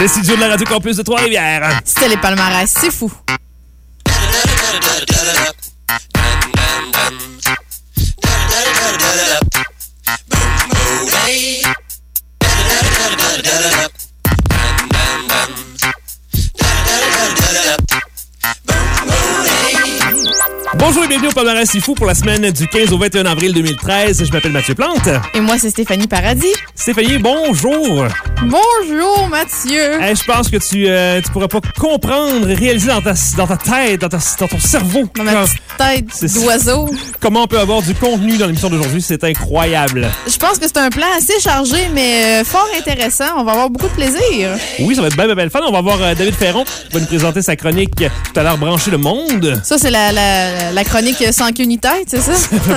Le studio de la Radio Campus de Trois-Rivières. C'était les palmarès, c'est fou. Bonjour et bienvenue au Palmarès C'est fou pour la semaine du 15 au 21 avril 2013. Je m'appelle Mathieu Plante. Et moi, c'est Stéphanie Paradis. Stéphanie, bonjour. Bonjour, Mathieu. Je pense que tu pourras pas comprendre, réaliser dans ta tête, dans ton cerveau. Dans ma petite tête d'oiseau. Comment on peut avoir du contenu dans l'émission d'aujourd'hui, c'est incroyable. Je pense que c'est un plan assez chargé, mais fort intéressant. On va avoir beaucoup de plaisir. Oui, ça va être bien, bien fun. On va voir David Ferron qui va nous présenter sa chronique tout à l'heure, Brancher le monde. Ça, c'est la chronique sans queue ni tête, c'est ça?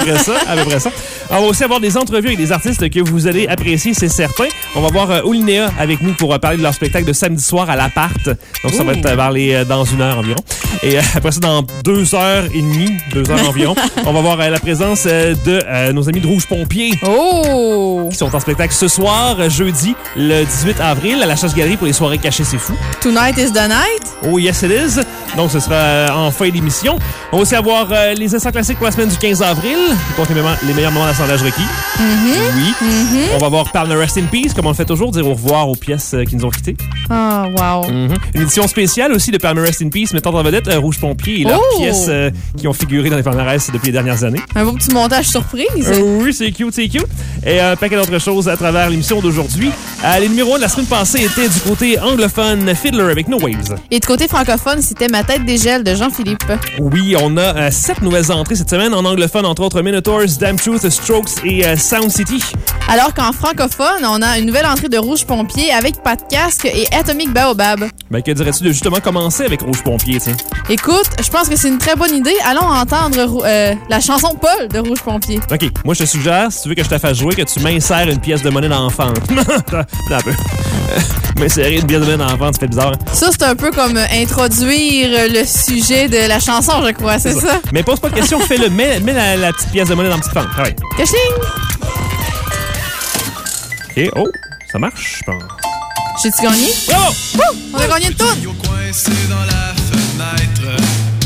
à peu près ça. On va aussi avoir des entrevues avec des artistes que vous allez apprécier, c'est certain. On va voir Oulinéa avec nous pour parler de leur spectacle de samedi soir à l'Appart. Donc, ça va être dans 1 heure environ. Et après ça, dans 2h30, 2 heures environ, on va voir la présence de nos amis de Rouge Pompier. Oh! Qui sont en spectacle ce soir, jeudi, le 18 avril, à la Chasse-Galerie pour les soirées cachées, c'est fou. Tonight is the night? Oh, yes it is. Donc, ce sera en fin d'émission. On va aussi avoir les essais classiques pour la semaine du 15 avril. Donc, les meilleurs moments d'assemblage requis. Oui. On va voir Palmer Rest in Peace, comme on le fait toujours, dire au revoir aux pièces qui nous ont quittés. Oh, wow. Une édition spéciale aussi de Palmer Rest in Peace, mettant en vedette Rouge Pompier et leurs pièces qui ont figuré dans les palmarès depuis les dernières années. Un beau petit montage surprise. Oui, c'est cute, c'est cute. Et un paquet d'autres choses à travers l'émission d'aujourd'hui. Les numéros 1 de la semaine passée étaient du côté anglophone, Fiddler avec No Waves. Et du côté francophone, c'était Ma tête des gels de Jean-Philippe. Oui, on a 7 nouvelles entrées cette semaine en anglophone, entre autres Minotaurs, Damn Truth, Strokes et Sound City. Alors qu'en francophone, on a une nouvelle entrée de Rouge Pompier avec Pas de casque et Atomic Baobab. Ben, que dirais-tu de justement commencer avec Rouge Pompier, tiens? Écoute, je pense que c'est une très bonne idée. Allons entendre la chanson Paul de Rouge Pompier. OK, moi je te suggère, si tu veux que je te fasse jouer, que tu m'insères une pièce de monnaie d'enfant. Un peu. M'insérer une pièce de monnaie d'enfant, ça fait bizarre. Hein? Ça, c'est un peu comme introduire le sujet de la chanson, je crois, c'est ça? Mais pose pas de question, fais-le. Mets la petite pièce de monnaie dans la petite fente. Ouais. Caching! OK, oh, ça marche, je pense. J'ai-tu gagné? Bravo! On a gagné de tout! Coincé dans la fenêtre.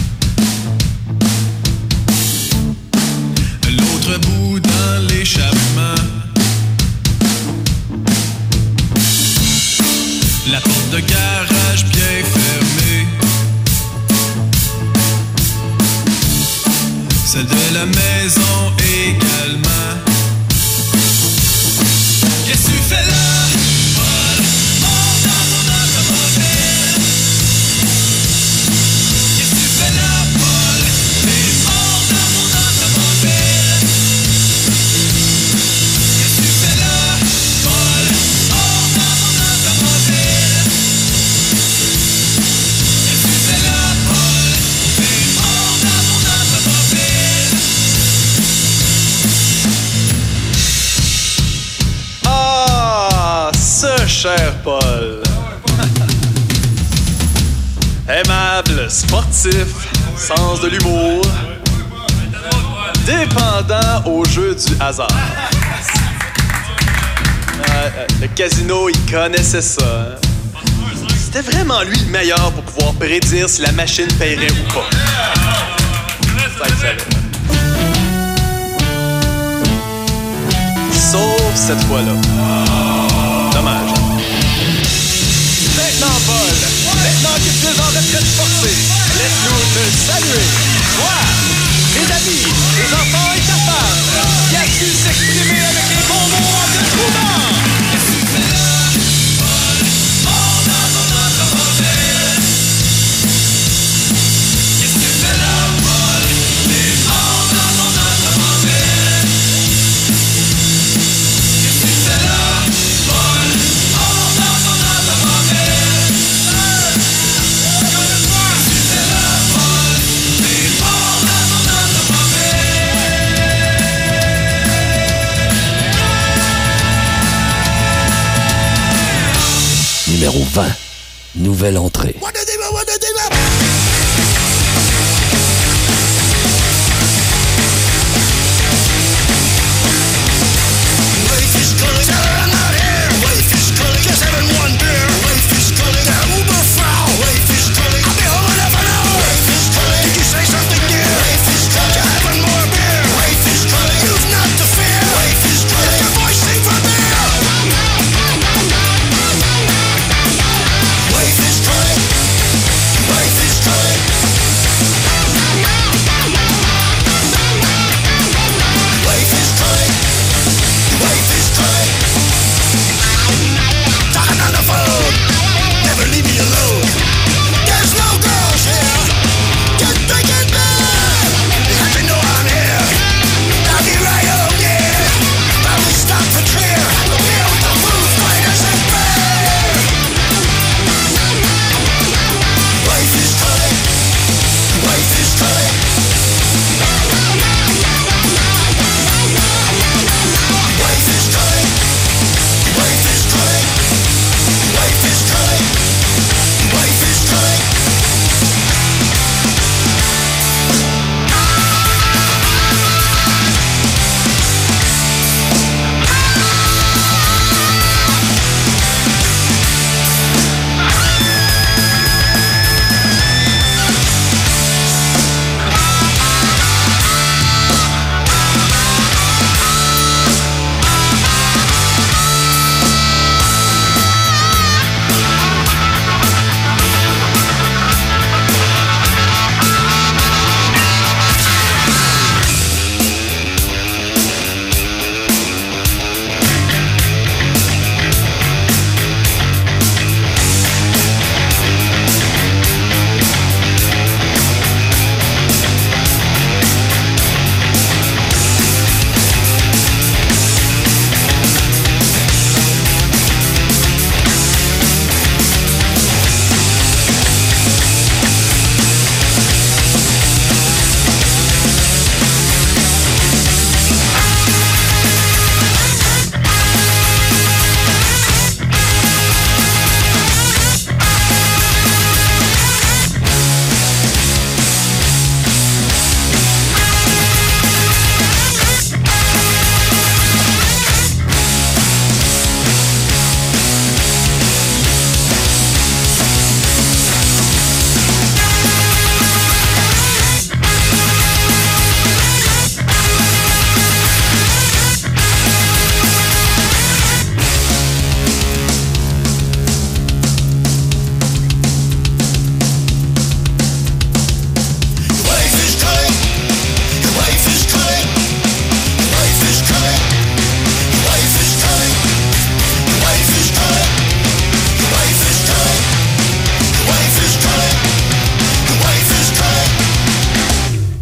L'autre bout dans l'échappement. La porte de garage bien fermée. Celle de la maison également. Qu'est-ce que tu fais là? Cher Paul. Aimable, sportif, sens de l'humour, dépendant au jeu du hasard. Le casino, il connaissait ça. Hein? C'était vraiment lui le meilleur pour pouvoir prédire si la machine paierait ou pas. Ça qu'il savait. Sauf cette fois-là. Dommage. Maintenant, Paul, maintenant que tu es en retraite forcée, laisse-nous te saluer. Toi, tes amis, tes enfants et ta femme, qui a su s'exprimer avec les bons mots en te trouvant. Qu'est-ce que tu fais là, Paul? On a notre modèle. Qu'est-ce que tu fais là, Paul? Les mondes à notre modèle. Qu'est-ce que tu fais là, Paul? On a notre modèle. Numéro 20, nouvelle entrée.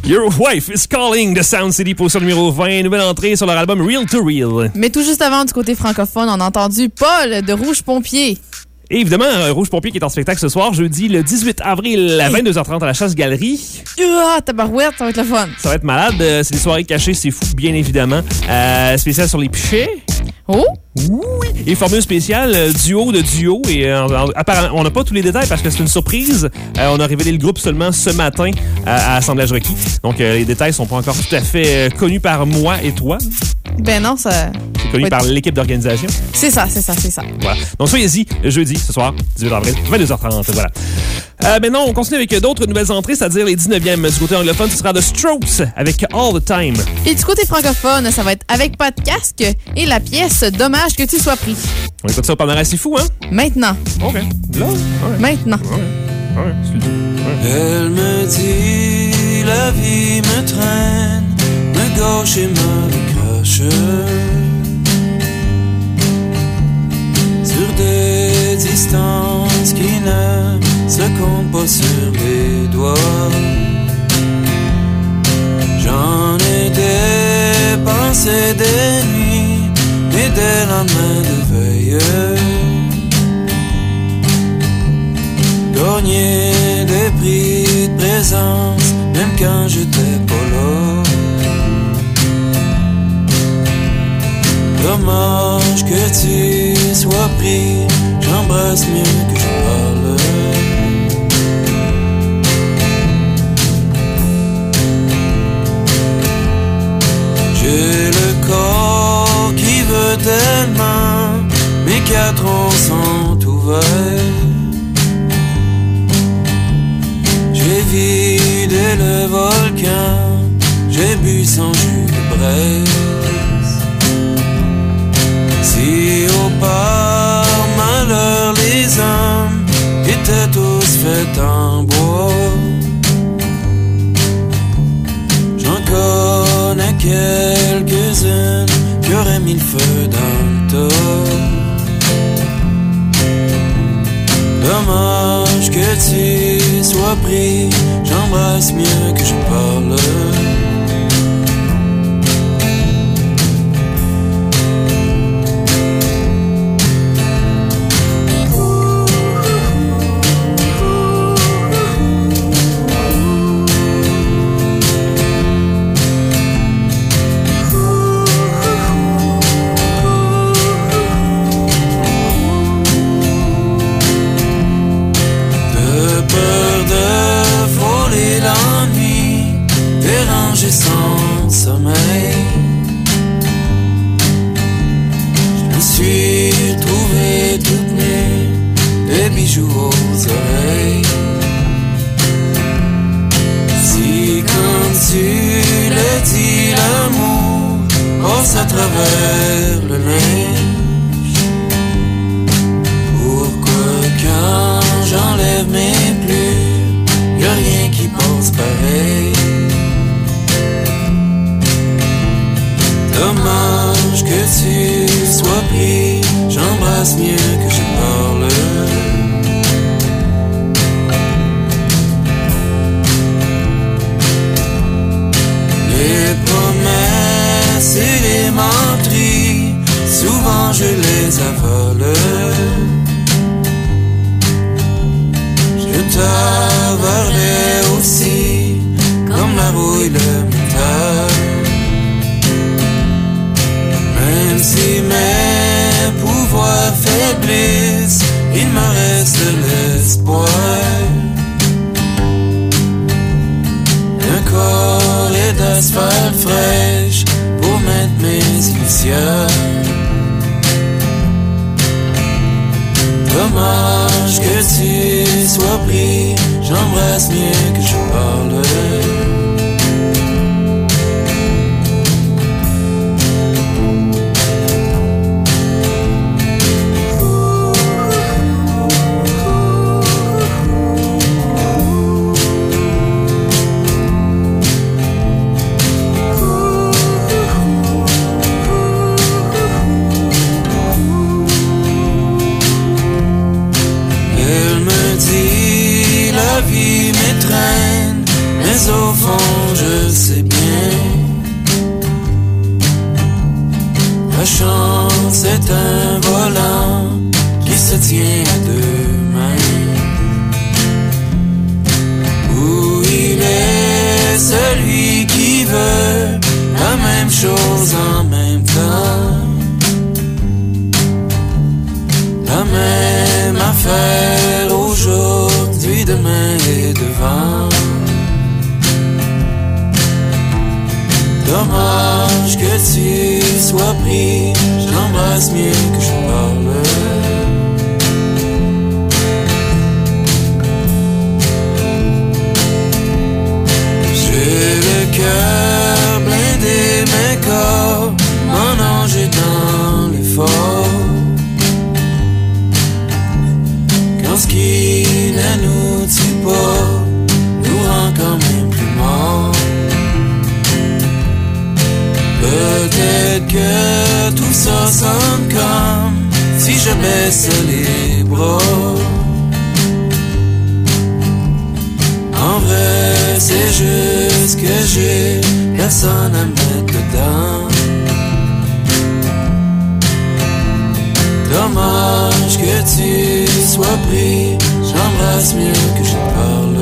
Your Wife is Calling de Sound City, position numéro 20. Nouvelle entrée sur leur album Real to Real. Mais tout juste avant, du côté francophone, on a entendu Paul de Rouge Pompier. Et évidemment, Rouge Pompier qui est en spectacle ce soir, jeudi le 18 avril à 22h30 à la Chasse-Galerie. Ah, tabarouette, ça va être le fun. Ça va être malade. C'est des soirées cachées, c'est fou, bien évidemment. Spécial sur les pichets. Oh? Oui! Et formule spéciale, duo de duo. Et apparemment, on n'a pas tous les détails parce que c'est une surprise. On a révélé le groupe seulement ce matin à Assemblage requis. Donc, les détails sont pas encore tout à fait connus par moi et toi. Ben non, ça... C'est connu par l'équipe d'organisation. C'est ça. Voilà. Donc, soyez-y jeudi, ce soir, 18 avril, 22h30. Voilà. Maintenant, on continue avec d'autres nouvelles entrées, c'est-à-dire les 19e. Du côté anglophone, ce sera The Strokes avec All the Time. Et du côté francophone, ça va être Avec pas de casque et la pièce Dommage que tu sois pris. On écoute ça au palmarès, c'est fou, hein? Maintenant. OK. Là? Ouais. Maintenant. Ouais, excuse-moi. Elle me dit, la vie me traîne, me gauche et me crache. Sur des distances qui ne se comptent pas sur les doigts. J'en ai dépensé des nuits et des lendemains de veille. Gagner des prix de présence, même quand j'étais pas là. Dommage que tu sois pris, j'embrasse mieux que je parle. J'ai le corps qui veut tellement, mes 4 ans sont ouverts. J'ai vidé le volcan, j'ai bu son jus de braise. Si au par malheur les hommes étaient tous faits en bois, j'en connais quelques-unes qui auraient mis le feu dans le tas. Dommage que tu sois pris, j'embrasse mieux que je parle. Sans sommeil, je me suis trouvé toute nue, des bijoux aux oreilles. Si quand tu le dis, l'amour passe à travers le neige, pourquoi quand j'enlève mes plumes, y'a rien qui passe pareil? Dommage que tu sois pris, j'embrasse mieux que je parle. Les promesses et les menteries, souvent je les avale. Je t'avalerai aussi, comme la rouille le métal. Même si mes pouvoirs faiblissent, il me reste l'espoir d'un corps et d'asphalte fraîche pour mettre mes initiales. Dommage que tu sois pris, j'embrasse mieux que je parle. Mais au fond, je sais bien, la chance est un volant qui se tient à deux mains. Où il est celui qui veut la même chose en même temps, la même affaire aujourd'hui, demain et devant. Dommage que tu sois pris, je l'embrasse mieux que je parle. J'ai le cœur blindé, mais comme mon ange est dans l'effort. Quand ce qui ne nous tue pas nous rend quand même plus morts. Peut-être que tout ça sonne comme si je baisse les bras. En vrai, c'est juste que j'ai personne à mettre dedans. Dommage que tu sois pris, j'embrasse mieux que je parle.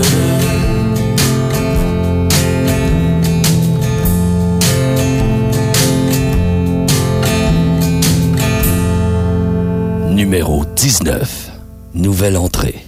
Numéro 19. Nouvelle entrée.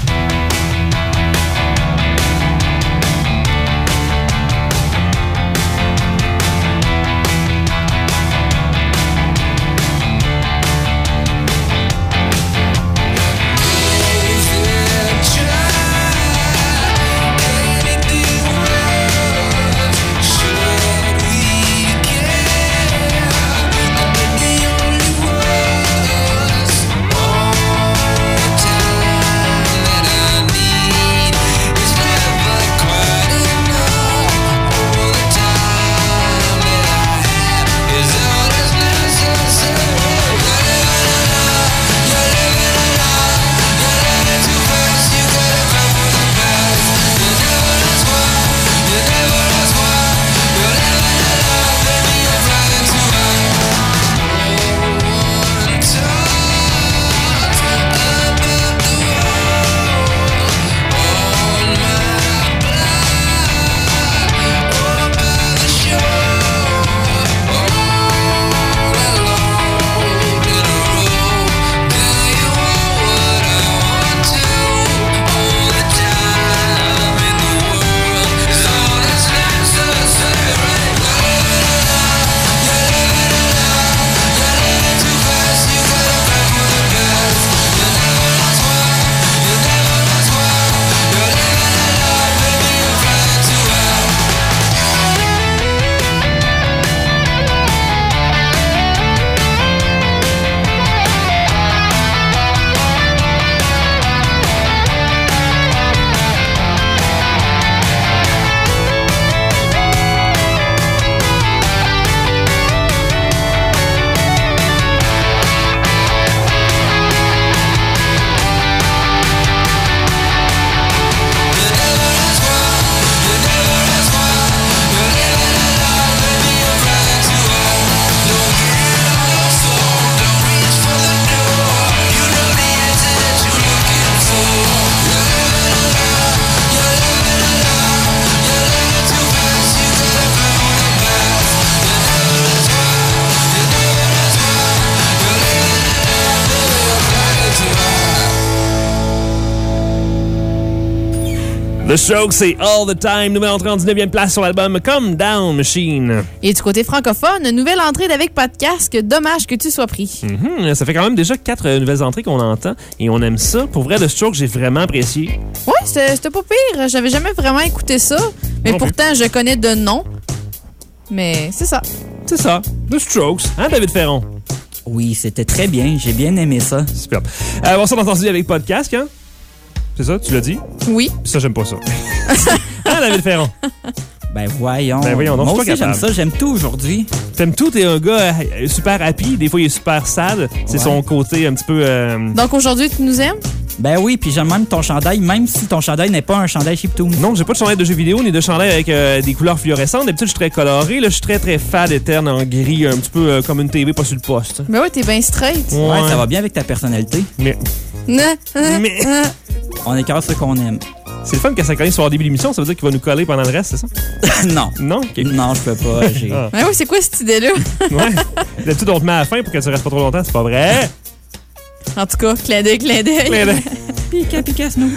The Strokes, c'est All the Time. Nouvelle entrée en 19e place sur l'album Come Down Machine. Et du côté francophone, nouvelle entrée d'Avec Pas de casque. Dommage que tu sois pris. Ça fait quand même déjà 4 nouvelles entrées qu'on entend et on aime ça. Pour vrai, The Strokes, j'ai vraiment apprécié. Ouais, c'était pas pire. J'avais jamais vraiment écouté ça. Mais pourtant, je connais de nom. Mais c'est ça. C'est ça. The Strokes. Hein, David Ferron? Oui, c'était très bien. J'ai bien aimé ça. Super. On s'est entendu avec Pas de casque, hein? C'est ça? Tu l'as dit? Oui. Ça, j'aime pas ça. Hein, David Ferron? Ben voyons. Donc, moi aussi, j'aime ça. J'aime tout aujourd'hui. T'aimes tout? T'es un gars super happy. Des fois, il est super sad. C'est son côté un petit peu... Donc, aujourd'hui, tu nous aimes? Ben oui, puis j'aime même ton chandail, même si ton chandail n'est pas un chandail chiptune. Non, j'ai pas de chandail de jeux vidéo ni de chandail avec des couleurs fluorescentes. D'habitude, je suis très coloré. Là, je suis très, très fade et terne en gris, un petit peu comme une TV pas sur le poste. Ben ouais, t'es bien straight. Ouais, ça va bien avec ta personnalité. Mais On écarte ce qu'on aime. c'est le fun que ça connaisse sur le début de l'émission. Ça veut dire qu'il va nous coller pendant le reste, c'est ça? Non. Non? OK. Non, je peux pas. Ah. Ben oui, c'est quoi cette idée-là? Ouais. D'habitude, on te met à la fin pour que tu restes pas trop longtemps. C'est pas vrai? En tout cas, clin d'œil, clin d'œil. Clin d'œil. Pika, pika, snow.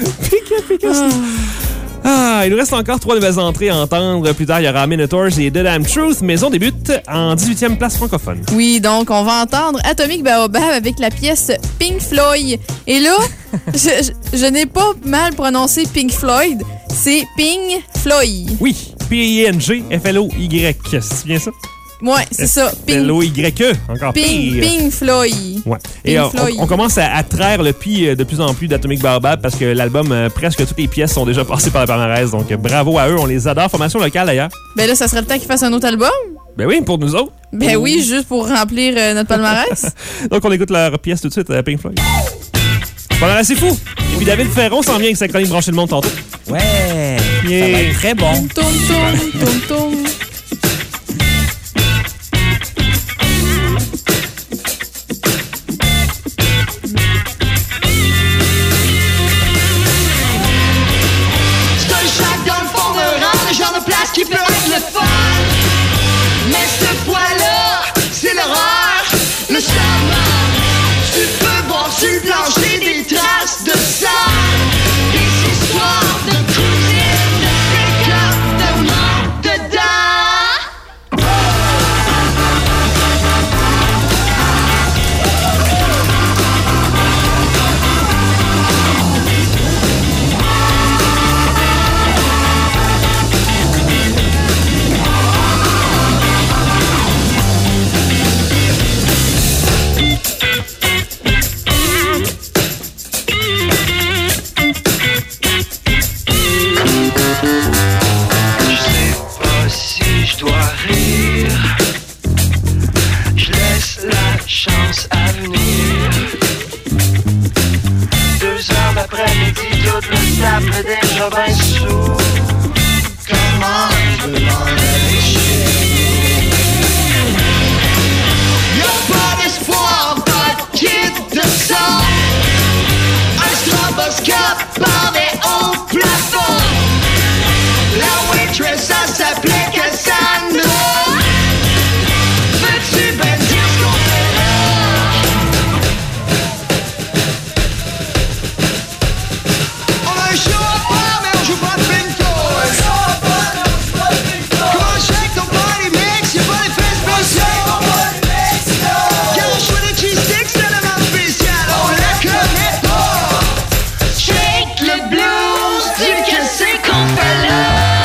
Ah, il nous reste encore 3 nouvelles entrées à entendre. Plus tard, il y aura Minotaurs et The Damn Truth, mais on débute en 18e place francophone. Oui, donc on va entendre Atomic Baobab avec la pièce Pink Floyd. Et là, je n'ai pas mal prononcé Pink Floyd, c'est Pink Floyd. Oui, P-I-N-G-F-L-O-Y. C'est bien ça? Ouais, c'est ça. F-L-O-Y-E, encore pire. Pink Floyd. Ouais. Et Pink Floyd. on commence à traire le pied de plus en plus d'Atomic Baobab parce que l'album, presque toutes les pièces sont déjà passées par la palmarès. Donc, bravo à eux. On les adore. Formation locale, d'ailleurs. Ben là, ça serait le temps qu'ils fassent un autre album? Ben oui, pour nous autres. Ben oui, juste pour remplir notre palmarès. Donc, on écoute leur pièce tout de suite, Pink Floyd. Palmarès, c'est fou. Et puis, David Ferron s'en vient avec sa chronique Brancher le monde tantôt. Ouais. Yeah. Ça va être très bon. Toum, toum, toum, toum. Qui peut être le fun, mais ce poids-là, c'est l'horreur, le saumon. Tu peux voir sur le plancher des traces de sang, des histoires de cousines, de pick-up, de manque dedans. Chance à venir. 2 heures d'après-midi, toute le table est déjà bien sous. Comment je peux m'en aller chier? Y'a pas d'espoir, pas de kit de sang. Un stroboscope par des hauts plafonds. La waitress, ça s'appelait Cassandra. Veux-tu ben dire ce qu'on fait là? On a un show à faire, mais on joue pas de bingo. Comment shake ton body mix? Y'a pas d'effet spécial. Quand on joue des cheese sticks, c'est l'élément spécial. On la connaît pas. Shake le blues, dis qu'est-ce qu'on fait là?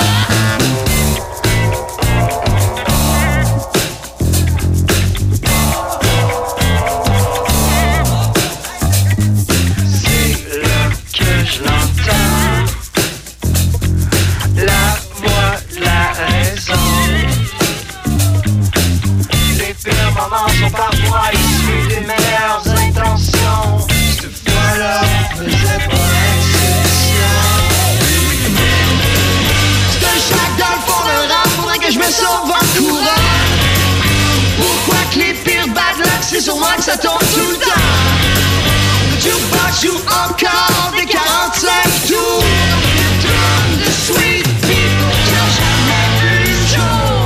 Sont parfois issus des meilleures intentions. Cette fois-là, faisait pas l'exception. C'est un chac dans le fond de rap, faudrait que je me sauve en courant. Pourquoi que les pires bad luck, c'est sur moi que ça tombe tout le temps. Le jukebox joue encore des 45 tours. Des tonnes de sweet people qui ont jamais vu le jour.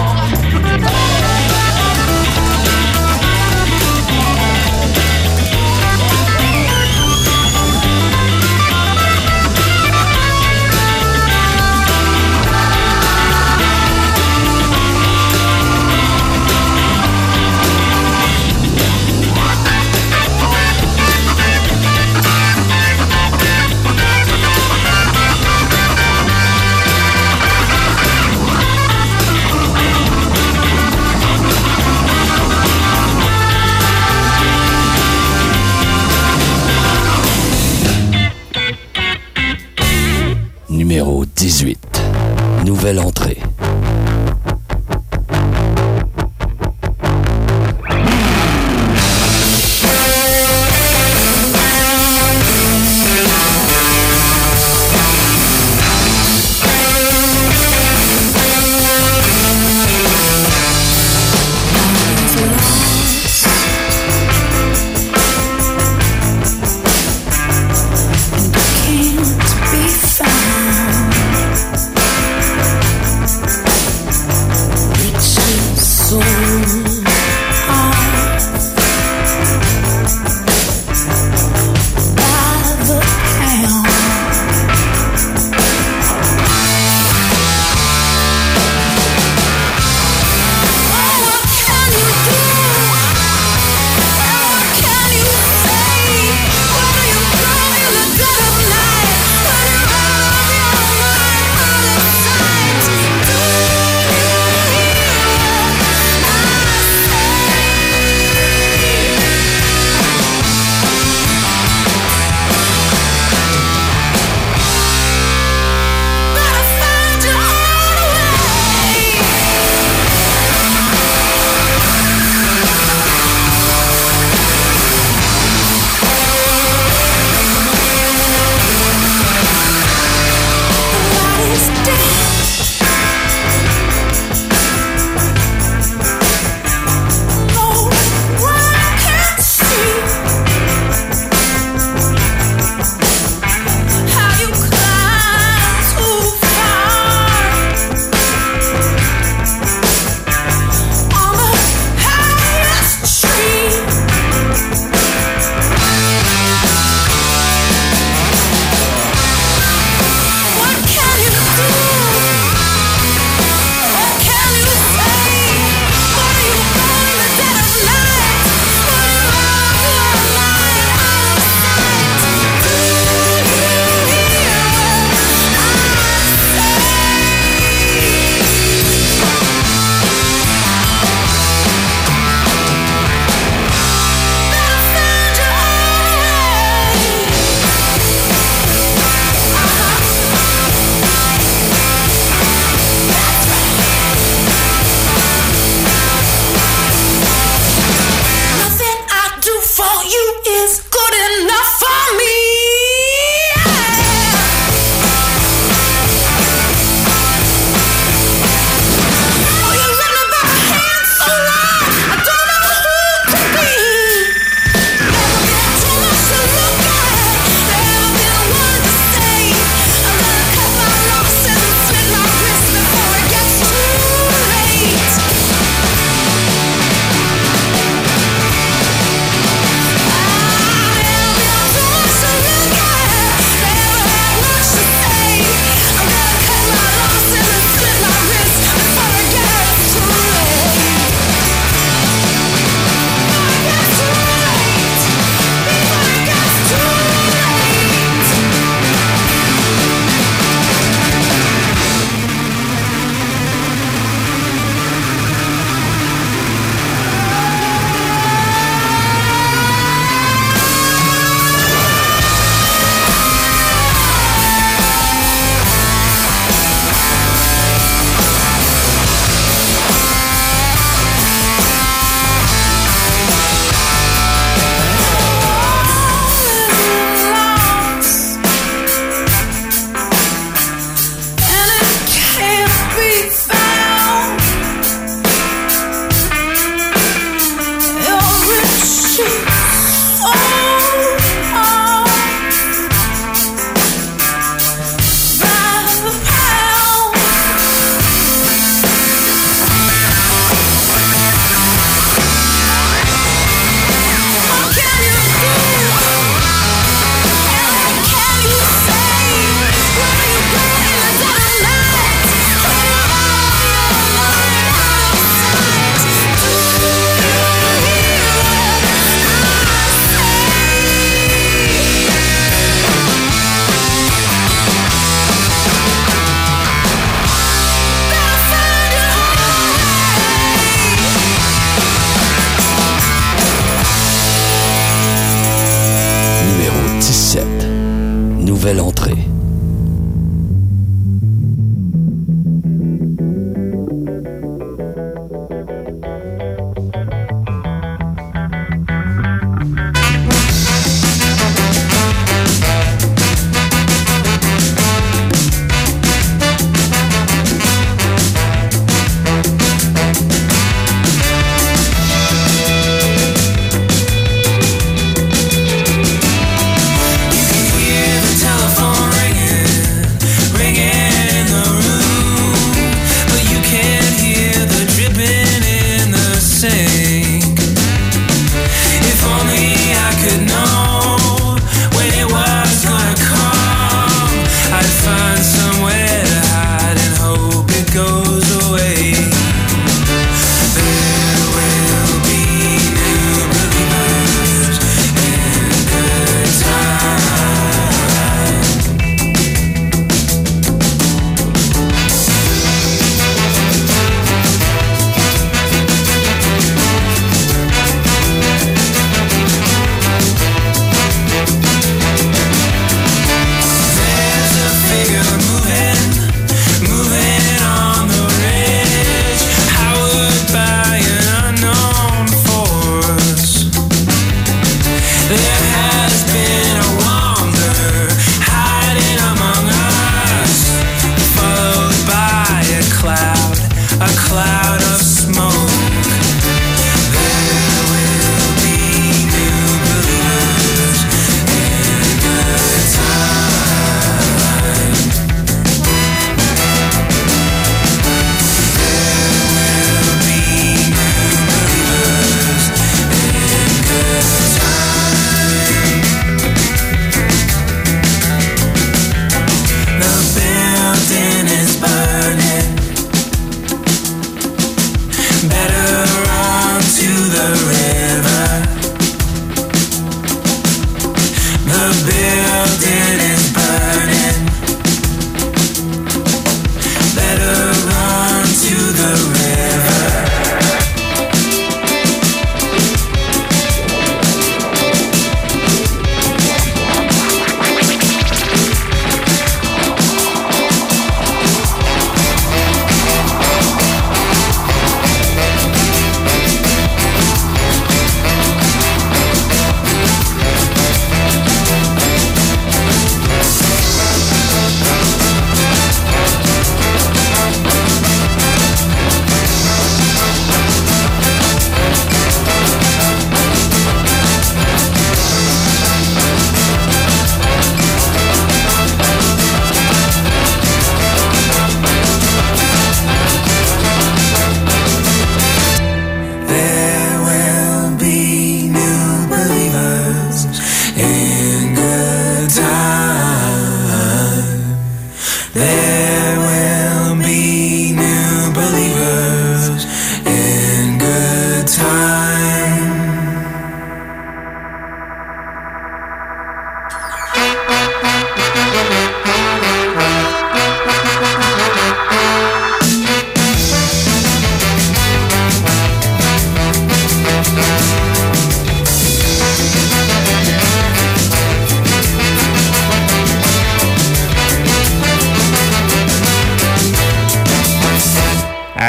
Numéro 18. Nouvelle entrée. for me. Oh, you let me by my hand so long, I don't know who to be. Never been too much to look at, never been one to stay. I'd rather cut my losses and slit my wrists before it gets too late. Nouvelle entrée.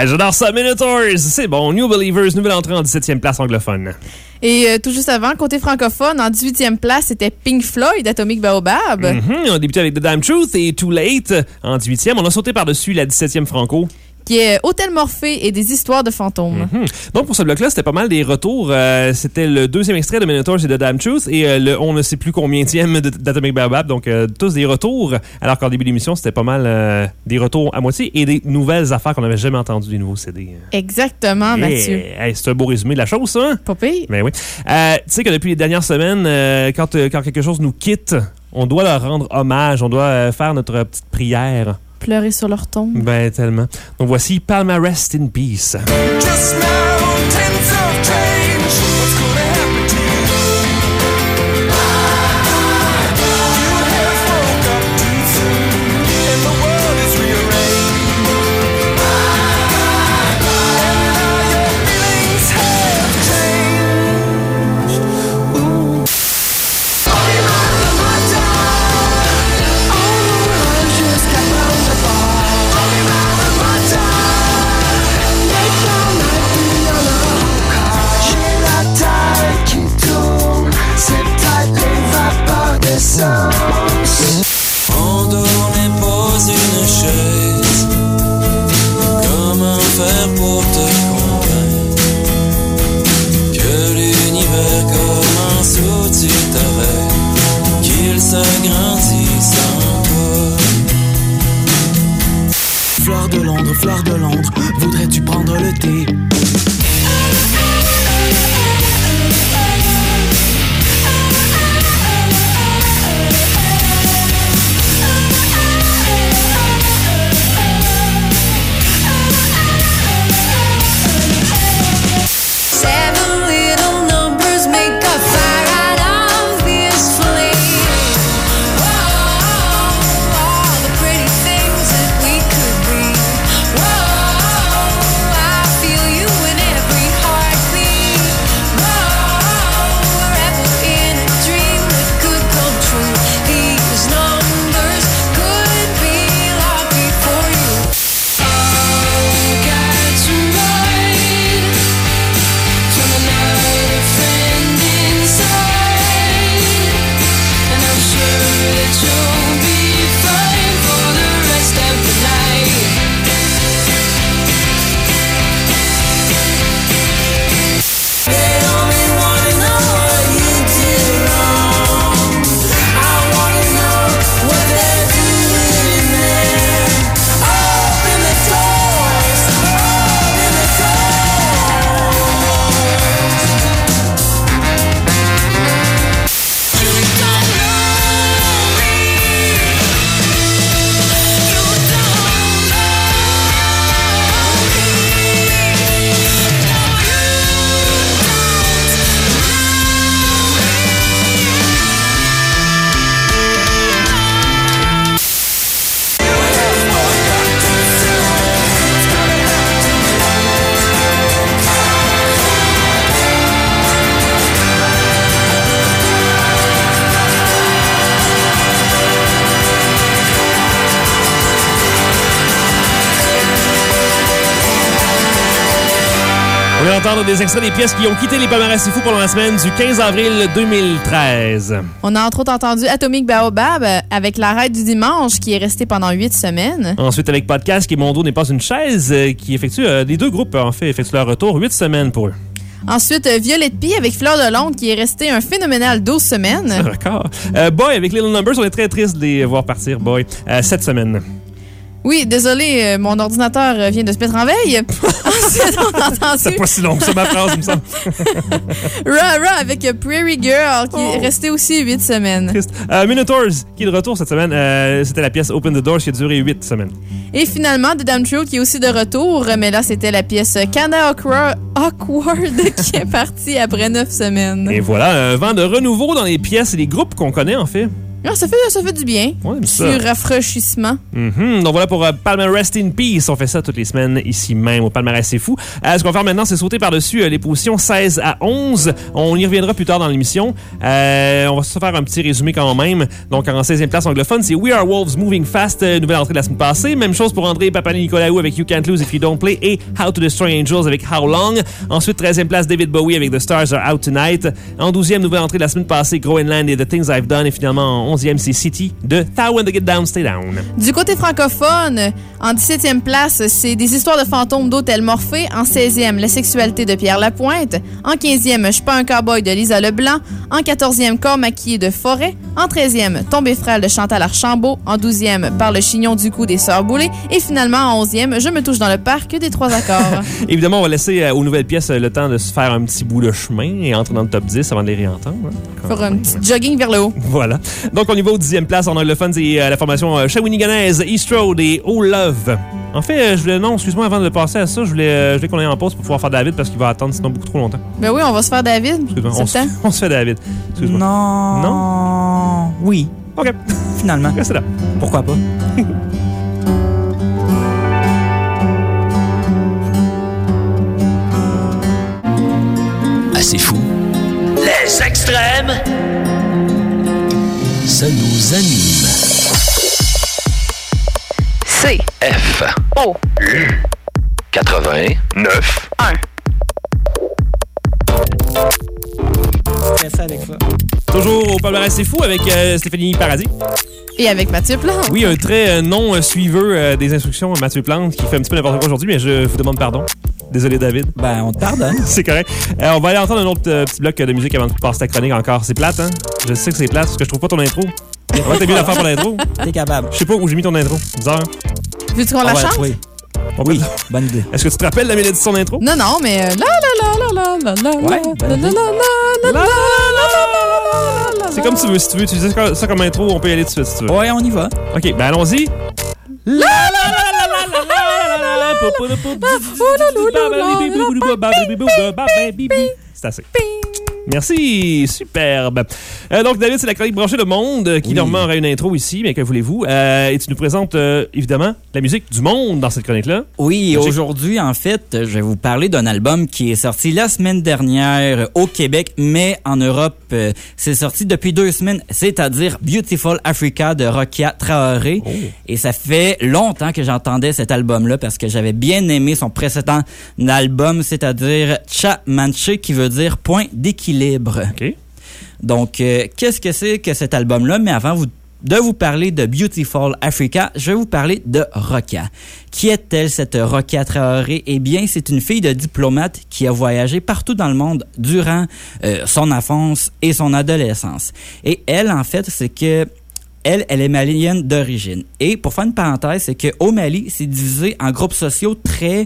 Ah, j'adore ça, Minotaurs. C'est bon. New Believers, nouvelle entrée en 17e place anglophone. Et tout juste avant, côté francophone, en 18e place, c'était Pink Floyd, Atomic Baobab. On a débuté avec The Damn Truth et Too Late en 18e. On a sauté par-dessus la 17e franco. Qui est Hôtel Morphée et des histoires de fantômes. Donc, pour ce bloc-là, c'était pas mal des retours. C'était le deuxième extrait de Minotaurs et de Damn Truth et le on ne sait plus combienième d'Atomic Baobab. Donc, tous des retours. Alors qu'en début d'émission, c'était pas mal des retours à moitié et des nouvelles affaires qu'on n'avait jamais entendues, des nouveaux CD. Exactement, Mathieu. Hey, c'est un beau résumé de la chose, ça. Hein? Pas pire. Ben oui. Tu sais que depuis les dernières semaines, quand quelque chose nous quitte, on doit leur rendre hommage. On doit faire notre petite prière. Pleurer sur leur tombe. Ben, tellement. Donc, voici Palma Rest in Peace. Just now, tense of change. What's gonna happen to you? You have woke up too soon, and the world is rearranged. And now your feelings have changed. Ooh. Endors n'est pas une chaise. Comment faire pour te convaincre que l'univers commence où tu t'arrêtes, qu'il s'agrandit sans toi. Fleur de Londres, voudrais-tu prendre le thé? On vient d'entendre des extraits des pièces qui ont quitté les palmarès fous pendant la semaine du 15 avril 2013. On a entre autres entendu Atomic Baobab avec l'arrêt du dimanche qui est resté pendant 8 semaines. Ensuite, avec Podcast, qui Mon dos n'est pas une chaise, qui effectue, les deux groupes en fait effectuent leur retour, 8 semaines pour eux. Ensuite, Violette Pie avec Fleur de Londres qui est resté un phénoménal 12 semaines. C'est un record. Boy avec Little Numbers, on est très triste de les voir partir, Boy. 7 semaines. Oui, désolé, mon ordinateur vient de se mettre en veille. Ensuite, on a entendu... C'est pas si long que ça, ma phrase, il me semble. Ra avec Prairie Girl, qui est resté aussi 8 semaines. Triste. Minotaurs, qui est de retour cette semaine. C'était la pièce Open the Door, qui a duré 8 semaines. Et finalement, The Damn Truth, qui est aussi de retour, mais là, c'était la pièce Kinda Awkward qui est partie après 9 semaines. Et voilà, un vent de renouveau dans les pièces et les groupes qu'on connaît, en fait. Non, ça fait du bien. Ouais, ça. Du rafraîchissement. Donc voilà pour Palmer Rest in Peace. On fait ça toutes les semaines ici même au Palmarès C'est Fou. Ce qu'on va faire maintenant, c'est sauter par-dessus les positions 16 à 11. On y reviendra plus tard dans l'émission. On va se faire un petit résumé quand même. Donc en 16e place anglophone, c'est We Are Wolves Moving Fast, nouvelle entrée de la semaine passée. Même chose pour André Papanicolaou avec You Can't Lose If You Don't Play et How to Destroy Angels avec How Long. Ensuite, 13e place, David Bowie avec The Stars Are Out Tonight. En 12e, nouvelle entrée de la semaine passée, Groenland et The Things I've Done. Et finalement, en 11e, c'est City de Thou When They Get Down, Stay Down. Du côté francophone, en 17e place, c'est Des histoires de fantômes d'Hôtel Morphée. En 16e, La sexualité de Pierre Lapointe. En 15e, Je suis pas un cowboy de Lisa Leblanc. En 14e, Corps maquillé de Forêt. En 13e, Tombé frêle de Chantal Archambault. En 12e, Par le chignon du cou des Sœurs Boulay. Et finalement, en 11e, Je me touche dans le parc des 3 accords. Évidemment, on va laisser aux nouvelles pièces le temps de se faire un petit bout de chemin et entrer dans le top 10 avant de les réentendre. Faire un petit jogging vers le haut. Voilà. Donc, on y va aux 10e place en anglophone. C'est la formation Shawiniganese, East Road et Oh Love. En fait, excuse-moi, avant de passer à ça, je voulais qu'on aille en pause pour pouvoir faire David parce qu'il va attendre sinon beaucoup trop longtemps. Ben oui, on va se faire David. Excuse-moi, on se fait David. Excuse-moi. Non. Oui. OK. Finalement. Restez là. Pourquoi pas? C'est fou. Les extrêmes. Ça nous anime. C. F. O. U. 89. 1. Fais ça avec ça. Toujours au Palmarès C'est Fou avec Stéphanie Paradis. Et avec Mathieu Plante. Oui, un très non-suiveur des instructions, Mathieu Plante, qui fait un petit peu n'importe quoi aujourd'hui, mais je vous demande pardon. Désolé, David. Ben, on te pardonne. C'est correct. On va aller entendre un autre petit bloc de musique avant de passer ta chronique encore. C'est plate, hein? Je sais que c'est plate parce que je trouve pas ton intro. Ouais, t'as mieux d'en faire pour l'intro. T'es capable. Je sais pas où j'ai mis ton intro. Bizarre. Veux-tu qu'on la chante? Oui. Oui, bonne idée. Est-ce que tu te rappelles la mélodie de son intro? Non, mais Ouais, bonne idée. C'est comme tu veux. Si tu veux utiliser ça comme intro, on peut y aller tout de suite si tu veux. Ouais, on y va. OK, ben allons-y. C'est assez. Merci, superbe. Donc, David, c'est la chronique Brancher le Monde qui, normalement, aurait une intro ici, mais que voulez-vous? Et tu nous présentes, évidemment, la musique du monde dans cette chronique-là. Oui, aujourd'hui, en fait, je vais vous parler d'un album qui est sorti la semaine dernière au Québec, mais en Europe, c'est sorti depuis 2 semaines, c'est-à-dire Beautiful Africa de Rokia Traoré. Oh. Et ça fait longtemps que j'entendais cet album-là parce que j'avais bien aimé son précédent album, c'est-à-dire Cha Manche, qui veut dire point d'équilibre. OK. Donc, qu'est-ce que c'est que cet album-là? Mais avant de vous parler de Beautiful Africa, je vais vous parler de Rokia. Qui est-elle, cette Rokia Traoré? Eh bien, c'est une fille de diplomate qui a voyagé partout dans le monde durant son enfance et son adolescence. Et elle, en fait, c'est que elle est malienne d'origine. Et pour faire une parenthèse, c'est qu'au Mali, c'est divisé en groupes sociaux très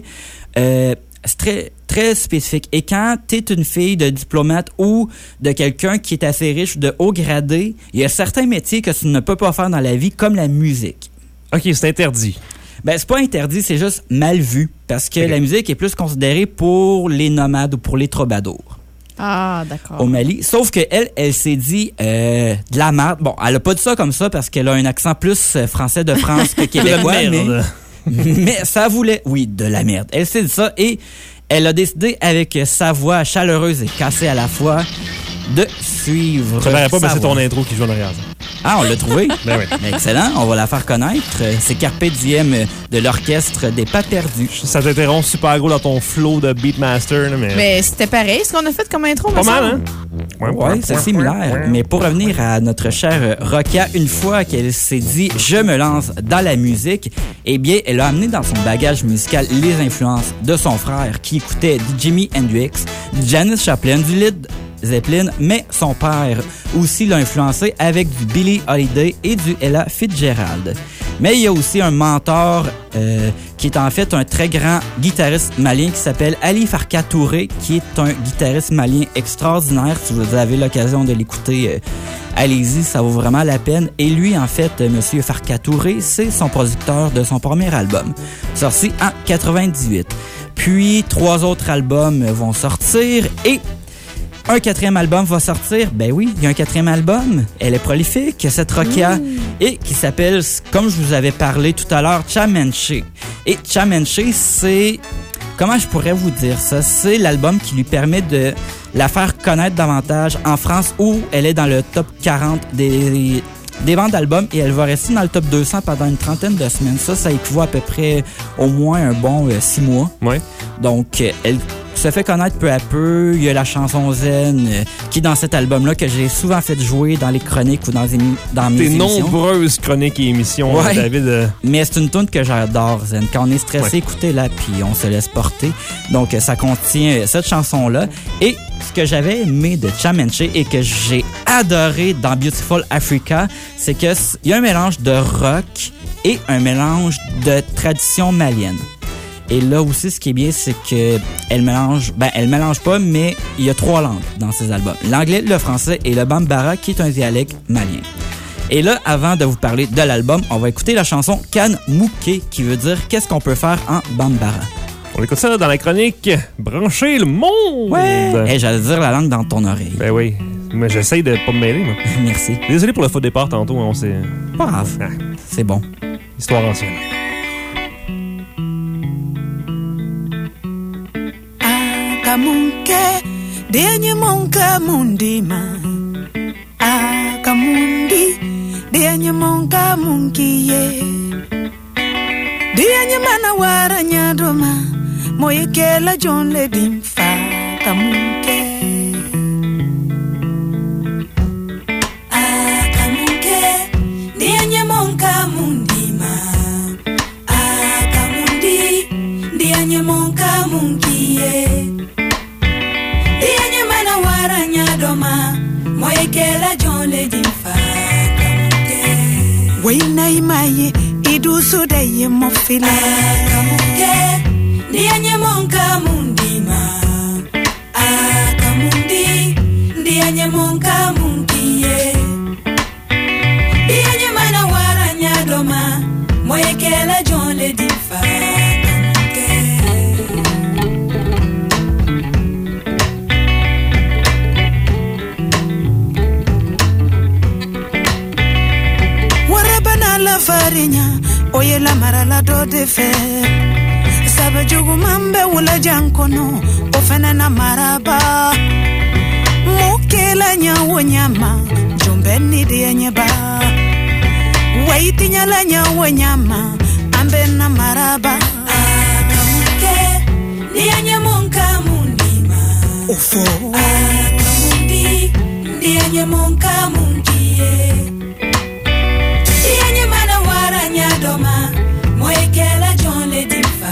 spécifique. Et quand tu es une fille de diplomate ou de quelqu'un qui est assez riche, de haut gradé, il y a certains métiers que tu ne peux pas faire dans la vie, comme la musique. OK, c'est interdit. Ben, c'est pas interdit, c'est juste mal vu. Parce que la musique est plus considérée pour les nomades ou pour les troubadours. Ah, d'accord. Au Mali. Sauf qu'elle, elle s'est dit de la merde. Bon, elle a pas dit ça comme ça parce qu'elle a un accent plus français de France que québécois. mais ça voulait... Oui, de la merde. Elle s'est dit ça et elle a décidé, avec sa voix chaleureuse et cassée à la fois, de suivre. Ça ne pas, mais c'est ton intro qui joue en arrière. Ah, on l'a trouvé? Ben oui. Excellent, on va la faire connaître. C'est Carpe Diem de l'orchestre des Pas Perdus. Ça t'interrompt super gros dans ton flow de Beatmaster. Mais c'était pareil, ce qu'on a fait comme intro. Pas mal, hein? Oui, c'est similaire. Mais pour revenir à notre chère Rokia, une fois qu'elle s'est dit « je me lance dans la musique », eh bien, elle a amené dans son bagage musical les influences de son frère qui écoutait du Jimi Hendrix, du Janis Joplin, du Led Zeppelin, mais son père aussi l'a influencé avec du Billie Holiday et du Ella Fitzgerald. Mais il y a aussi un mentor qui est en fait un très grand guitariste malien qui s'appelle Ali Farka Touré, qui est un guitariste malien extraordinaire. Si vous avez l'occasion de l'écouter, allez-y, ça vaut vraiment la peine. Et lui, en fait, Monsieur Farka Touré, c'est son producteur de son premier album, sorti en 98. Puis, 3 autres albums vont sortir et un 4e album va sortir. Ben oui, il y a un 4e album. Elle est prolifique, cette Rokia, et qui s'appelle, comme je vous avais parlé tout à l'heure, Chamanche. Et Chamanche, c'est... Comment je pourrais vous dire ça? C'est l'album qui lui permet de la faire connaître davantage en France, où elle est dans le top 40 des ventes d'albums, et elle va rester dans le top 200 pendant une trentaine de semaines. Ça équivaut à peu près au moins un bon 6 mois. Ouais. Donc, elle se fait connaître peu à peu. Il y a la chanson Zen qui est dans cet album-là que j'ai souvent fait jouer dans les chroniques ou dans mes émissions. Nombreuses chroniques et émissions, ouais. David. Mais c'est une tune que j'adore, Zen. Quand on est stressé, Ouais. écoutez-la, puis on se laisse porter. Donc, ça contient cette chanson-là. Et ce que j'avais aimé de Chamanche et que j'ai adoré dans Beautiful Africa, c'est qu'il y a un mélange de rock et un mélange de tradition malienne. Et là aussi, ce qui est bien, c'est que elle mélange pas, mais il y a 3 langues dans ces albums. L'anglais, le français et le bambara, qui est un dialecte malien. Et là, avant de vous parler de l'album, on va écouter la chanson Kan Mouké, qui veut dire qu'est-ce qu'on peut faire en bambara. On écoute ça dans la chronique Brancher le monde! Ouais! Hey, j'allais dire la langue dans ton oreille. Ben oui. Mais j'essaye de pas me mêler, moi. Merci. Désolé pour le faux départ tantôt, on s'est... Pas grave. Ah, C'est bon. histoire ancienne. Akamunke denye monka mundima akamundi denye monka munkiye denye mana wara nyadoma moyekela jonle dimfa akamunke akamunke denye monka mundima akamundi denye monka munkiye Doma moyekela jonle dimfa kamuke Waina imaye idusu daye mofila kamuke Ndianye monka mundima akamundi Ndianye monka munkiye Ndianye mana waranya doma moyekela jonle dimfa la farinya oye la marala do de fe sabajugu mambe wula jankono ofena na maraba mukela nya wonyama jombeni de nyeba waiti nyala nya wonyama ambe na maraba akamuke nianye monka mundima ofo akamundi nianye monka mungie Doma moyekela jonle dimfa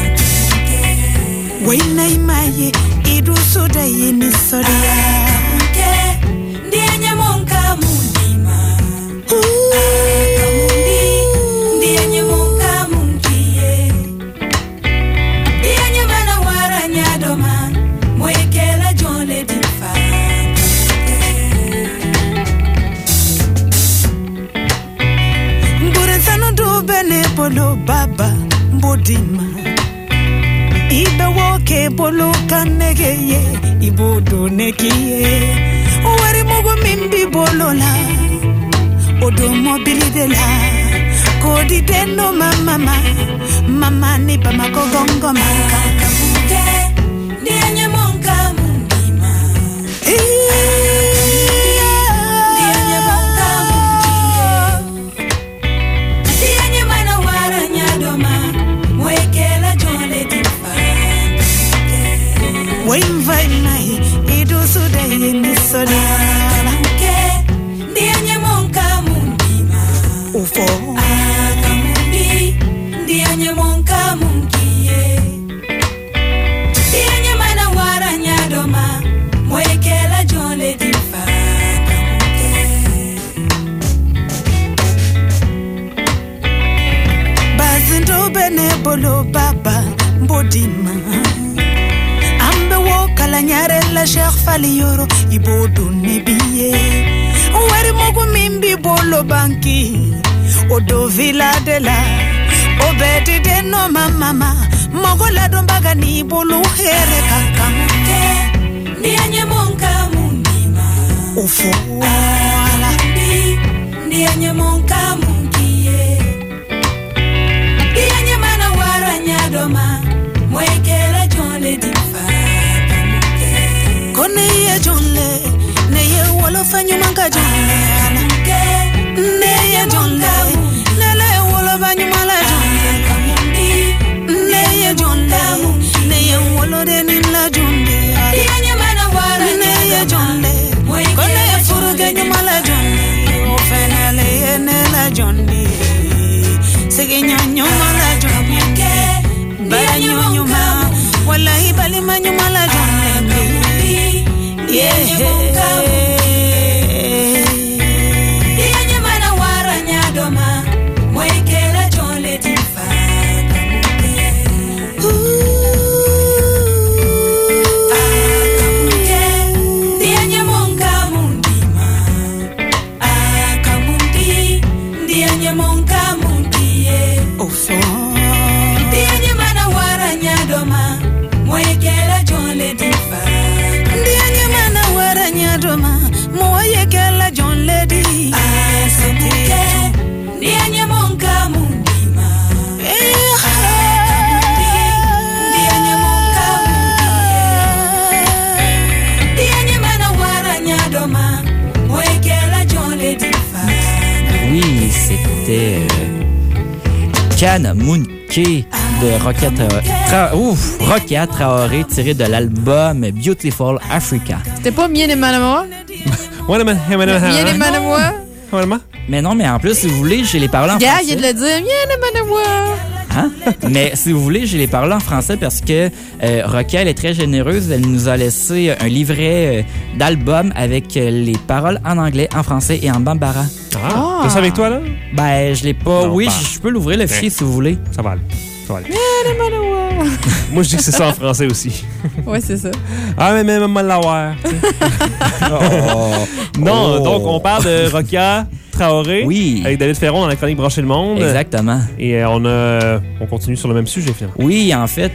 Waina imaye idusu daye ni soria Akamuke ndianye monka mundima Akamundi ndianye monka munkiye Ndianye mana waranya doma moyekela jonle dimfa Bene bolo baba mbodima Ibe woke bolo kanegeye Ibodo nekiye Uwari mogo mimbi bolo la Odo mobili de la Kodi deno mama Mama ni pa makogongo maka Kamuke Ndianye monka mundima Wainvai mai idusu daye ni soria Akamuke ndianye monka mundima Ufo akamundi ndianye monka munkiye Ndianye mana waranya doma moyekela jonle dimfa Akamuke Bazindo bene bolo baba mbodima Kala nyare la Cheikh Fally Yoro ibodu nebiye Wari mogu mimbi bolo banki Odo villa de la Obedi de no mama Mogo la dombaga ni bolo here Kakamuke Ndianye monka ufuala ndianye monka mungie ndianye mana waranya doma mwekela jonle difa kamuke kone ye jonle ne ye wolo fanyu manka jonle ne ye jonle lele wolo banyu mala jonle ne ye jonle ne ye wolo de nila jonle ndianye mana waranya ne ye jonle kone ye furuge nyumala jonle ofenele ye nela jonle sege nyanyumala jonle bala nyuma wallahi bali manyumala jonle yeah ndianye mana waranya doma mwekela jonle difa ndianye mana waranya doma mwekela jonle difa ndianye mana waranya doma mwekela jonle di ndianye monka mundima ndianye monka ndianye mana waranya doma mwekela jonle difa. Oui, c'était Can Mounke de Rokia Traoré tiré de l'album Beautiful Africa. C'était pas Mien et Manamoa? Mien et Manamoa? Mais non, mais en plus, si vous voulez, j'ai les paroles en Gars, français. il y a de le dire, Mien et Manamoa. Hein? Mais si vous voulez, j'ai les paroles en français parce que Rokia, elle est très généreuse. Elle nous a laissé un livret d'album avec les paroles en anglais, en français et en bambara. Ah! T'as ça avec toi, là? Ben, je l'ai pas. Non, oui, bah. je peux l'ouvrir, le fichier, si vous voulez. Ça va aller. Ça va aller. Moi, je dis que c'est ça en français aussi. Ouais, c'est ça. Ah, mais même mal l'avoir. Non, donc on parle de Rokia Traoré. Oui. Avec David Ferron dans la chronique Brancher le Monde. Exactement. Et on continue sur le même sujet, finalement. Oui, en fait,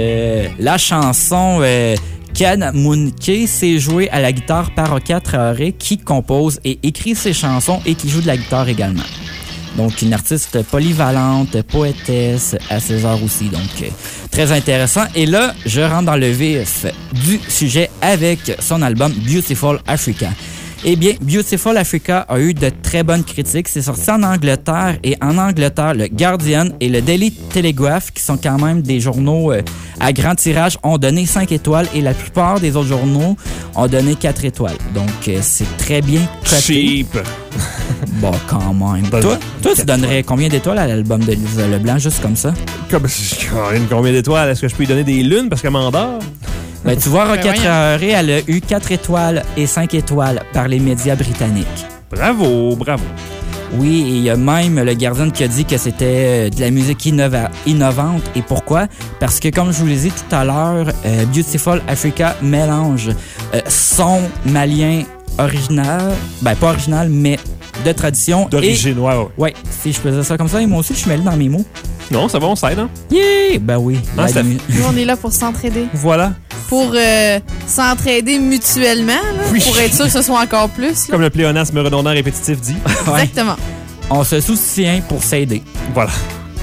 la chanson Can Mounke s'est jouée à la guitare par Rokia Traoré qui compose et écrit ses chansons et qui joue de la guitare également. Donc, une artiste polyvalente, poétesse, à ses heures aussi. Donc, très intéressant. Et là, je rentre dans le vif du sujet avec son album Beautiful Africa. Eh bien, Beautiful Africa a eu de très bonnes critiques. C'est sorti en Angleterre et en Angleterre, le Guardian et le Daily Telegraph, qui sont quand même des journaux à grand tirage, ont donné 5 étoiles et la plupart des autres journaux ont donné 4 étoiles. Donc, c'est très bien coté. Cheap. Bon, quand même. Toi, tu donnerais combien d'étoiles à l'album de Lisa Leblanc, juste comme ça? Combien d'étoiles? Est-ce que je peux lui donner des lunes parce qu'elle m'endort? Ben, tu vois, Rokia Traoré, elle a eu 4 étoiles et 5 étoiles par les médias britanniques. Bravo, bravo. Oui, et il y a même le Guardian qui a dit que c'était de la musique innovante. Et pourquoi? Parce que, comme je vous l'ai dit tout à l'heure, Beautiful Africa mélange son malien original, ben pas original, mais de tradition. D'origine, ouais. Ouais, si je faisais ça comme ça, et moi aussi, je suis mêlé dans mes mots. Non, ça va, on s'aide, hein? Yeah! Ben oui. Ah, Nous, on est là pour s'entraider. Voilà. Pour s'entraider mutuellement, là, Oui. pour être sûr que ce soit encore plus. Là. Comme le pléonasme redondant répétitif dit. Exactement. On se soutient pour s'aider. Voilà.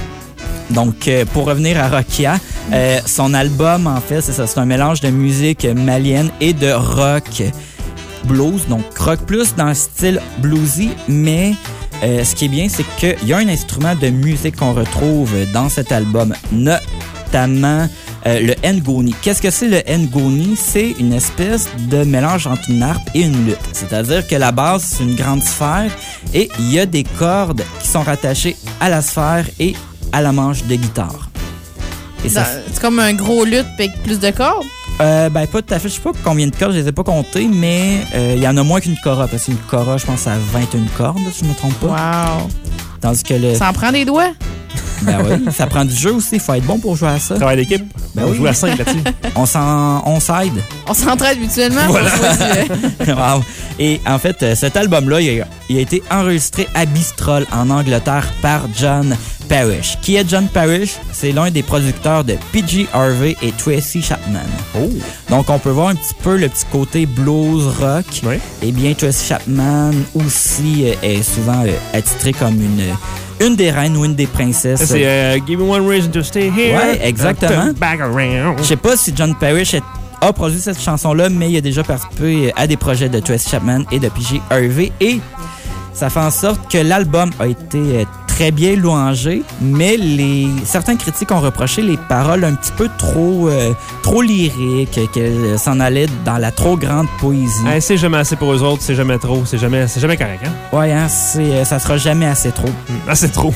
Donc, pour revenir à Rokia, son album, en fait, c'est ça, c'est un mélange de musique malienne et de rock blues. Donc, rock plus dans le style bluesy, mais ce qui est bien, c'est qu'il y a un instrument de musique qu'on retrouve dans cet album, notamment le ngoni. Qu'est-ce que c'est le ngoni? C'est une espèce de mélange entre une harpe et une lutte. C'est-à-dire que la basse, c'est une grande sphère et il y a des cordes qui sont rattachées à la sphère et à la manche de guitare. Et ça, C'est comme un gros luth avec plus de cordes? ben, pas tout à fait. Je sais pas combien de cordes, je les ai pas comptées, mais il y en a moins qu'une cora. Parce qu'une cora, je pense, à 21 cordes, si je me trompe pas. Wow! Tandis que le... Ça en prend des doigts? Ben oui, ça prend du jeu aussi. Il faut être bon pour jouer à ça. Travail d'équipe. Ben On oui. joue à 5 là-dessus. On s'aide. On s'entraide mutuellement. Voilà. Wow. Et en fait, cet album-là, il a été enregistré à Bristol, en Angleterre, par John Parrish. Qui est John Parrish? C'est l'un des producteurs de PG Harvey et Tracy Chapman. Oh. Donc, on peut voir un petit peu le petit côté blues rock. Oui. Eh bien, Tracy Chapman aussi est souvent attitré comme une des reines ou une des princesses. C'est Give me one reason to stay here. Ouais, exactement. Turn back around. Je sais pas si John Parrish a produit cette chanson-là, mais il a déjà participé à des projets de Tracy Chapman et de PG Harvey. Et ça fait en sorte que l'album a été très bien louangé, mais certains critiques ont reproché les paroles un petit peu trop lyriques, qu'elles s'en allaient dans la trop grande poésie. Hey, c'est jamais assez pour eux autres, c'est jamais trop, c'est jamais correct, hein? Ouais, hein, ça sera jamais assez trop. Assez trop.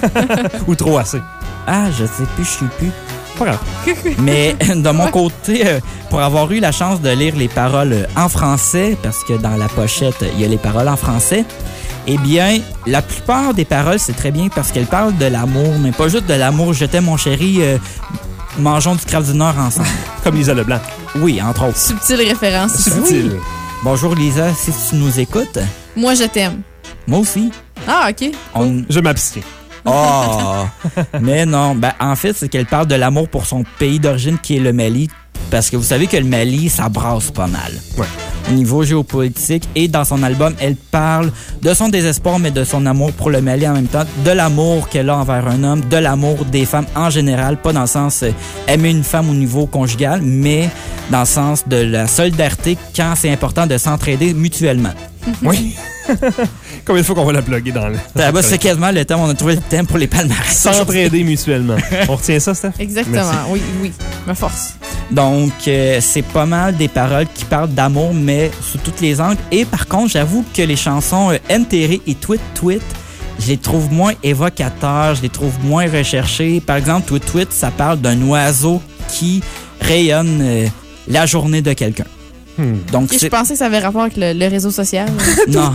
Ou trop assez. Ah, je sais plus, je sais plus. Pas grave. Mais de mon côté, pour avoir eu la chance de lire les paroles en français, parce que dans la pochette, il y a les paroles en français, eh bien, la plupart des paroles, c'est très bien parce qu'elles parlent de l'amour, mais pas juste de l'amour. Je t'aime, mon chéri, mangeons du crabe du Nord ensemble. Comme Lisa Leblanc. Oui, entre autres. Subtile référence. Subtil. Oui. Bonjour Lisa, si tu nous écoutes. Moi, je t'aime. Moi aussi. Ah, OK. Je m'abstiens. Oh! Mais non, ben, en fait, c'est qu'elle parle de l'amour pour son pays d'origine qui est le Mali. Parce que vous savez que le Mali, ça brasse pas mal. Ouais. Au niveau géopolitique. Et dans son album, elle parle de son désespoir, mais de son amour pour le Mali en même temps. De l'amour qu'elle a envers un homme. De l'amour des femmes en général. Pas dans le sens aimer une femme au niveau conjugal, mais dans le sens de la solidarité quand c'est important de s'entraider mutuellement. Oui. Combien de fois qu'on va la plugger dans le... Là-bas, c'est quasiment le thème. On a trouvé le thème pour les palmarès. S'entraider mutuellement. On retient ça, Steph? Exactement. Merci. Oui. Ma force. Donc, c'est pas mal des paroles qui parlent d'amour, mais sous toutes les angles. Et par contre, j'avoue que les chansons Enterré et Tweet Tweet, je les trouve moins évocateurs, je les trouve moins recherchées. Par exemple, Tweet Tweet, ça parle d'un oiseau qui rayonne la journée de quelqu'un. Donc, Et je pensais que ça avait rapport avec le réseau social. Non.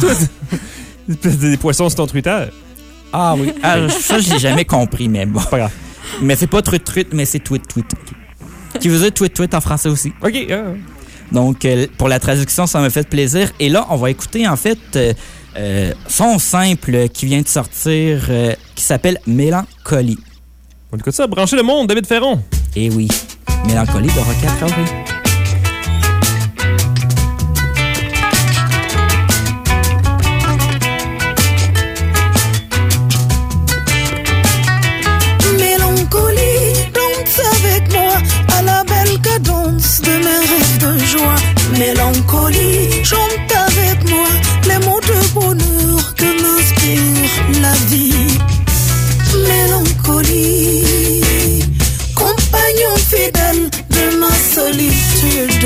Des poissons sur ton Twitter. Ah oui. Ah, ça, je l'ai jamais compris, mais bon. Pas grave. Mais c'est pas Tweet Tweet, mais c'est Tweet Tweet. Qui veut dire Tweet Tweet en français aussi. OK. Donc, pour la traduction, ça m'a fait plaisir. Et là, on va écouter, en fait, son simple qui vient de sortir, qui s'appelle Mélancolie. On écoute ça. Branchez le monde, David Ferron. Et oui, Mélancolie de Rocky Harvey. Mélancolie, chante avec moi les mots de bonheur que m'inspire la vie. Mélancolie, compagnon fidèle de ma solitude.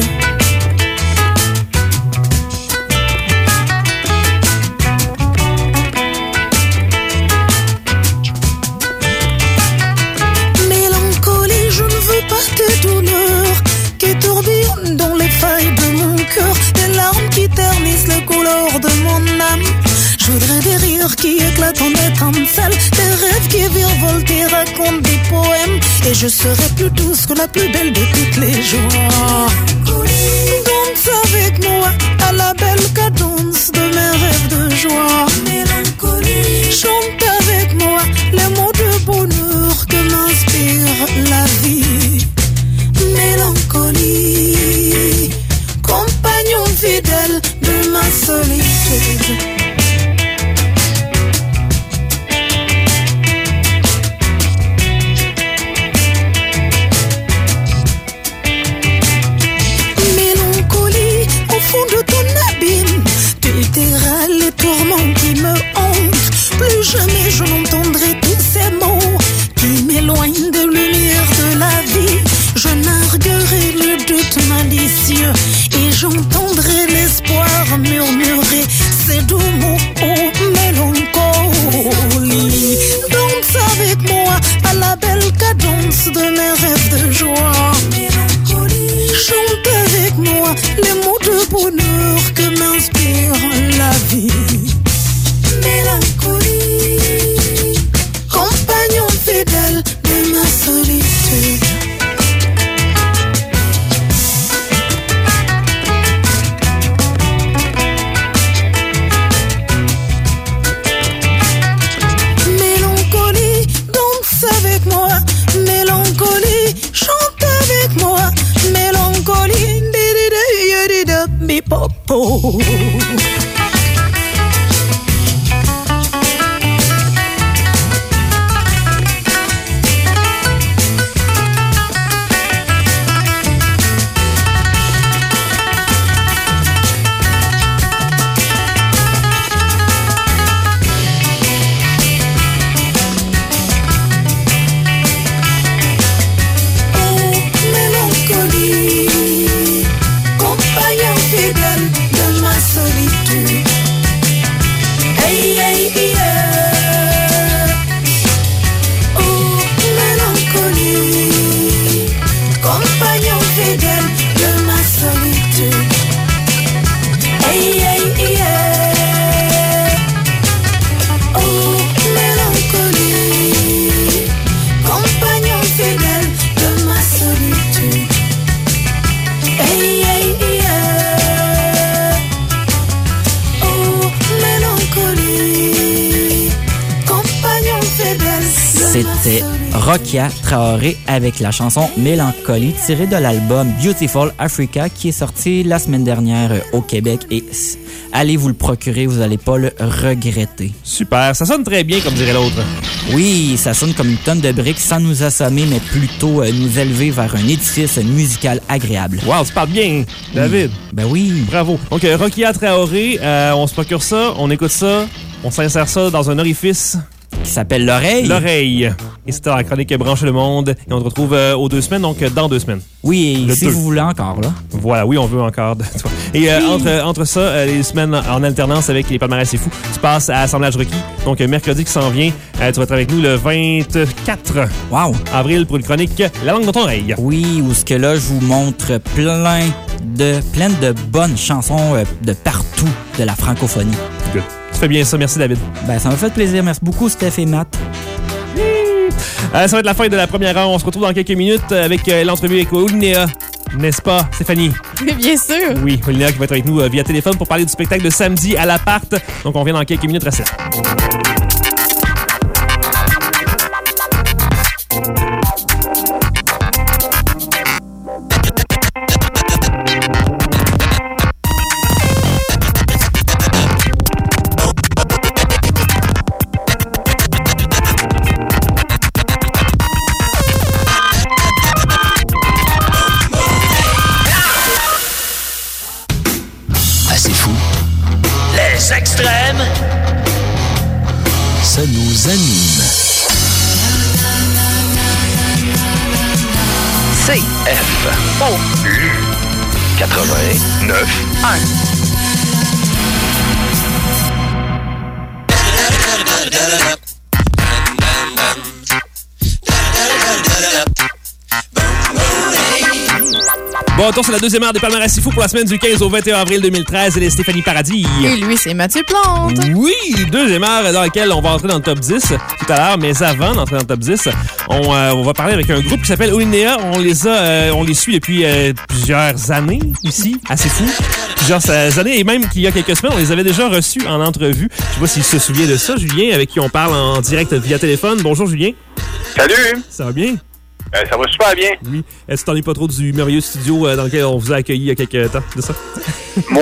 Mélancolie, je ne veux pas de douleur qui tourbillonne dans les failles de mon cœur, des larmes qui ternissent les couleurs de mon âme. Je voudrais des rires qui éclatent en étincelles, des rêves qui virevoltent et racontent des poèmes. Et je serai plus douce que la plus belle de toutes les joies. Danse avec moi à la belle cadence de mes rêves de joie. Mélancolie, chante avec moi les mots de bonheur que m'inspire la vie. Mélancolie, compagnon fidèle de ma solitude. Mélancolie, au fond de ton abîme, tu étairas les tourments qui me hantent. Plus jamais je n'entendrai tous ces mots qui m'éloignent de lumière de la vie. Je narguerai le doute malicieux et j'entendrai l'espoir murmurer ces doux mots. Oh, mélancolie, danse avec moi à la belle cadence de mes rêves de joie. Mélancolie, chante avec moi les mots de bonheur que m'inspire la vie. Mélancolie, compagnon fidèle c'était Rokia Traoré avec la chanson Mélancolie tirée de l'album Beautiful Africa qui est sorti la semaine dernière au Québec et allez vous le procurer, vous n'allez pas le regretter. Super, ça sonne très bien comme dirait l'autre. Oui, ça sonne comme une tonne de briques sans nous assommer mais plutôt nous élever vers un édifice musical agréable. Wow, tu parles bien, David. Ben oui. Bravo. Donc Rokia Traoré, on se procure ça, on écoute ça, on s'insère ça dans un orifice qui s'appelle l'oreille. L'oreille. Et c'était la chronique Branche le Monde. Et on se retrouve aux 2 semaines, donc dans 2 semaines. Oui, et si vous voulez encore, là. Voilà, oui, on veut encore de toi. Et entre ça, les semaines en alternance avec les palmarès c'est fou, tu passes à Assemblage requis. Donc mercredi qui s'en vient, tu vas être avec nous le 24 avril pour une chronique La langue dans ton oreille. Oui, où ce que là, je vous montre plein de bonnes chansons de partout de la francophonie. Good. Tu fais bien ça. Merci, David. Ben, ça m'a fait plaisir. Merci beaucoup, Steph et Matt. Ça va être la fin de la première heure. On se retrouve dans quelques minutes avec l'entrevue avec Oulinéa. N'est-ce pas, Stéphanie? Oui, bien sûr. Oui, Oulinéa qui va être avec nous via téléphone pour parler du spectacle de samedi à l'Appart. Donc, on revient dans quelques minutes. Restez là. Extrêmes, ça nous anime. CFOU 89.1. Bon, tour sur la deuxième heure des palmarès si fou pour la semaine du 15 au 21 avril 2013. Elle est Stéphanie Paradis. Et lui, c'est Mathieu Plante. Oui, deuxième heure dans laquelle on va entrer dans le top 10 tout à l'heure. Mais avant d'entrer dans le top 10, on va parler avec un groupe qui s'appelle Oulinéa. On les suit depuis plusieurs années ici, assez fou. Plusieurs années. Et même qu'il y a quelques semaines, on les avait déjà reçus en entrevue. Je sais pas s'il se souvient de ça, Julien, avec qui on parle en direct via téléphone. Bonjour, Julien. Salut. Ça va bien? Ça va super bien. Oui. Est-ce que tu t'en es pas trop du merveilleux studio dans lequel on vous a accueilli il y a quelques temps de ça? Moi,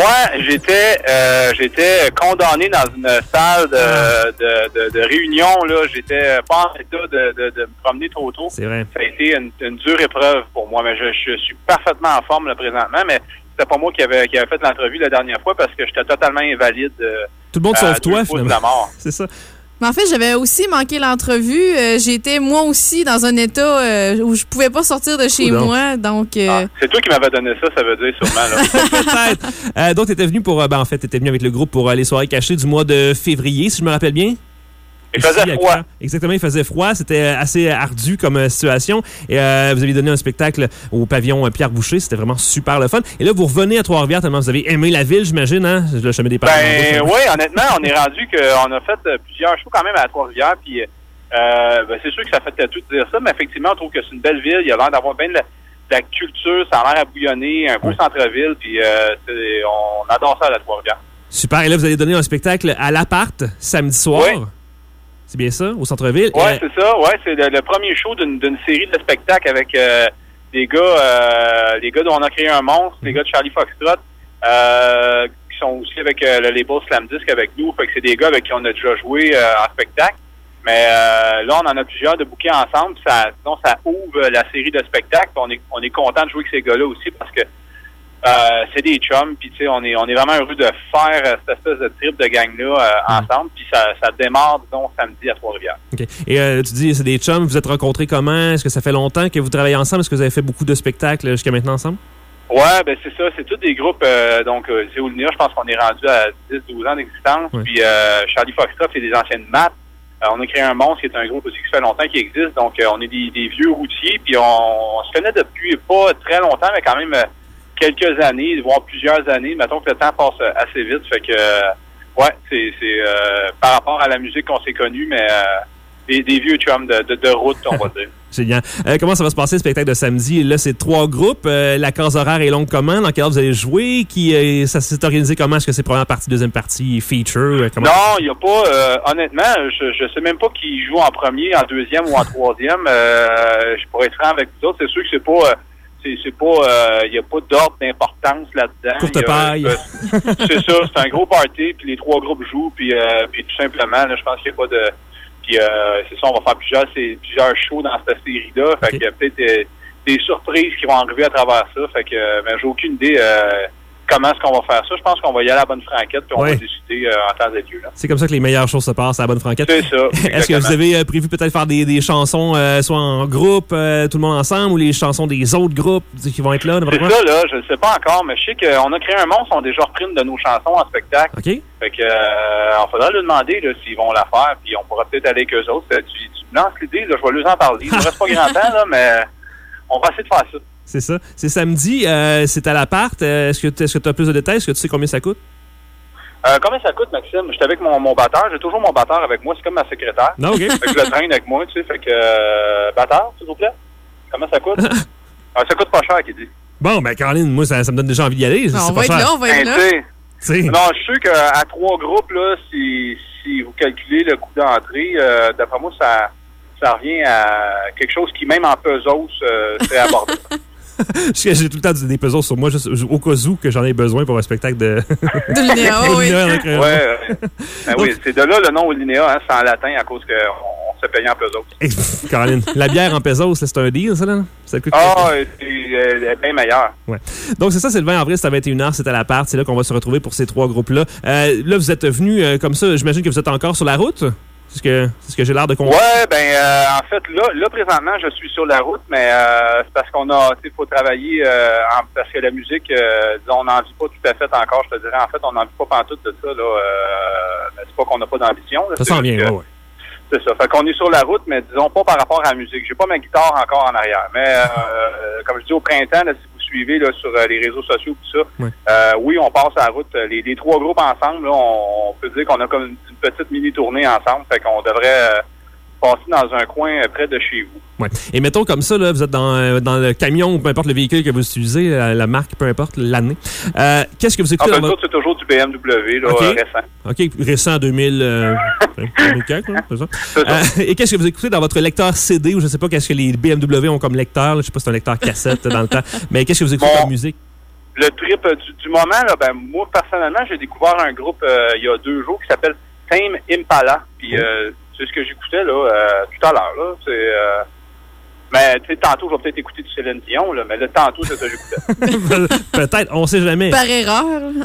j'étais condamné dans une salle de réunion. Là, j'étais pas en état de me promener trop tôt. C'est vrai. Ça a été une dure épreuve pour moi, mais je suis parfaitement en forme là, présentement, mais c'était pas moi qui avait fait l'entrevue la dernière fois parce que j'étais totalement invalide. Tout le monde sauf toi, finalement. De la mort. C'est ça. Mais en fait, j'avais aussi manqué l'entrevue. J'étais moi aussi dans un état où je pouvais pas sortir de chez moi. Donc, c'est toi qui m'avais donné ça, ça veut dire sûrement. Là. Peut-être. Donc, tu étais venu en fait, tu étais venu avec le groupe pour les soirées cachées du mois de février, si je me rappelle bien. Il faisait froid. Exactement, il faisait froid. C'était assez ardu comme situation. Et vous aviez donné un spectacle au pavillon Pierre Boucher. C'était vraiment super le fun. Et là, vous revenez à Trois-Rivières tellement vous avez aimé la ville, j'imagine, hein? Le chemin des parcs. Ben oui, honnêtement, on est rendu qu'on a fait plusieurs shows quand même à Trois-Rivières. Puis c'est sûr que ça fait tout de dire ça, mais effectivement, on trouve que c'est une belle ville. Il y a l'air d'avoir bien de la culture. Ça a l'air à bouillonner, un beau centre-ville. Puis on adore ça à la Trois-Rivières. Super. Et là, vous allez donner un spectacle à l'Appart samedi soir. Oui. C'est bien ça, au centre-ville? Oui, c'est ça. Ouais, c'est le premier show d'une série de spectacles avec les gars dont on a créé un monstre, les gars de Charlie Foxtrot, qui sont aussi avec le label Slam Disc avec nous. Fait que c'est des gars avec qui on a déjà joué en spectacle. Mais là, on en a plusieurs de bookés ensemble. Ça ouvre la série de spectacles. On est content de jouer avec ces gars-là aussi parce que c'est des chums, puis tu sais, on est vraiment heureux de faire cette espèce de trip de gang-là ensemble, puis ça démarre, disons, samedi à Trois-Rivières. OK. Et tu dis, c'est des chums, vous êtes rencontrés comment? Est-ce que ça fait longtemps que vous travaillez ensemble? Est-ce que vous avez fait beaucoup de spectacles jusqu'à maintenant ensemble? Ouais, ben c'est ça, c'est tous des groupes, donc c'est Oulinéa, je pense qu'on est rendu à 10-12 ans d'existence, puis Charlie Foxtrot, c'est des anciennes maths. On a créé un monstre qui est un groupe aussi qui fait longtemps qui existe, donc on est des vieux routiers, puis on se connaît depuis pas très longtemps, mais quand même quelques années, voire plusieurs années. Mettons que le temps passe assez vite. Fait que, ouais, c'est par rapport à la musique qu'on s'est connus, mais des vieux chums de route, on va dire. Génial. Comment ça va se passer, le spectacle de samedi? Là, c'est 3 groupes. La case horaire est longue comment? Dans quelle heure vous allez jouer? Ça s'est organisé comment? Est-ce que c'est première partie, deuxième partie, feature? Comment? Non, il n'y a pas... honnêtement, je sais même pas qui joue en premier, en deuxième ou en troisième. Je pourrais être franc avec vous autres. C'est sûr que c'est pas... il n'y a pas d'ordre d'importance là-dedans. Courte paille. C'est ça, c'est un gros party, puis les 3 groupes jouent, puis tout simplement, là, je pense qu'il n'y a pas de... Puis c'est ça, on va faire plusieurs shows dans cette série-là. Fait qu'il y a peut-être des surprises qui vont arriver à travers ça. Fait que mais j'ai aucune idée comment est-ce qu'on va faire ça. Je pense qu'on va y aller à la bonne franquette, puis on va décider en temps et lieu. Là. C'est comme ça que les meilleures choses se passent à la bonne franquette. C'est ça. Est-ce que vous avez prévu peut-être faire des chansons soit en groupe, tout le monde ensemble, ou les chansons des autres groupes qui vont être là? C'est ça, là. Je ne sais pas encore, mais je sais qu'on a créé un monstre, on a déjà repris une de nos chansons en spectacle. OK. Fait que on faudra lui demander là, s'ils vont la faire, puis on pourra peut-être aller avec eux autres. Tu me lances l'idée, là, je vais leur en parler. Il ne reste pas grand temps, là, mais on va essayer de faire ça. C'est ça. C'est samedi, c'est à l'appart. Est-ce que tu as plus de détails? Est-ce que tu sais combien ça coûte? Combien ça coûte, Maxime? J'étais avec mon batteur. J'ai toujours mon batteur avec moi. C'est comme ma secrétaire. Non, OK. Fait que je le traîne avec moi, tu sais. Fait que, batteur, s'il vous plaît. Comment ça coûte? Ça coûte pas cher, qu'il dit. Bon, ben, Caroline, moi, ça me donne déjà envie d'y aller. On va être là, on va être là. Non, je suis sûr qu'à 3 groupes, là, si vous calculez le coût d'entrée, d'après moi, ça revient à quelque chose qui, même en pesos, c'est abordable. J'ai tout le temps des pesos sur moi, juste au cas où que j'en ai besoin pour un spectacle de Linéa, oui. Oui, c'est de là le nom Linéa, hein, c'est en latin à cause qu'on s'est payé en pesos. Caroline, la bière en pesos, c'est un deal, ça, là? C'est bien meilleur. Ouais. Donc, c'est ça, c'est le 20 avril, c'est à 21h, c'est à l'appart, c'est là qu'on va se retrouver pour ces 3 groupes-là. Là, vous êtes venus comme ça, j'imagine que vous êtes encore sur la route? C'est ce que j'ai l'air de comprendre. Ouais, en fait, là, présentement, je suis sur la route, mais c'est parce qu'on a, faut travailler, parce que la musique, disons, on n'en vit pas tout à fait encore, je te dirais. En fait, on n'en vit pas pantoute de ça, là. Mais c'est pas qu'on n'a pas d'ambition, là. Ça sent bien, ouais. C'est ça. Fait qu'on est sur la route, mais disons pas par rapport à la musique. J'ai pas ma guitare encore en arrière. Mais, comme je dis, au printemps, là, si vous suivez, là, sur les réseaux sociaux, tout ça, oui, on passe à la route. Les 3 groupes ensemble, là, on peut dire qu'on a comme une petite mini-tournée ensemble. Fait qu'on devrait passer dans un coin près de chez vous. Ouais. Et mettons comme ça, là, vous êtes dans le camion ou peu importe le véhicule que vous utilisez, la marque, peu importe l'année. Qu'est-ce que vous écoutez dans votre... C'est toujours du BMW, là, récent. OK, récent 2000... 2004, là, c'est ça. C'est ça. Et qu'est-ce que vous écoutez dans votre lecteur CD ou je sais pas qu'est-ce que les BMW ont comme lecteur, là, je sais pas si c'est un lecteur cassette dans le temps, mais qu'est-ce que vous écoutez comme musique? Le trip du moment, là, moi, personnellement, j'ai découvert un groupe il y a 2 jours qui s'appelle Tame Impala. Puis c'est ce que j'écoutais là tout à l'heure. Là. Mais tu sais, tantôt, je vais peut-être écouter du Céline Dion, là, mais là, tantôt, c'est ça que j'écoutais. Peut-être, on sait jamais. Par erreur.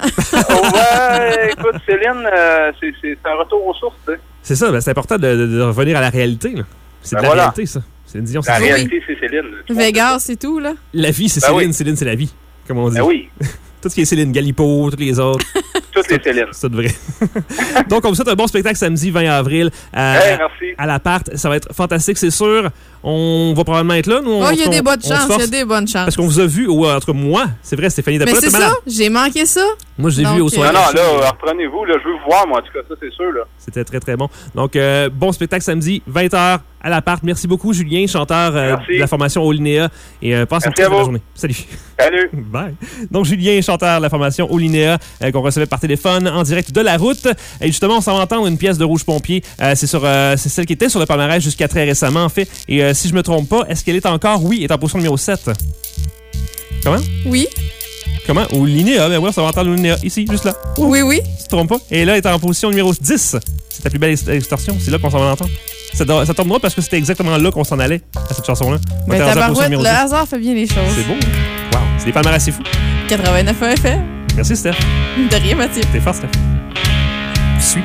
Ouais, écoute, Céline, c'est un retour aux sources, tu sais. C'est ça, c'est important de revenir à la réalité. Là. C'est de la réalité, ça. Céline Dion, la réalité, c'est Céline. Vegas, c'est tout, là. La vie, c'est Céline. Céline, c'est la vie, comme on dit. Ben oui. Tout ce qui est Céline, Galipo, toutes les autres. Toutes les Céline. C'est tout vrai. Donc, on vous souhaite un bon spectacle samedi 20 avril merci. à l'appart. Ça va être fantastique, c'est sûr. On va probablement être là. Nous, il y a des bonnes chances. Il y a des bonnes chances. Parce qu'on vous a vu, ou en tout cas, moi, c'est vrai, Stéphanie Daprat. Mais c'est ça, j'ai manqué ça. Moi, je l'ai vu au soir. Non, là, reprenez-vous. Là, je veux vous voir, moi, en tout cas, ça, c'est sûr. Là. C'était très, très bon. Donc, bon spectacle samedi, 20h à l'appart. Merci beaucoup, Julien, chanteur de la formation Olinéa. Et passe une très belle journée. Salut. Salut. Bye. Donc, Julien, chanteur de la formation Olinéa, qu'on recevait par téléphone en direct de la route. Et justement, on s'en va entendre une pièce de Rouge Pompier. C'est celle qui était sur le palmarès jusqu'à très récemment, en fait. Et si je me trompe pas, est-ce qu'elle est encore? Oui, elle est en position numéro 7. Comment? Oui. Comment? Ou Linéa, ben oui, on s'en va entendre Linéa, ici, juste là. Oui, oui. Tu te trompes pas? Et là, elle est en position numéro 10. C'est ta plus belle extorsion, c'est là qu'on s'en va l'entendre. Ça tombe droit parce que c'était exactement là qu'on s'en allait, à cette chanson-là. Mais tabarouette, le hasard fait bien les choses. C'est beau. Wow, c'est des palmarès assez fous. 89 FM. Merci, Steph. De rien, Mathieu. T'es fort, Steph. Je suis.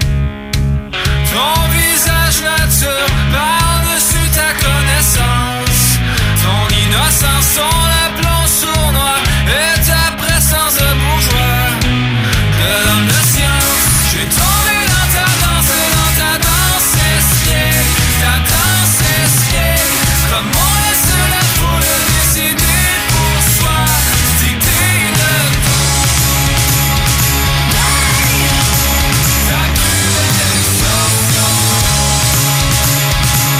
Ton visage nature par-dessus ta connaissance. Ton innocence, ton aplomb sournois et ta présence de bourgeois. De l'homme de science, j'ai tombé dans ta danse esquier. Ta danse esquier. Comment laisse la foule décider pour soi, dicter le ton. Ta plus belle extorsion.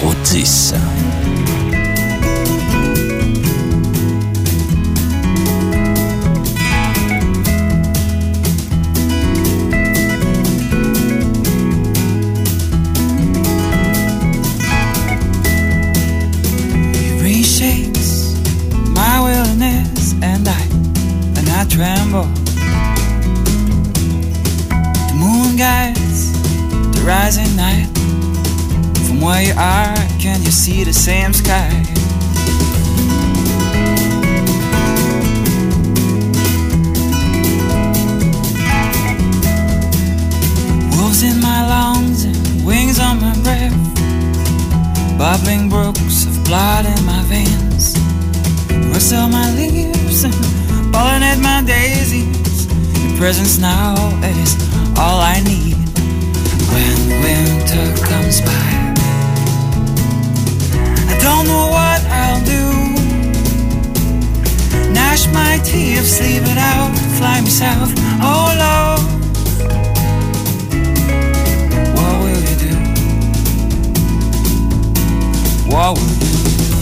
numéro 10. Reshapes my wilderness and I tremble. The moon guides the rising night. From where you are, can you see the same sky? Wolves in my lungs and wings on my breath. Bubbling brooks of blood in my veins. Rustle my leaves and pollinate my daisies. Your presence now is all I need. When winter comes by, I don't know what I'll do. Gnash my teeth, sleep it out, fly me south. Oh Lord, what will you do? What will you do?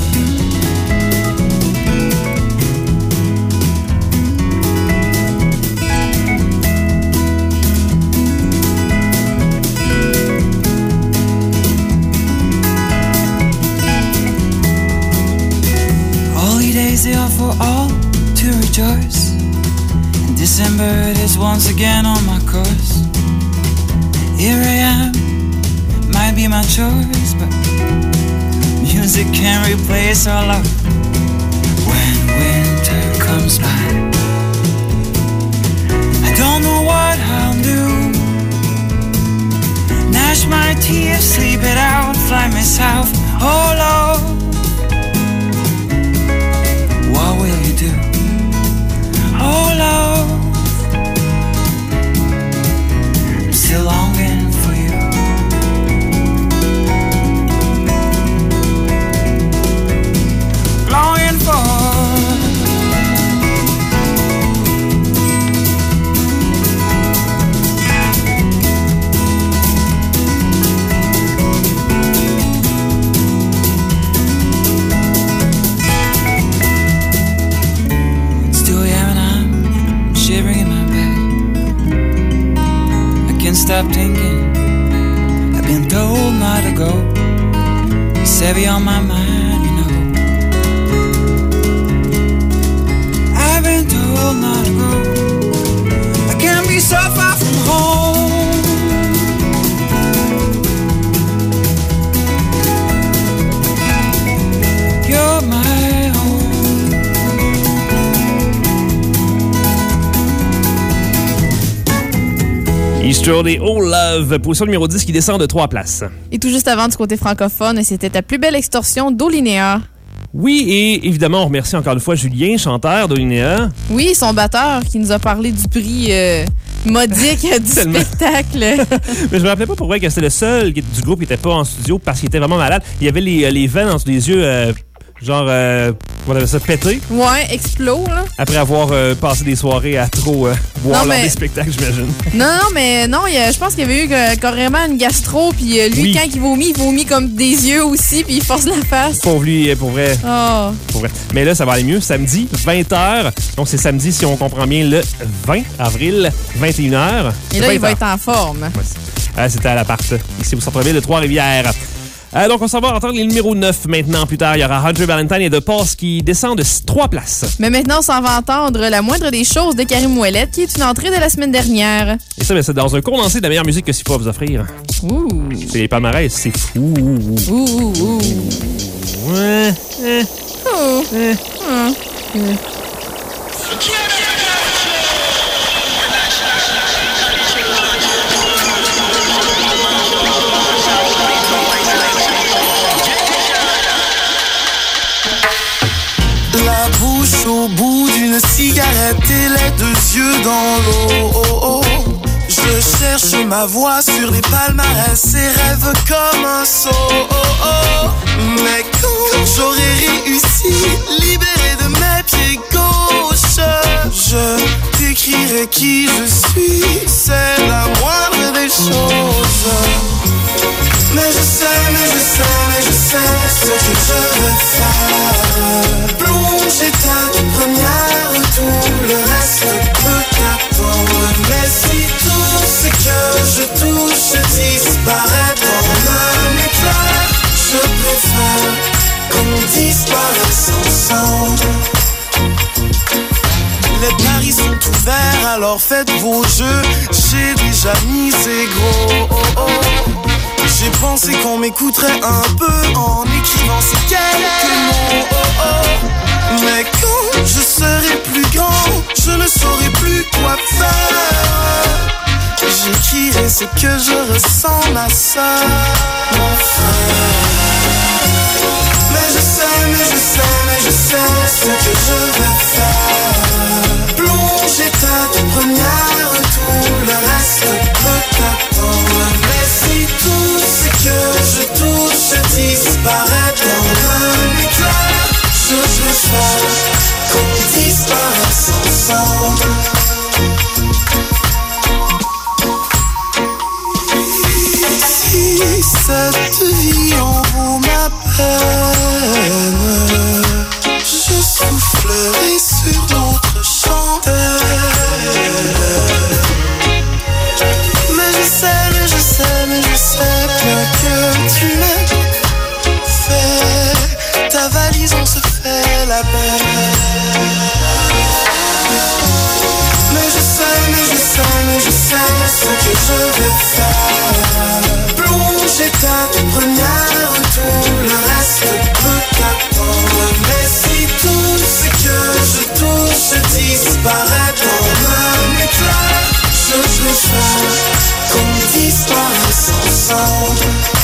Holidays they are for all to rejoice, and December it is once again on my course. Here I am, might be my choice, but music can't replace our love. When winter comes by, I don't know what I'll do. Gnash my teeth, sleep it out, fly me south. Oh Lord, what will you do? Oh Lord, I'm still longing for you. Longing for stop thinking. I've been told not to go. It's heavy on my mind, you know. I've been told not to go. I can't be so far from home. You're my home. Easterly, Oh Love, position numéro 10 qui descend de 3 places. Et tout juste avant, du côté francophone, c'était Ta plus belle extorsion d'Olinéa. Oui, et évidemment, on remercie encore une fois Julien, chanteur d'Olinéa. Oui, son batteur qui nous a parlé du prix modique du spectacle. Mais je me rappelais pas pourquoi que c'était le seul du groupe qui était pas en studio parce qu'il était vraiment malade. Il y avait les veines en dessous des yeux, on avait ça pété. Ouais, explos, là. Après avoir passé des soirées à trop boire lors des spectacles, j'imagine. Non, je pense qu'il y avait eu carrément une gastro, puis lui, oui. Quand il vomit comme des yeux aussi, puis il force la face. Pauvre lui, pour vrai. Oh. Pour vrai. Mais là, ça va aller mieux. Samedi, 20h. Donc, c'est samedi, si on comprend bien, le 20 avril, 21h. Et là, il va être en forme. Ouais. C'était à l'appart, ici au centre-ville de Trois-Rivières. Donc, on s'en va entendre les numéros 9 maintenant. Plus tard, il y aura Hunter Valentine et The Pulse qui descendent de 3 places. Mais maintenant, on s'en va entendre La moindre des choses de Karim Ouellette, qui est une entrée de la semaine dernière. Et ça, c'est dans un condensé de la meilleure musique que Sifa va vous offrir. Ouh. C'est les palmarès, c'est fou. Ouh. Ouais. La bouche au bout d'une cigarette et les 2 yeux dans l'eau. Oh, oh. Je cherche ma voix sur les palmarès et rêve comme un sot. Oh, oh. Mais quand j'aurai réussi, libéré de mes pieds gauches, je t'écrirai qui je suis. C'est la moindre des choses. Mais je sais faites vos jeux, j'ai déjà misé gros. Oh, oh. J'ai pensé qu'on m'écouterait un peu en écrivant ces quelques mots. Oh, oh. Mais quand je serai plus grand, je ne saurai plus quoi faire. J'écrirai ce que je ressens, ma soeur, mon frère. Mais je sais ce que je vais faire. Plonger ta toute première, tout le reste peut attendre. Mais si tout ce que je touche disparaît dans un éclair, je préfère qu'on disparaisse ensemble. Si cette vie en vaut ma peine, je soufflerai sur notre chandelle. Mais je sais bien que tu m'aimes. Fais ta valise, on se fait la belle. Mais je sais ce que je vais faire. Plonger ta toute première, tout le reste peut attendre. Mais si tout ce que je touche disparaît dans un éclair, je préfère qu'on disparaisse ensemble.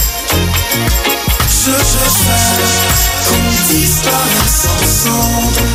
Je préfère qu'on disparaisse ensemble.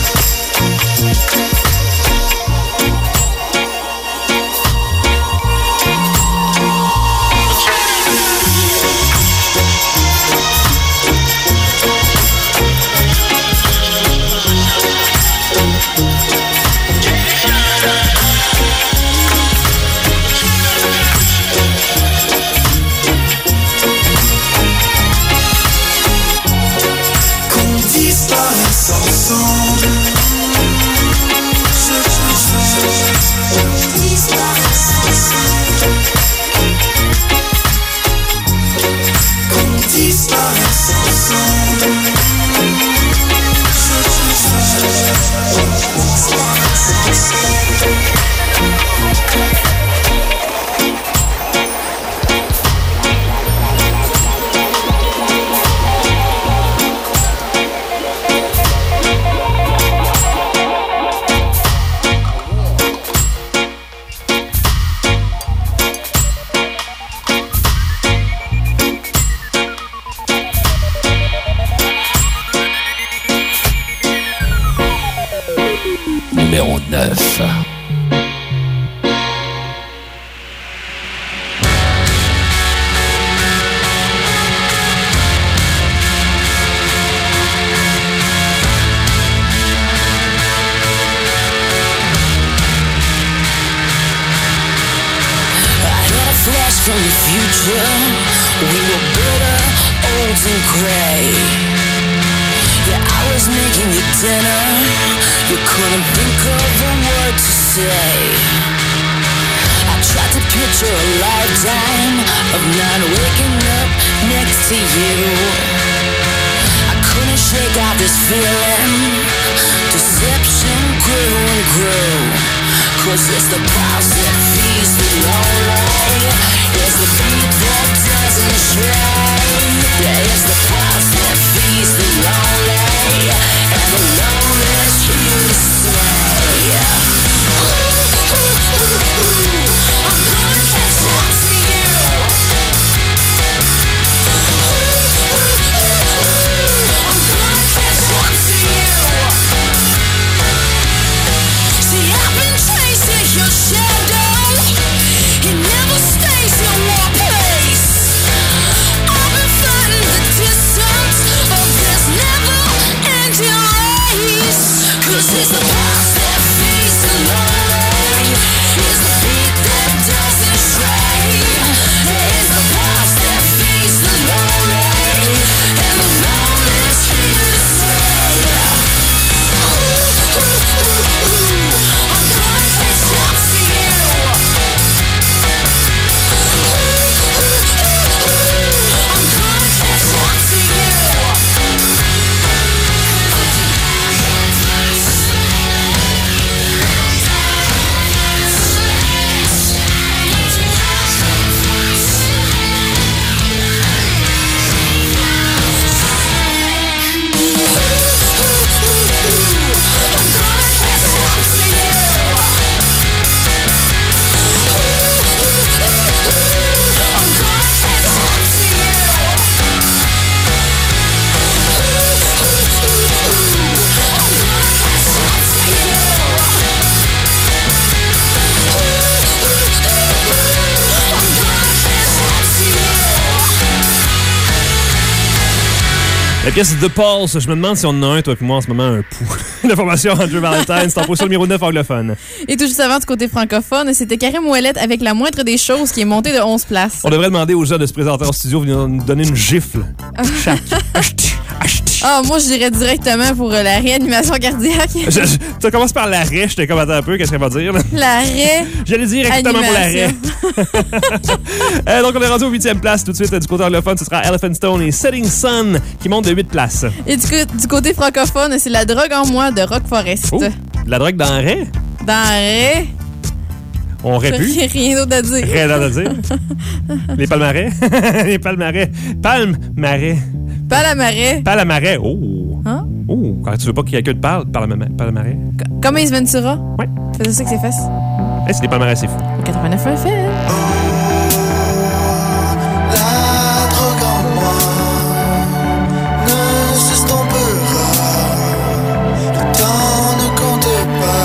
Numéro 9. From the future, we were bitter, old and gray. Yeah, I was making you dinner. You couldn't think of a word to say. I tried to picture a lifetime of not waking up next to you. I couldn't shake out this feeling. Deception grew and grew. 'Cause it's the pulse that feeds the lonely. It's the beat that doesn't stray. Yeah, it's the pulse that feeds the lonely. And the lonely's here to stay. I'm gonna catch up to you. I'm gonna catch up to you. See, I've been chasing your shadow. La pièce The Pulse, je me demande si on en a un, toi et moi, en ce moment, un pouls. La formation Andrew Valentine, c'est en position numéro 9 anglophone. Et tout juste avant, du côté francophone, c'était Karim Ouellette avec La moindre des choses qui est montée de 11 places. On devrait demander aux gens de se présenter en studio, venir nous donner une gifle. Ah, moi, je dirais directement pour la réanimation cardiaque. Ça commence par l'arrêt, je te commenté un peu, qu'est-ce qu'elle va dire? L'arrêt. J'allais dire exactement pour l'arrêt. Donc, on est rendu aux 8e place. Tout de suite, du côté anglophone, ce sera Elephant Stone et Setting Sun qui monte de 8 places. Et du côté francophone, c'est La drogue en moi de Rock Forest. Oh, la drogue dans l'arrêt? Dans l'arrêt. On aurait pu. Rien d'autre à dire. Rien d'autre à dire. Les palmarès. Les palmarès. Palmarès. Palamarais. Palamarais. Oh. Hein? Oh. Quand tu veux pas qu'il y ait que de palmarès. Comme Ace Ventura? Ouais. C'est ça que c'est fait. C'est des palmarès, c'est fou. 89 FM. La drogue en moi ne s'estompera. Le temps ne compte pas.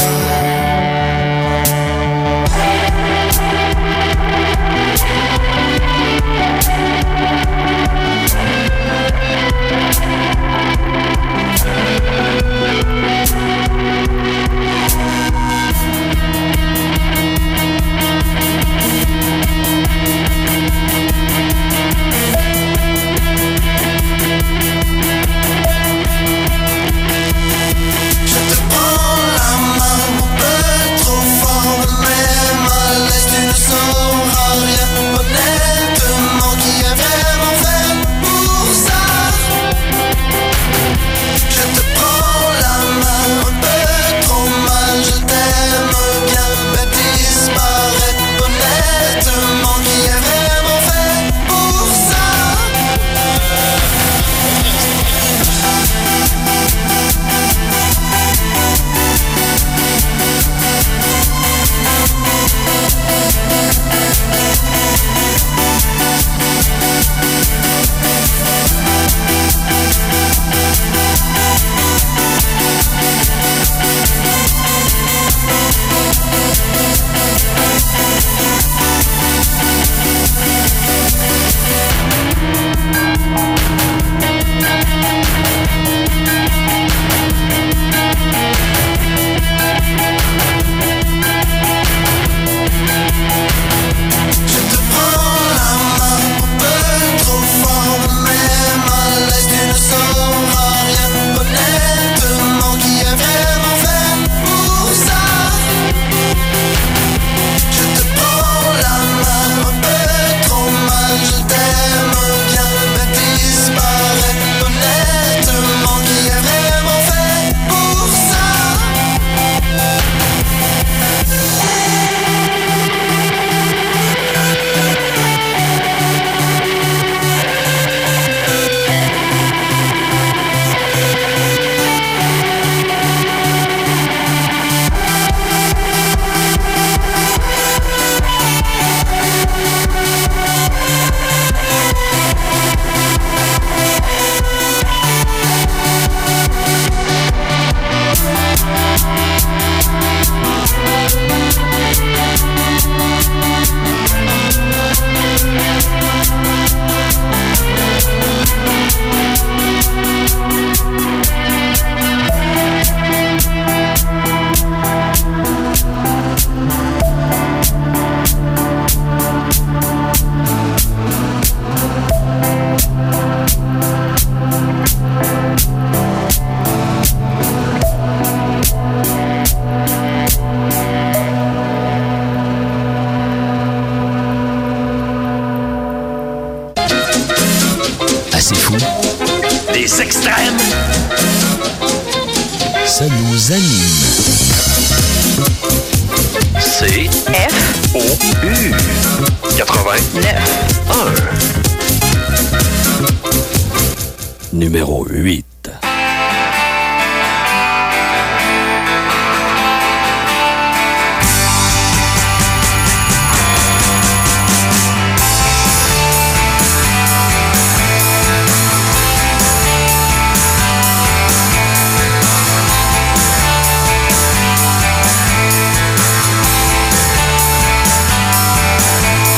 C'est fou. Des extrêmes. Ça nous anime. C F O U 89 1. Numéro 8.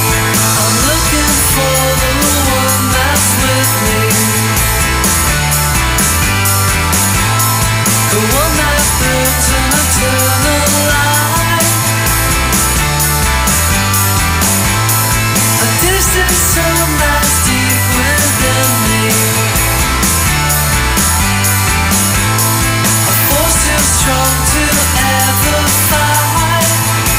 I'm looking for the one that's with me. some lies deep within me. A force too strong to ever fight.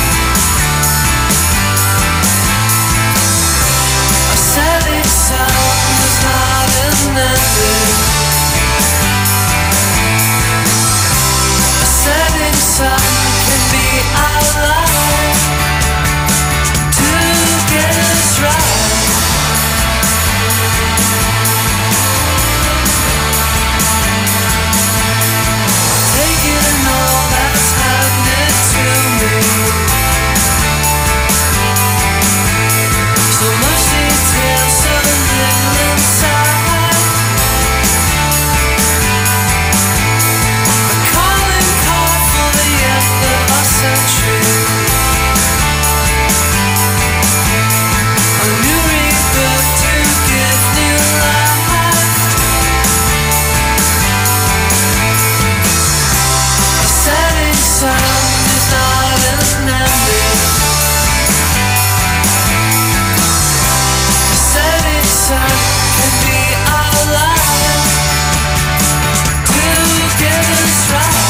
A setting sun is not an ending. A setting sun can be our life. To get us right. Taking all that's happening to me. So much detail, so little inside. A calling card for the end of our century. A new rebirth to give new life. A setting sun is not an ending. A setting sun can be our life. To get us right.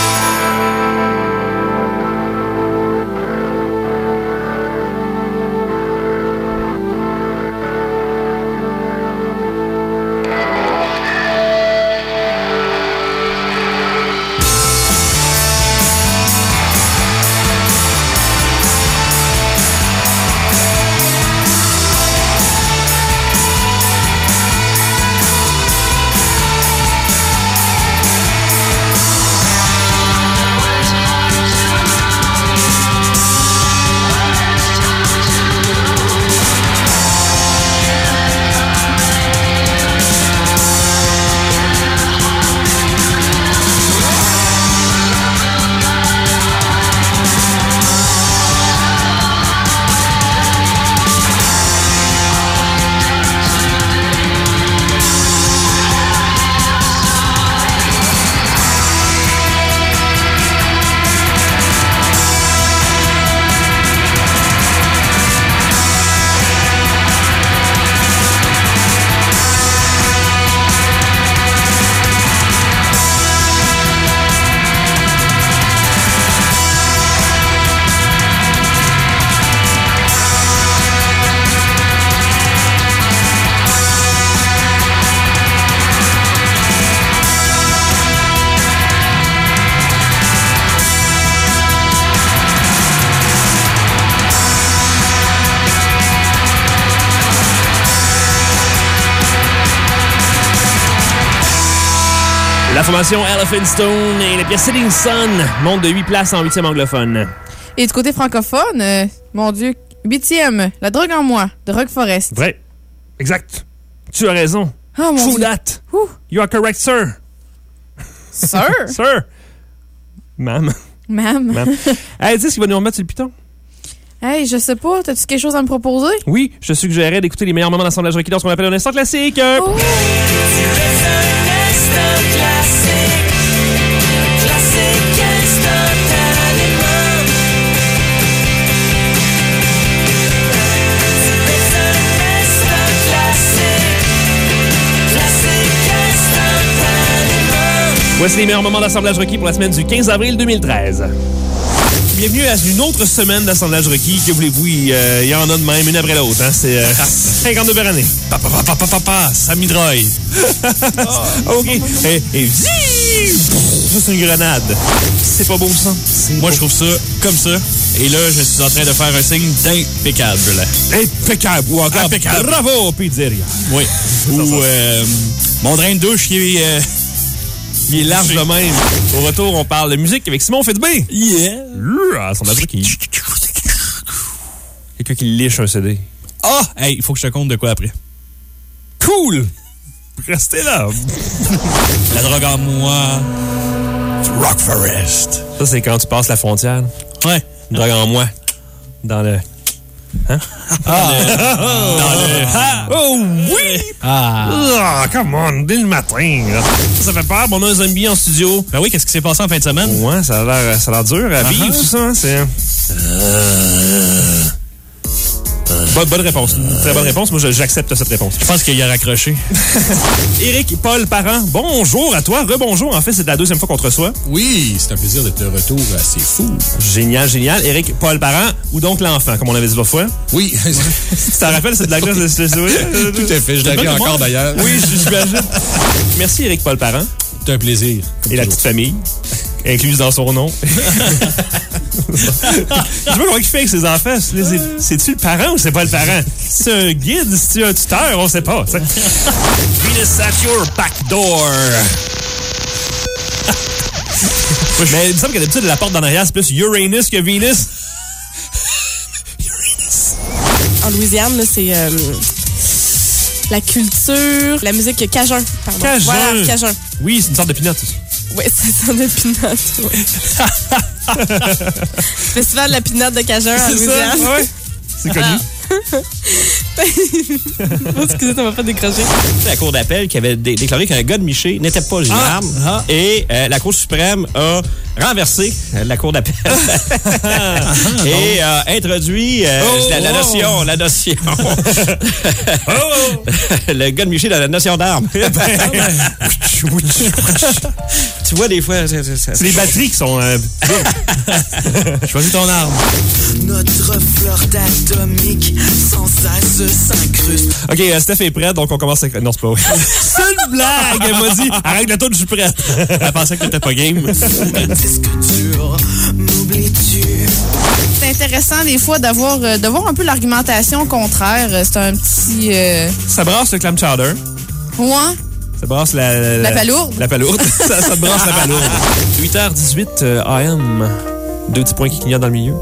La formation Elephant Stone et la pièce Setting Sun monte de 8 places en 8e anglophone. Et du côté francophone, mon Dieu, 8e, La drogue en moi, de Rock Forest. Vrai. Exact. Tu as raison. Oh, mon True Dieu. that. You are correct, sir. Sir? Sir. Ma'am. Ma'am. Hey, dis ce qu'il va nous remettre sur le piton. Hey, je sais pas, t'as-tu quelque chose à me proposer? Oui, je suggérerais d'écouter les meilleurs moments d'assemblage requis dans ce qu'on appelle un instant classique. Oh. Voici les meilleurs moments d'assemblage requis pour la semaine du 15 avril 2013. Bienvenue à une autre semaine d'assemblage requis. Que voulez-vous, il y en a de même, une après l'autre. Hein? C'est 52 par année. Sammy Droy. OK. Et ça, c'est une grenade. C'est pas beau, ça? Moi, je trouve ça comme ça. Et là, je suis en train de faire un signe d'impeccable. Impeccable. Ou encore impeccable. Bravo, pizzeria. Oui. Ou mon drain de douche qui est... Il est large de même. Au retour, on parle de musique avec Simon Fitzbé. Yeah! Son adresse qui... Quelqu'un qui liche un CD. Ah! Hey, il faut que je te compte de quoi après. Cool! Restez là. La drogue en moi. Rock Forest. Ça, c'est quand tu passes la frontière. Ouais. Drogue en moi. Dans le... Hein? Oh oui! Come on, dès le matin. Là. Ça fait peur, on a un zombie en studio. Ben oui, qu'est-ce qui s'est passé en fin de semaine? Ouais, ça a l'air dur à vivre, tout ça. Hein, c'est... Bonne réponse. Très bonne réponse. Moi, j'accepte cette réponse. Je pense qu'il a raccroché. Éric Paul Parent, bonjour à toi. Rebonjour. En fait, c'est la deuxième fois qu'on te reçoit. Oui, c'est un plaisir d'être de retour. C'est fou. Génial, génial. Éric Paul Parent, ou donc l'enfant, comme on avait dit l'autre fois. Oui. Tu t'en rappelles cette blague-là? Tout à fait. Je l'ai vu encore d'ailleurs. Oui, j'imagine. Merci, Éric Paul Parent. C'est un plaisir. Et la petite famille, incluse dans son nom. Je sais pas comment il fait avec ses enfants. C'est-tu le parent ou c'est pas le parent? C'est un guide? C'est-tu un tuteur? On sait pas. Venus at your back door. Mais il me semble que d'habitude, la porte d'en arrière, c'est plus Uranus que Venus. Uranus. En Louisiane, là, c'est la culture, la musique cajun. Pardon. Cajun. Voilà, cajun. Oui, c'est une sorte de peanut. Oui, c'est une sorte de peanut. Ouais. Festival de la peanut de cajun en Louisiane. Ça, ouais. C'est connu. Excusez, ça m'a fait décrocher. C'est la Cour d'appel qui avait déclaré qu'un gars de Miché n'était pas gérable. Et la Cour suprême a renversé la Cour d'appel. Et a introduit la notion. Le gars de Miché dans la notion d'arme. Tu vois, des fois... C'est les batteries qui sont... Choisis ton arme. Notre fleur atomique sans cesse s'incruste. OK, Steph est prête, donc on commence avec... Non, c'est pas vrai. C'est une blague! Elle m'a dit, arrête la tourne, je suis prête. Elle pensait que t'étais pas game. Disque dur, m'oublies-tu? C'est intéressant, des fois, de voir un peu l'argumentation contraire. C'est un petit... Ça brasse le clam chowder. Ouais. Ça brasse la palourde. La palourde. ça te brasse la palourde. 8h18 AM. 2 petits points qui clignotent dans le milieu.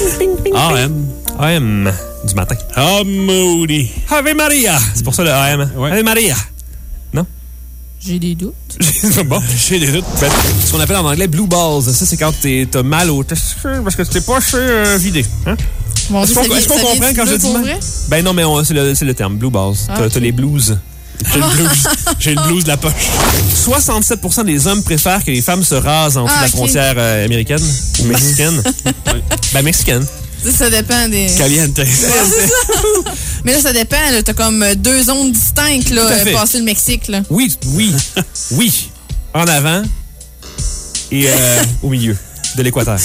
AM. Du matin. Moody. Ave Maria. C'est pour ça le AM. Ouais. Ave Maria. Non? J'ai des doutes. Bon, j'ai des doutes. Ce qu'on appelle en anglais blue balls. Ça, c'est quand t'as mal au testicule parce que tu t'es pas vidé. Hein? Mon Dieu, est-ce qu'on comprend quand je dis mal? Ben non, mais c'est le terme, blue balls. T'as les blues. J'ai le blues de la poche. 67% des hommes préfèrent que les femmes se rasent en dessous de la frontière américaine ou mexicaine. Ben, mexicaine. Ça dépend des... Caliente. Mais là, ça dépend. T'as comme 2 zones distinctes, là, passer le Mexique. Là. Oui. En avant et au milieu de l'équateur.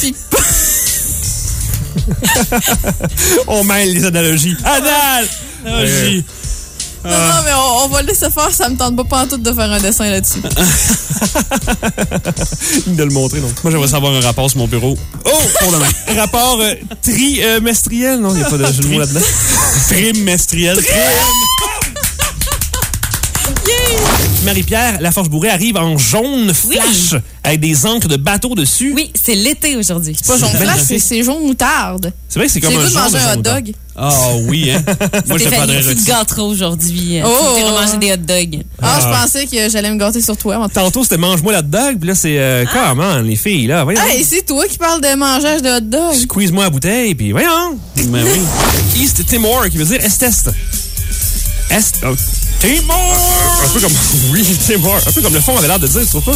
On mêle les analogies. Analogie. Non, mais on va le laisser faire. Ça me tente pas pantoute de faire un dessin là-dessus. De le montrer, non. Moi, j'aimerais savoir un rapport sur mon bureau. Oh, pour demain. Rapport trimestriel. Non, il n'y a pas de jeu de mots là-dedans. Trimestriel. Marie-Pierre Laforge-Bourré arrive en jaune flash avec des encres de bateau dessus. Oui, c'est l'été aujourd'hui. C'est pas jaune flash, c'est jaune moutarde. C'est vrai que c'est comme un jaune. J'ai manger un hot dog. Ah oui, hein? Moi, je prendrais tu te gâteras aujourd'hui. Oh! Tu vas manger des hot dogs. Je pensais que j'allais me gâter sur toi. Tantôt, c'était mange-moi l'hot dog, puis là, c'est comment, les filles, là? Voyons. Hey, c'est toi qui parles de mangeage de hot dog. Squeeze-moi la bouteille, puis voyons. Ben oui. East Timor, qui veut dire est-est. Timor! Un peu comme... Oui, Timor. Un peu comme le fond avait l'air de dire, tu trouves pas?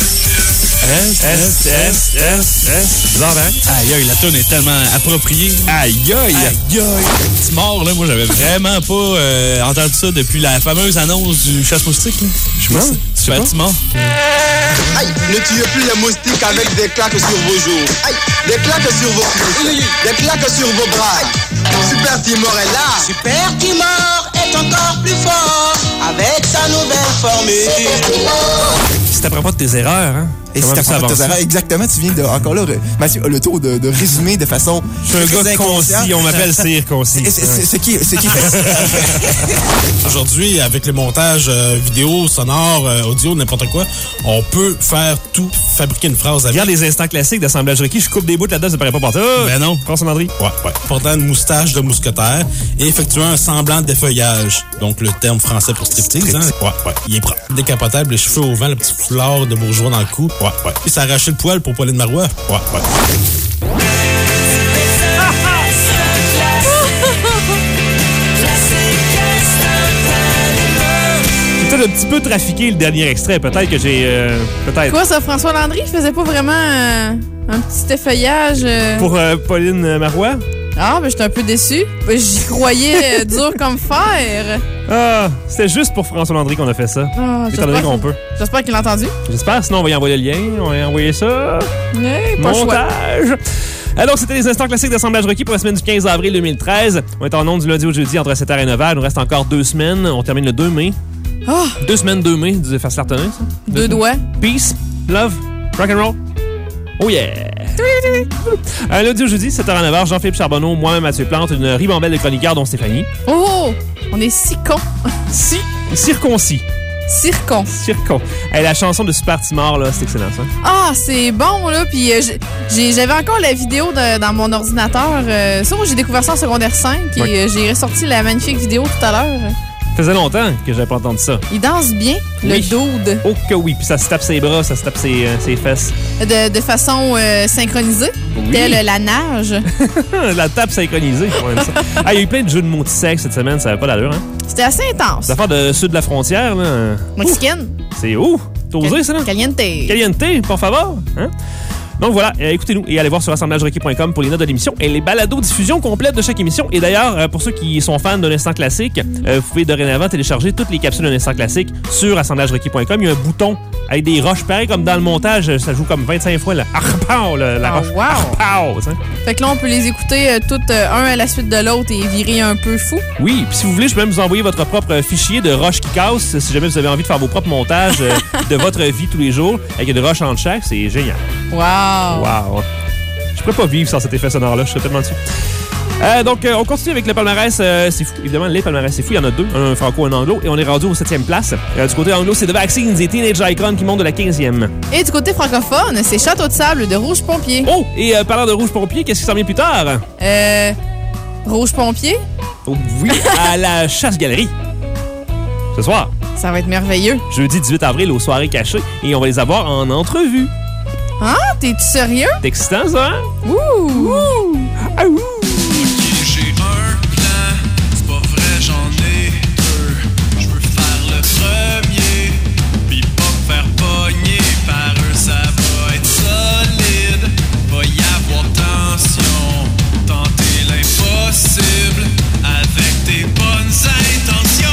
S. Bizarre, hein? Aïe, la toune est tellement appropriée. Aïe. Timor, là, moi, j'avais vraiment pas entendu ça depuis la fameuse annonce du chasse-moustique, là. Je pense. Super Timor. Aïe, ne tuez plus les moustiques avec des claques sur vos joues. Aïe, des claques sur vos cuisses. Des claques sur vos bras. Super Timor est là. Super Timor est encore plus fort avec sa nouvelle formule. Si t'apprends pas de tes erreurs, hein? Et si t'apprends pas de tes erreurs, exactement, tu viens de... Encore là, Mathieu a le tour de résumer de façon... Je suis un gars concis, on m'appelle Cyr concis. C'est qui Aujourd'hui, avec le montage vidéo, sonore, audio, n'importe quoi, on peut faire tout, fabriquer une phrase avec. Regarde les instants classiques d'assemblage requis, je coupe des bouts là-dedans, ça paraît pas partout. Ben non. François Mandry. Ouais. Portant une moustache de mousquetaire et effectuant un semblant d'effeuillage. Donc, le terme français pour striptease, hein? Ouais. Il est propre. Décapotable, les cheveux au vent, le petit foulard de bourgeois dans le cou. Ouais. Puis ça arrachait le poil pour Pauline Marois. Ouais. J'ai peut-être un petit peu trafiqué le dernier extrait. Peut-être que j'ai... peut-être. Quoi, ça, François Landry? Il faisait pas vraiment un petit effeuillage? Pour Pauline Marois? Ah, ben, j'étais un peu déçu. Ben, j'y croyais dur comme fer. Ah, c'était juste pour François Landry qu'on a fait ça. Ah, étant donné qu'on peut. J'espère qu'il l'a entendu. J'espère, sinon on va y envoyer le lien, on va y envoyer ça. Ouais, pas montage. Alors, c'était les instants classiques d'assemblage requis pour la semaine du 15 avril 2013. On est en ondes du lundi au jeudi entre 7h et 9h. Il nous reste encore 2 semaines. On termine le 2 mai. Ah! 2 semaines, 2 mai, disait Face Lartonnet, ça? 2 doigts. Peace, love, rock and roll. Oh yeah! Lundi au jeudi, 7h à 9h, Jean-Philippe Charbonneau, moi-même Mathieu Plante, une ribambelle de chroniqueurs dont Stéphanie. Oh! On est si cons. Circoncis. Circon. Hey, la chanson de Super Timor, là, c'est excellent, ça. Ah, c'est bon, là. Puis j'avais encore la vidéo dans mon ordinateur. Ça, moi, j'ai découvert ça en secondaire 5 et j'ai ressorti la magnifique vidéo tout à l'heure. Ça faisait longtemps que j'avais pas entendu ça. Il danse bien, le dude. Oh que oui, puis ça se tape ses bras, ça se tape ses fesses. De façon synchronisée, telle la nage. La tape synchronisée, on aime ça. Ah, il y a eu plein de jeux de mots de sexe cette semaine, ça avait pas d'allure, hein? C'était assez intense. Des affaires de sud de la frontière, là. Mexicaine. C'est où? T'as osé, ça, là? Caliente, por favor. Hein? Donc voilà, écoutez-nous et allez voir sur assemblagerequis.com pour les notes de l'émission et les balados-diffusions complètes de chaque émission. Et d'ailleurs, pour ceux qui sont fans d'un instant classique, vous pouvez dorénavant télécharger toutes les capsules d'un instant classique sur assemblagerequis.com. Il y a un bouton avec des roches, pareil comme dans le montage, ça joue comme 25 fois là. Arpao, la roche. Wow. Arpao, hein? Fait que là, on peut les écouter toutes un à la suite de l'autre et virer un peu fou. Oui, puis si vous voulez, je peux même vous envoyer votre propre fichier de roches qui cassent si jamais vous avez envie de faire vos propres montages de votre vie tous les jours avec des roches en chaque. C'est génial. Wow! Je pourrais pas vivre sans cet effet sonore-là, je serais tellement dessus. Donc, on continue avec le palmarès. C'est fou. Évidemment, les palmarès, c'est fou. Il y en a 2, un franco, un anglo. Et on est rendu au 7e place. Du côté anglo, c'est The Vaccines et Teenage Icon qui montent de la 15e. Et du côté francophone, c'est Château de Sable de Rouge Pompier. Oh! Et parlant de Rouge Pompier, qu'est-ce qui s'en vient plus tard? Rouge Pompier? Oh, oui, à la Chasse-Galerie. Ce soir. Ça va être merveilleux. Jeudi 18 avril aux soirées cachées. Et on va les avoir en entrevue. Ah, t'es-tu sérieux? C'est excitant, ça, hein? Ouh! Ah, ouh! J'ai un plan, c'est pas vrai, j'en ai 2. Je veux faire le premier, pis pas me faire pogner par eux, ça va être solide. Va y avoir tension, tenter l'impossible avec tes bonnes intentions.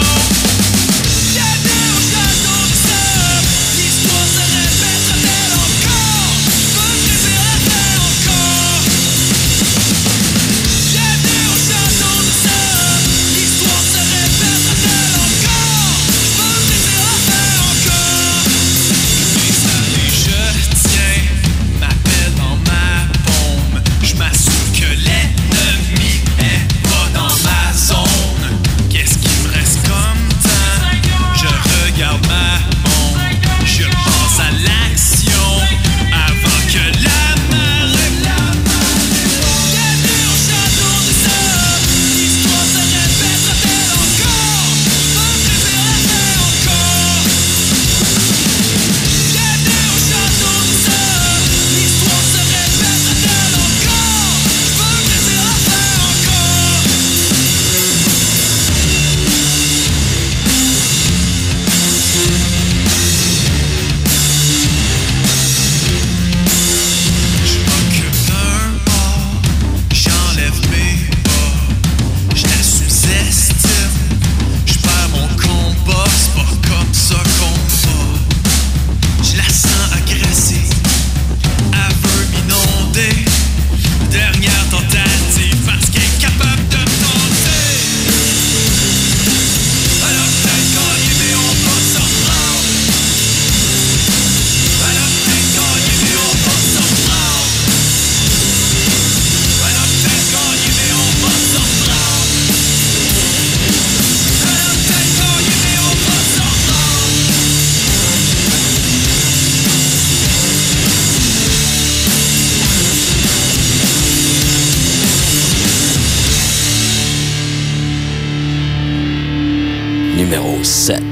Numéro 7.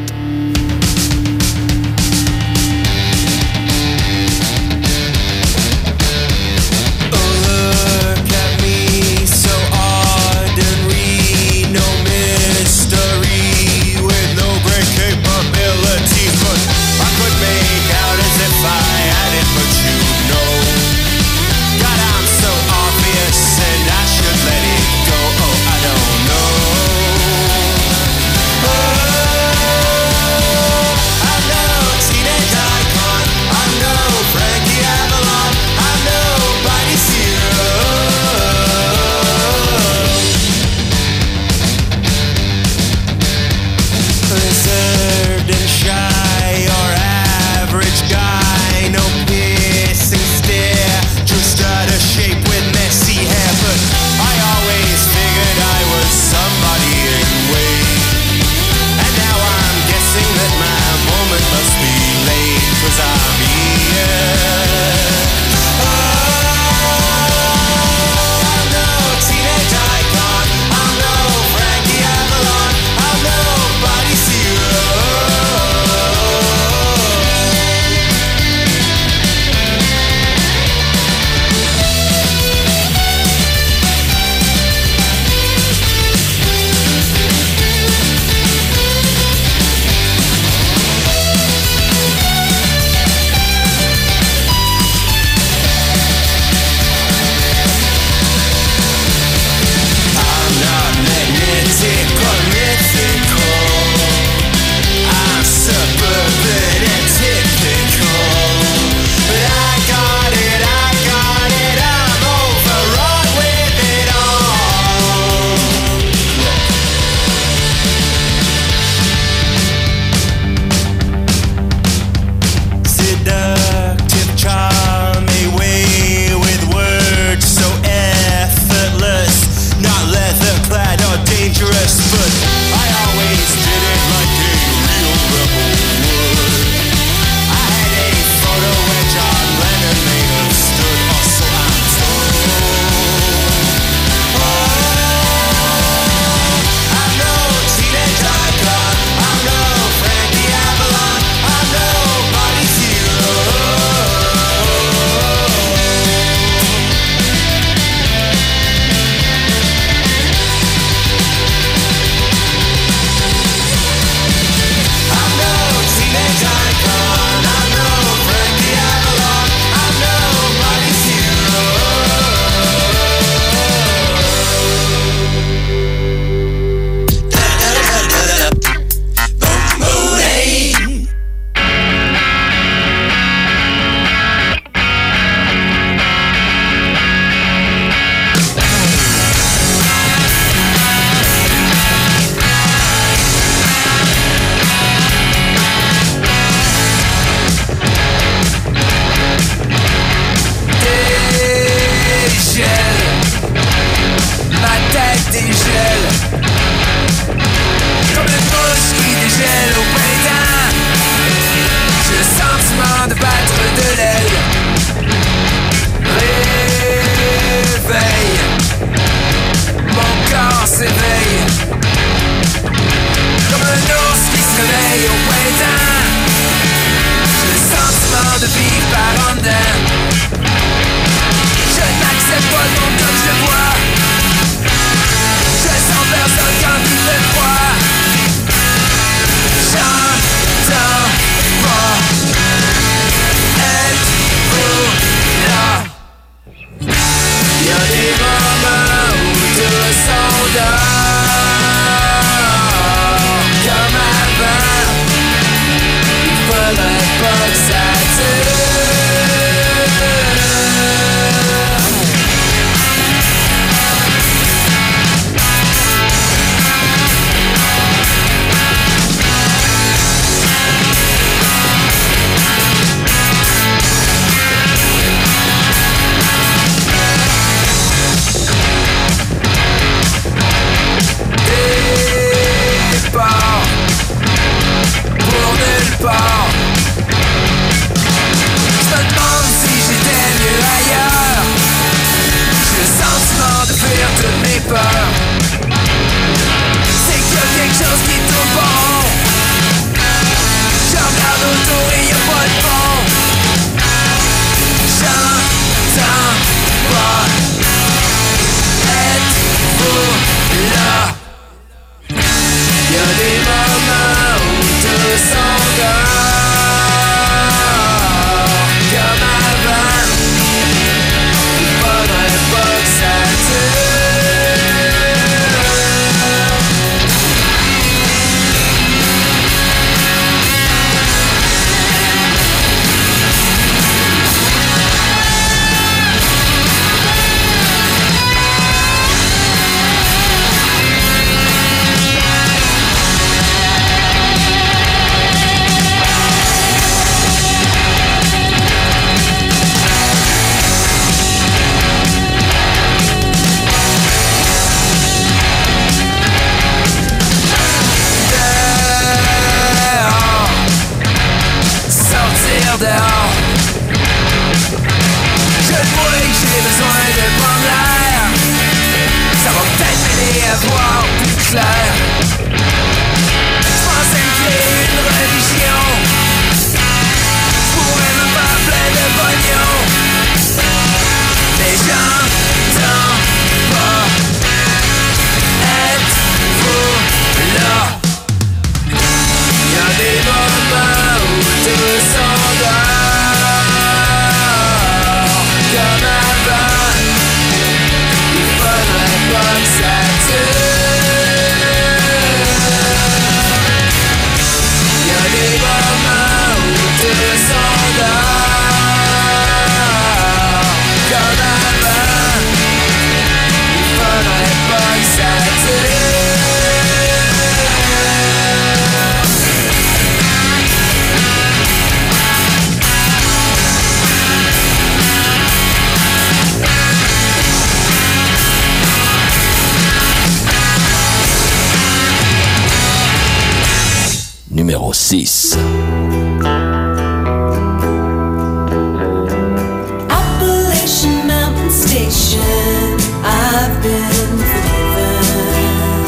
Let it best, but I always did it like a real rebel would. I had a photo where John Lennon may have stood, or so I'm told. I'm no teenage icon, I'm no Frankie Avalon, I'm nobody's hero. I'm no teenage icon, I'm no Frankie Avalon, I'm nobody's hero. Ma tête dégèle comme une mouche qui dégèle au printemps. J'ai le sentiment de battre de l'aile. Réveille, mon corps s'éveille comme un ours qui se réveille au printemps. J'ai le sentiment de vivre par en dedans. Je n'accepte pas le monde comme je le vois. Je sens personne quand il fait froid. J'entends pas. Êtes-vous là? Y'a des moments où tout s'endort comme avant. Il faudrait pas que ça dure. Départ pour nulle part. Je me demande si j'étais mieux ailleurs. J'ai le sentiment de fuir toutes mes peurs. C'est qu'il y a quelque chose qui tourne pas rond. Je regarde autour et y'a pas de fond. J'entends pas. Êtes-vous là? Y'a des moments où tout s'endort comme avant. Il faudrait pas que ça dehors. Je vois que j'ai besoin de prendre l'air. Ça va peut-être m'aider à voir plus clair. Je pensais me créer une religion. Je pourrais me faire plein de pognon. Mais j'entends pas. Êtes-vous là? Y'a des moments où tout s'endort comme avant. Il faudrait pas que ça dure. numéro 6. Appalachian Mountain Station, I've been forgiven.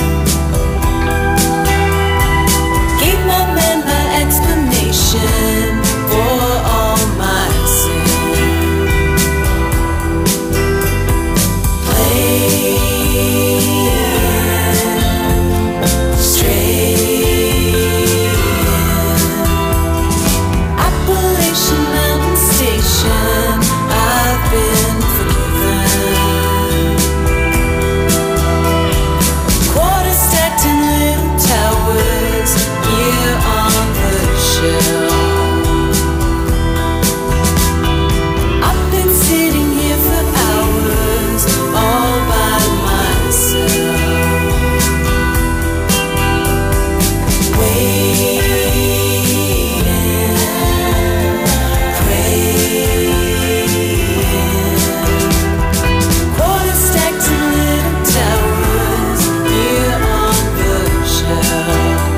Gave my men my explanation for all my sin. Playing straight. Appalachian Mountain Station, I've been forgiven. Quarter stacked in little towers here on the shelf. I've been sitting here for hours all by myself, waiting, praying. Quarter stacked in little towers here on the shelf.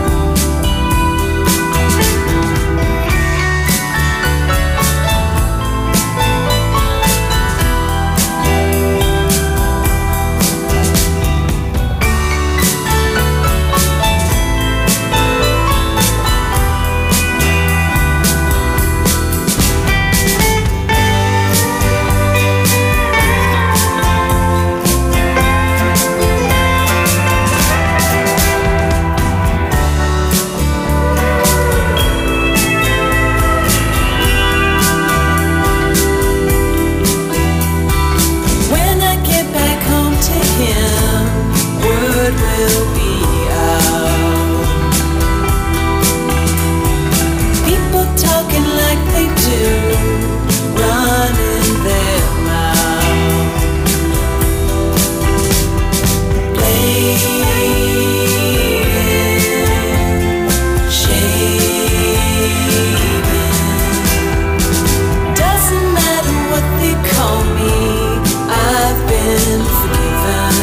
When I get back home to him, word will be out. People talking like they do, running their mouth. Playing, shaving. Doesn't matter what they call me, I've been forgiven.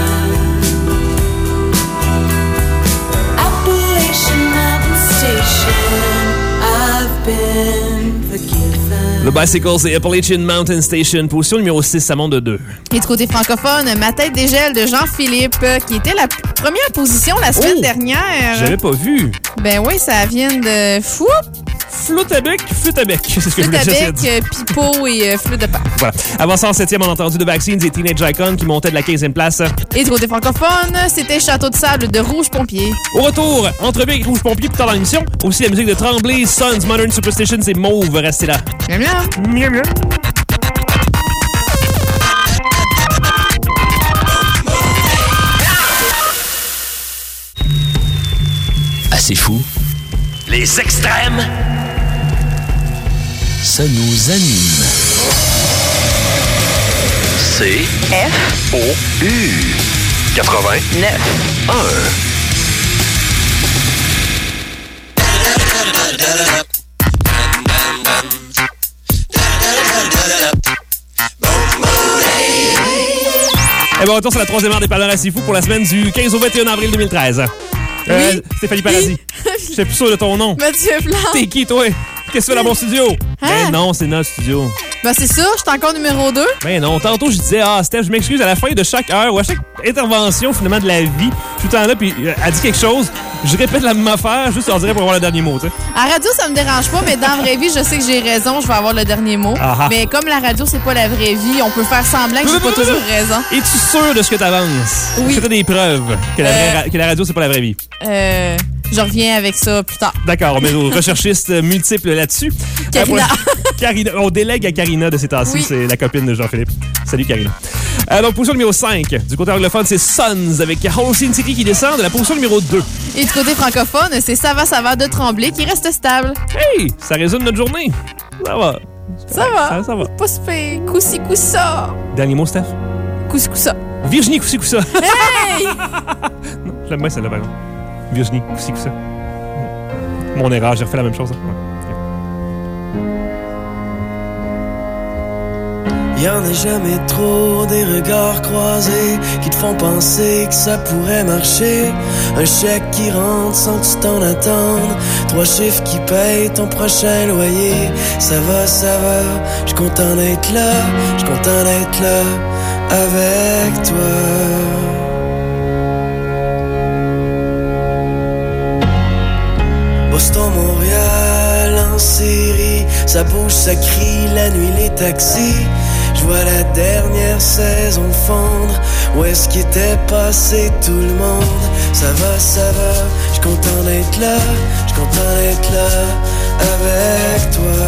Appalachian Mountain Station, I've been forgiven. The Bicycles et Appalachian Mountain Station, position numéro 6, ça monte de 2. Et du côté francophone, Ma tête dégèle de Jean-Philippe, qui était la première position la semaine dernière. J'avais pas vu. Ben oui, ça vient de fou. Flûte à bec, c'est ce que je Flûte voulais à essayer de bec, dire. pipeau et flûte de pain. Voilà. Avant ça, en 7e, on a entendu The Vaccines et Teenage Icon qui montaient de la 15e place. Et du côté francophone, c'était Château de sable de Rouge Pompier. Au retour, entrevue avec Rouge Pompier plus tard dans l'émission. Aussi la musique de Tremblay, Sons, Modern Superstitions et Mauve. Restez là. Miam miam. Miam miam. Assez fou. Les extrêmes. Ça nous anime. C-F-O-U 89.1. Et bon, retour sur la troisième heure des parleurs assez fous pour la semaine du 15 au 21 avril 2013. Oui. Stéphanie Paradis. Je suis plus sûr de ton nom. Mathieu Plante. T'es qui, toi? Qu'est-ce que tu fais dans mon studio? Hein? Ben non, c'est notre studio. Ben c'est ça, je suis encore numéro 2. Ben non, tantôt je disais, Steph, je m'excuse à la fin de chaque heure ou à chaque intervention finalement de la vie, tout le temps là, puis elle dit quelque chose, je répète la même affaire, juste on dirait pour avoir le dernier mot, tu sais. À la radio, ça me dérange pas, mais dans la vraie vie, je sais que j'ai raison, je vais avoir le dernier mot. Ah-ha. Mais comme la radio, c'est pas la vraie vie, on peut faire semblant que j'ai pas toujours raison. Es-tu sûr de ce que t'avances? Oui. Est-ce que t'as des preuves que la radio, c'est pas la vraie vie? Je reviens avec ça plus tard. D'accord, on met nos recherchistes multiples là-dessus. Karina. Karina. On délègue à Karina de ces temps-ci, Oui. c'est la copine de Jean-Philippe. Salut Karina. Donc, position numéro 5. Du côté anglophone, c'est Sons avec Holocene City qui descend de la position numéro 2. Et du côté francophone, c'est Ça va de Tremblay qui reste stable. Hey, ça résume notre journée. Ça va. Ça va. Ça va. Pas super. Coussi coussa. Dernier mot, Steph? Coussi coussa. Virginie Coussy-Coussa. Hey! Non, j'aime bien celle-là, par exemple. Virginie Coussy-Coussa. Mon erreur, j'ai refait la même chose. Hein. Ouais. Y'en a jamais trop, des regards croisés qui te font penser que ça pourrait marcher. Un chèque qui rentre sans que tu t'en attendes, 3 chiffres qui payent ton prochain loyer. Ça va, j'suis content d'être là, j'suis content d'être là avec toi. Boston, Montréal en série, ça bouge, ça crie, la nuit les taxis. Je vois la dernière saison fondre, où est-ce qu'était passé tout le monde? Ça va, j'suis content d'être là, j'suis content d'être là avec toi.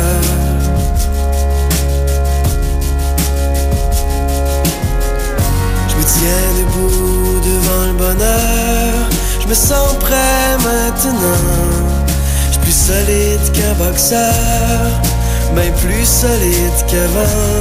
Je me tiens debout devant le bonheur, je me sens prêt maintenant. Plus solide qu'un boxeur, ben plus solide qu'avant.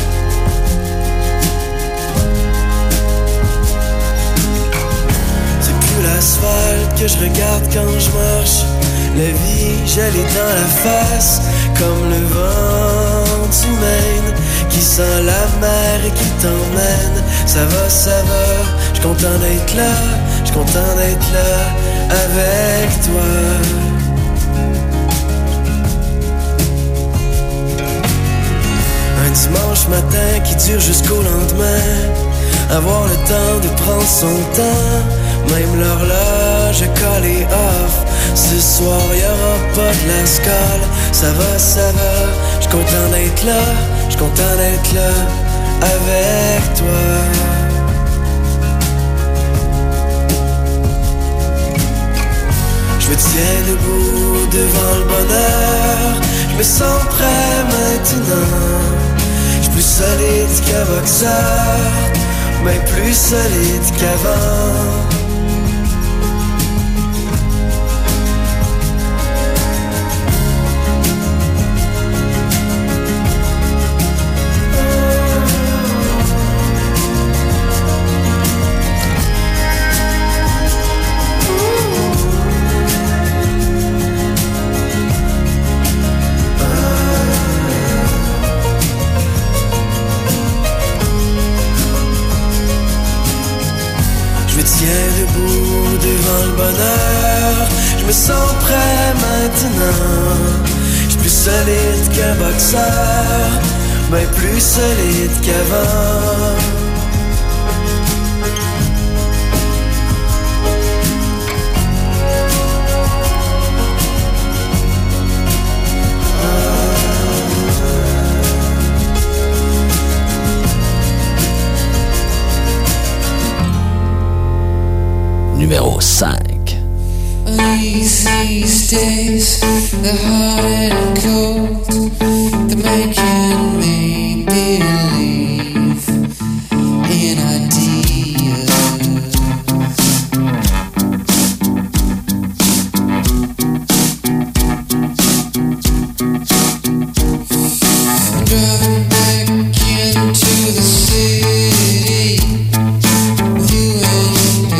C'est plus l'asphalte que je regarde quand je marche. La vie, je l'ai dans la face, comme le vent du Maine qui sent la mer et qui t'emmène. Ça va, j'suis content d'être là, j'suis content d'être là avec toi. Un dimanche matin qui dure jusqu'au lendemain, avoir le temps de prendre son temps, même l'horloge collée off. Ce soir y'aura pas de la scale. Ça va, j'suis content d'être là, j'suis content d'être là avec toi. Je me tiens debout devant le bonheur, je me sens prêt maintenant. Plus solide qu'un boxeur, mais plus solide qu'avant. Je me sens prêt maintenant. J'suis plus solide qu'un boxeur, mais plus solide qu'avant. Numéro 5. These days, they're hot and cold. They're making me believe in ideas. I'm driving back into the city with you and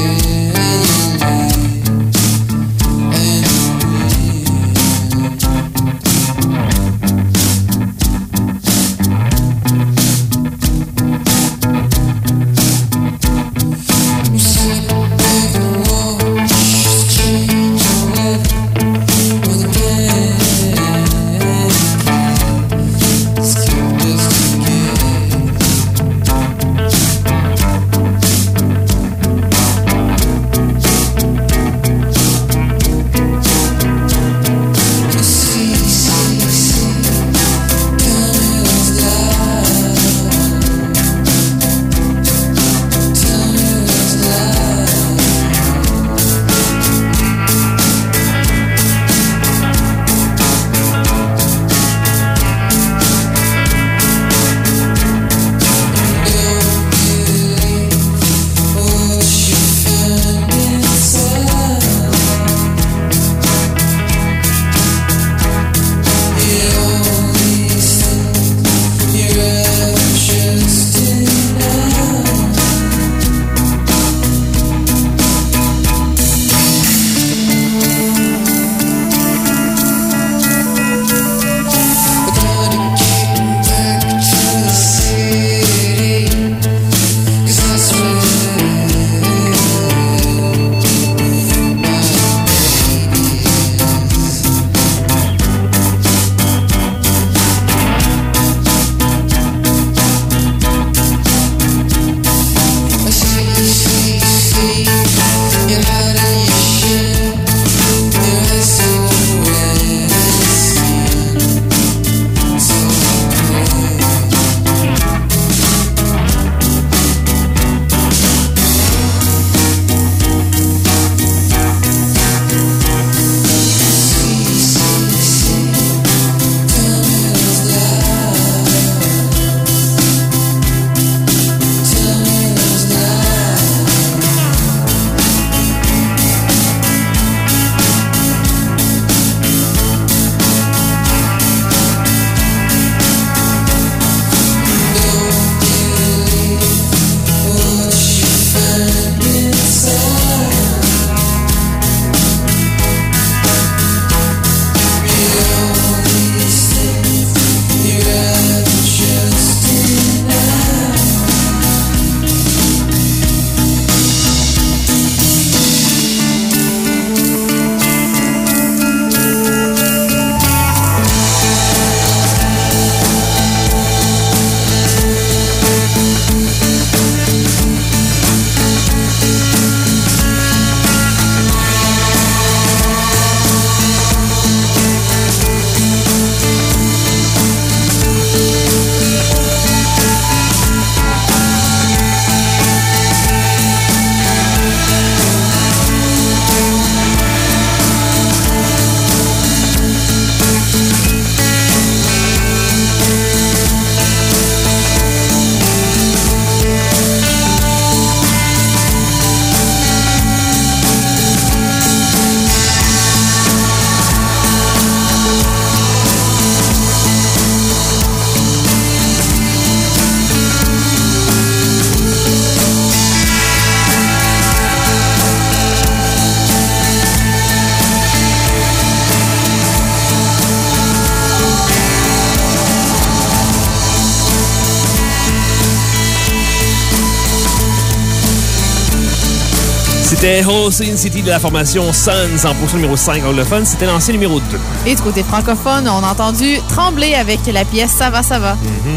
C'était Whole Sin City de la formation Suns en position numéro 5 anglophone. C'était l'ancien numéro 2. Et du côté francophone, on a entendu Trembler avec la pièce Ça va, ça va.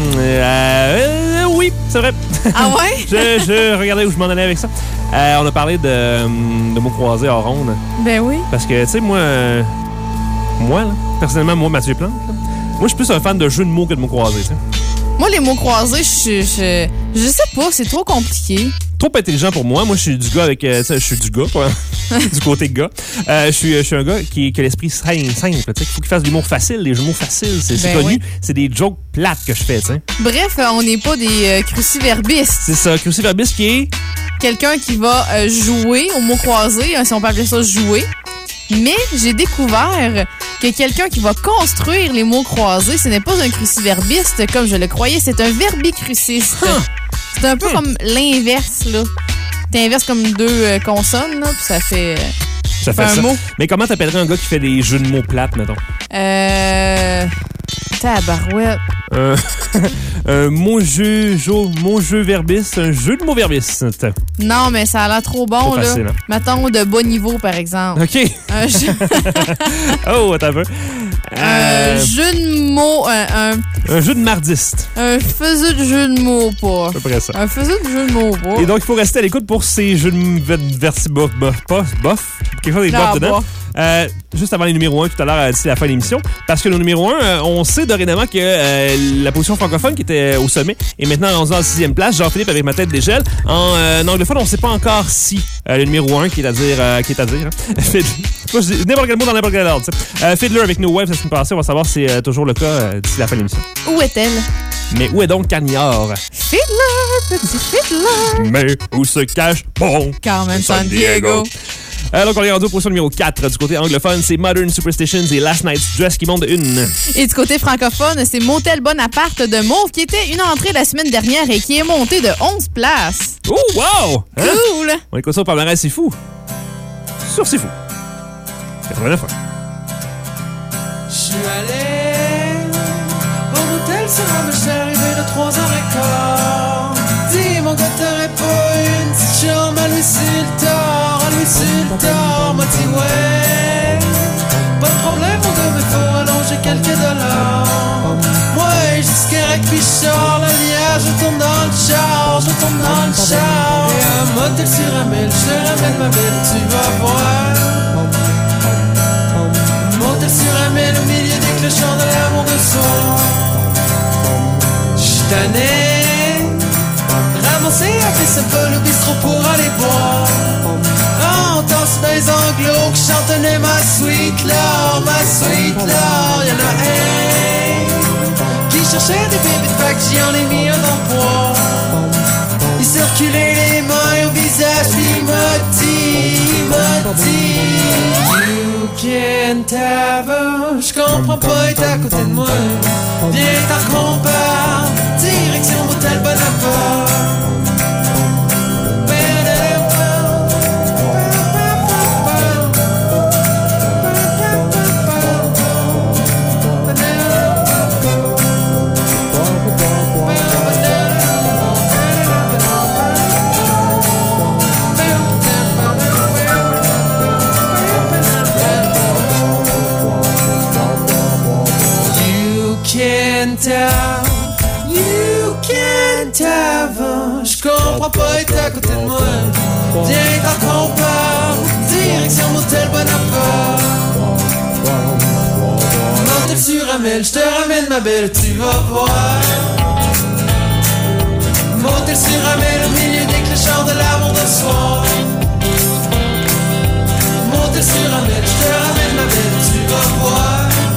Oui, c'est vrai. Ah ouais? je regardais où je m'en allais avec ça. On a parlé de mots croisés en ronde. Ben oui. Parce que, tu sais, moi, là, personnellement, moi, Mathieu Plante, là, moi, je suis plus un fan de jeux de mots que de mots croisés, tu sais. Moi, les mots croisés, je sais pas, c'est trop compliqué. Trop intelligent pour moi. Moi, je suis du gars avec... je suis du gars, quoi. Du côté gars. Je suis un gars qui a l'esprit simple. Il faut qu'il fasse des mots faciles. Les mots faciles, c'est connu. Oui. C'est des jokes plates que je fais, tu sais. Bref, on n'est pas des cruciverbistes. C'est ça, cruciverbiste qui est... Quelqu'un qui va jouer aux mots croisés, si on peut appeler ça jouer. Mais j'ai découvert que quelqu'un qui va construire les mots croisés, ce n'est pas un cruciverbiste comme je le croyais, c'est un verbicruciste. C'est un peu comme l'inverse, là. T'inverses comme deux consonnes, là, puis ça fait un ça. mot. Mais comment t'appellerais un gars qui fait des jeux de mots plates, mettons? Tabarouette. Mon jeu verbiste, un jeu de mots verbiste. Non, mais ça a l'air trop bon, trop facile, là. hein? Mettons de bas niveau, par exemple. OK. Oh, attends un peu. Un jeu de mots. Un jeu de mardiste. Un faiseux de jeu de mots, pas. À peu près ça. Un faiseux de jeu de mots, pas. Et donc, il faut rester à l'écoute pour ces jeux de versi bof. Quelque chose avec bof dedans. Juste avant les numéros 1 tout à l'heure, d'ici la fin de l'émission. Parce que le numéro 1, on sait dorénavant que la position francophone qui était au sommet est maintenant rendue en 6e place. Jean-Philippe avec Ma tête dégèle. En anglophone, on ne sait pas encore si le numéro 1, qui est à dire, hein? N'importe quel mot dans n'importe quel ordre. Fiddler avec No Wave, ça se passé. On va savoir si c'est toujours le cas d'ici la fin de l'émission. Où est-elle? Mais où est donc Carnior? Fiddler, petit Fiddler. Mais où se cache bon Carmen Sandiego. Donc, on est rendu au position numéro 4 du côté anglophone. C'est Modern Superstitions et Last Night's Dress qui montent de une. Et du côté francophone, c'est Motel Bonaparte de Mauve qui était une entrée la semaine dernière et qui est montée de 11 places. Oh, wow! Hein? Cool! On écoute ça au palmarès, c'est fou. Sur C'est fou. 89 ans. Je suis allé au motel sur un je suis arrivé de 3h15. Dis mon gars, t'aurais pas une petite chambre à Louis Sultan, m'a dit ouais. Pas de problème, mon gars, mais faut allonger quelques dollars. Ouais, j'ai ce correct, puis je sors la lière, je tourne dans le char. Et un motel sur Amel, je te ramène ma belle, tu vas voir. Motel sur Amel, au milieu des clochons de l'amour de soir. J'suis tanné, ramasser un fils un peu le bistrot pour aller boire. On danse dans les anglos qui chantonnait ma sweet lord. Y'en a un qui cherchait des bébés de fac, j'y en ai mis un emploi. Il circulait les mains au visage, puis il m'a dit You can't have a... J'comprends pas, être à côté de moi. Viens t'en compare, direction Motel Bonaparte. You can't have a... J'comprends pas, être à côté de moi. Viens t'en compare, direction Motel Bonaparte. Motel sur Amel, j'te ramène ma belle, tu vas voir. Motel sur Amel, au milieu des clochards de l'amour de soir. Motel sur Amel, j'te ramène ma belle, tu vas voir.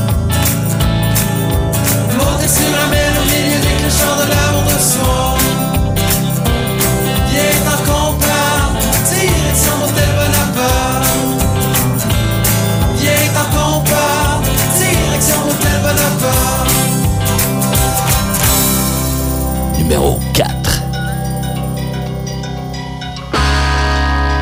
Motel sur Amel, au milieu des clochards de l'amour de soir. Viens t'en compare, direction Motel Bonaparte. Viens t'en compare, direction Motel Bonaparte. Numéro 4.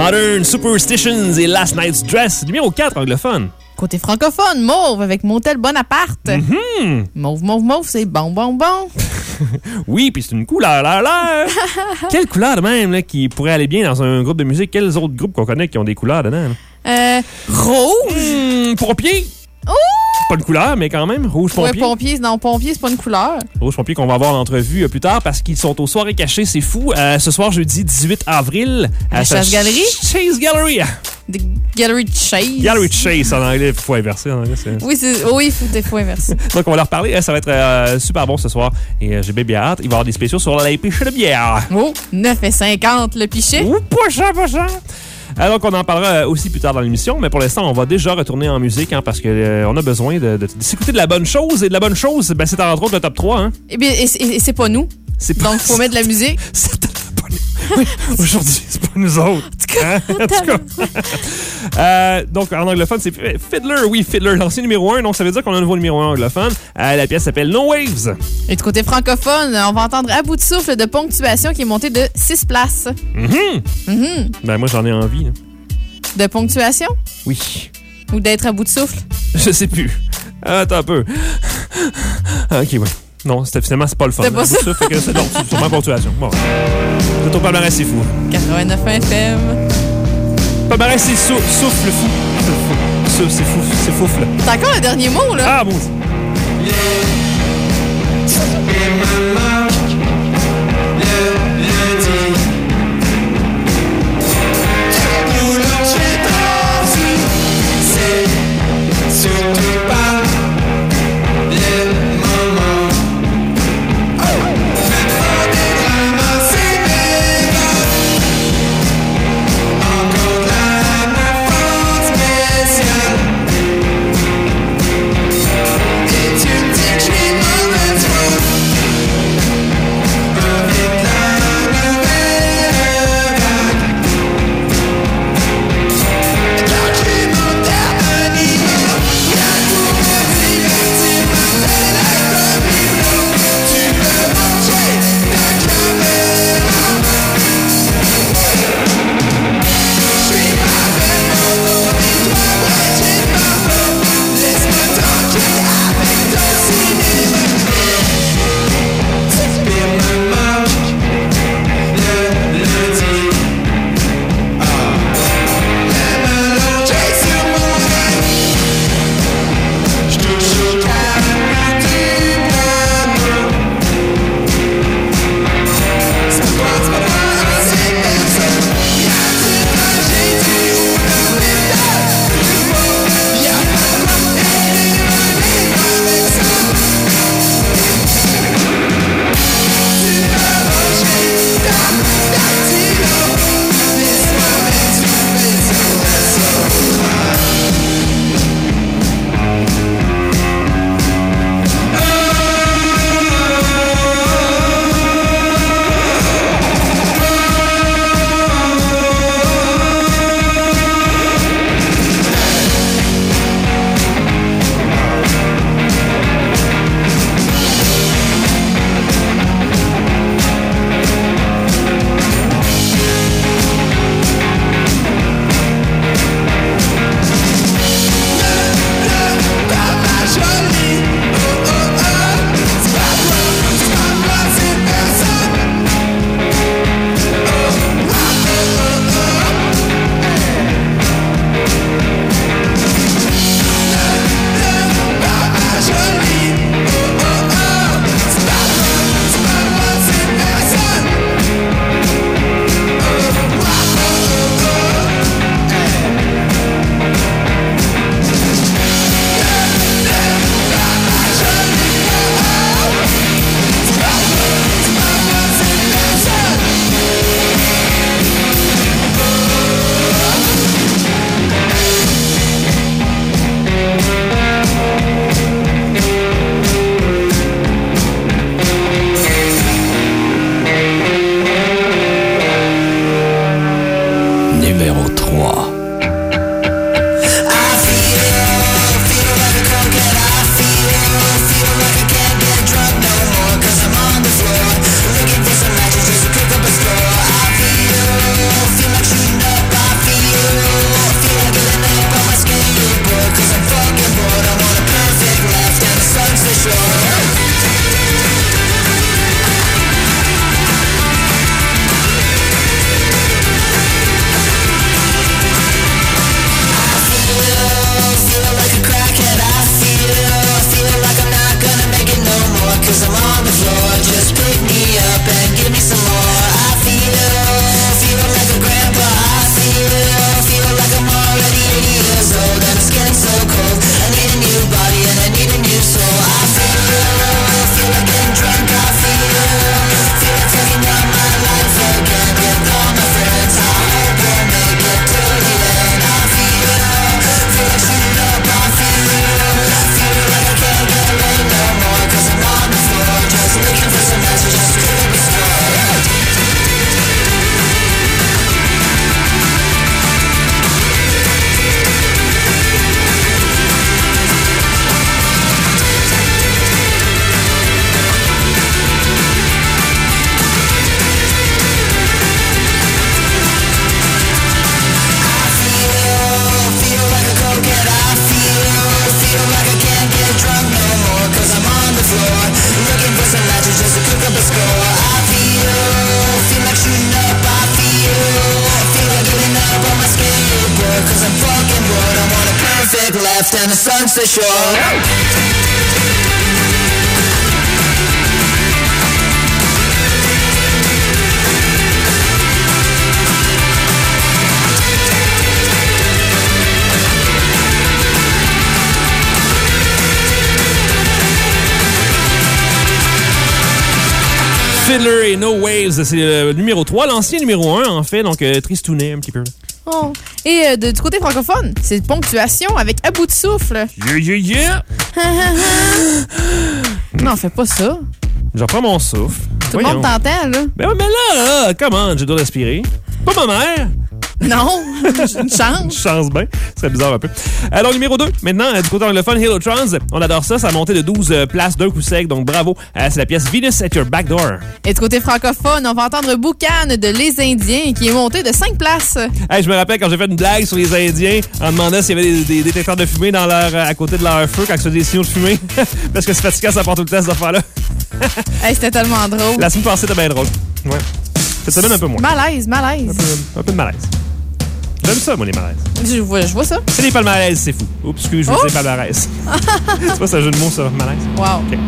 Modern Superstitions et Last Night's Dress. Numéro 4, anglophone. Côté francophone, Mauve avec Motel Bonaparte. Mauve, mauve, mauve, c'est bon, bon, bon. Oui, puis c'est une couleur, là. Quelle couleur de même là, qui pourrait aller bien dans un groupe de musique? Quels autres groupes qu'on connaît qui ont des couleurs dedans? Rouge. Pompier. Oh! Pas une couleur, mais quand même. Rouge pompier. Ouais, pompier. Non, pompier, c'est pas une couleur. Rouge pompier qu'on va avoir en entrevue plus tard parce qu'ils sont aux soirées cachées, c'est fou. Ce soir, jeudi 18 avril. À Chase Gallery? Chase Gallery. The Gallery de Chase. Gallery de Chase en anglais. Il faut inverser en anglais. Oui, il faut inverser. Donc, on va leur parler. Ça va être super bon ce soir. Et j'ai bien hâte. Il va y avoir des spéciaux sur les pichets de bière. Oh, 9,50 le pichet. Oh, pas cher, pas cher. Donc, on en parlera aussi plus tard dans l'émission, mais pour l'instant, on va déjà retourner en musique parce qu'on a besoin de s'écouter de la bonne chose. Et de la bonne chose, ben, c'est entre autres le top 3. Hein. Eh bien, et c'est pas nous. Donc, il faut mettre de la musique. C'est pas nous. Oui, aujourd'hui, c'est pas nous autres. Hein? En tout cas. Donc, en anglophone, c'est Fiddler. Oui, Fiddler, l'ancien numéro 1. Donc, ça veut dire qu'on a un nouveau numéro 1 anglophone. La pièce s'appelle No Waves. Et de côté francophone, on va entendre À bout de souffle de Ponctuation qui est monté de 6 places. Ben, moi, j'en ai envie. Là. De Ponctuation? Oui. Ou d'être à bout de souffle? Je sais plus. Attends un peu. OK, oui. Non, finalement, c'est pas le fun. C'est pas ça. C'est sûrement Ponctuation. Bon. C'est au palmarès, c'est fou. 89 FM. Palmarès, c'est souffle fou. C'est fou. C'est foufle. C'est encore le dernier mot, là. Ah, bon. Sunset Shore. Fiddler et No Waves, c'est le numéro 3, l'ancien numéro 1 en fait, donc tristounet un petit peu. Oh. Et du côté francophone, c'est Ponctuation avec À bout de souffle. Yeah, yeah, yeah! Non, fais pas ça. Je reprends mon souffle. Tout le monde t'entend, là. Ben oui, mais là, comment? Je dois respirer. Pas ma mère! Non, une chance. Une chance, ben. Ce serait bizarre un peu. Alors, numéro 2, maintenant, du côté anglophone, Halotrons. On adore ça. Ça a monté de 12 places d'un coup sec, donc bravo. C'est la pièce Venus at Your Back Door. Et du côté francophone, on va entendre Boucan de Les Indiens qui est monté de 5 places. Hey, je me rappelle quand j'ai fait une blague sur les Indiens en demandant s'il y avait des détecteurs de fumée dans à côté de leur feu quand ils faisaient des signaux de fumée. Parce que c'est fatigant, ça porte tout le temps, cette affaire-là. Hey, c'était tellement drôle. La semaine passée, c'était bien drôle. Ouais. Cette semaine, un peu moins. Malaise. Un peu de malaise. J'aime ça, moi, les malaises. Je vois ça. C'est les palmarès, c'est fou. Oups, excuse, je veux dire palmarès. C'est pas ça, un jeu de mots, ça, malaise? Wow. OK.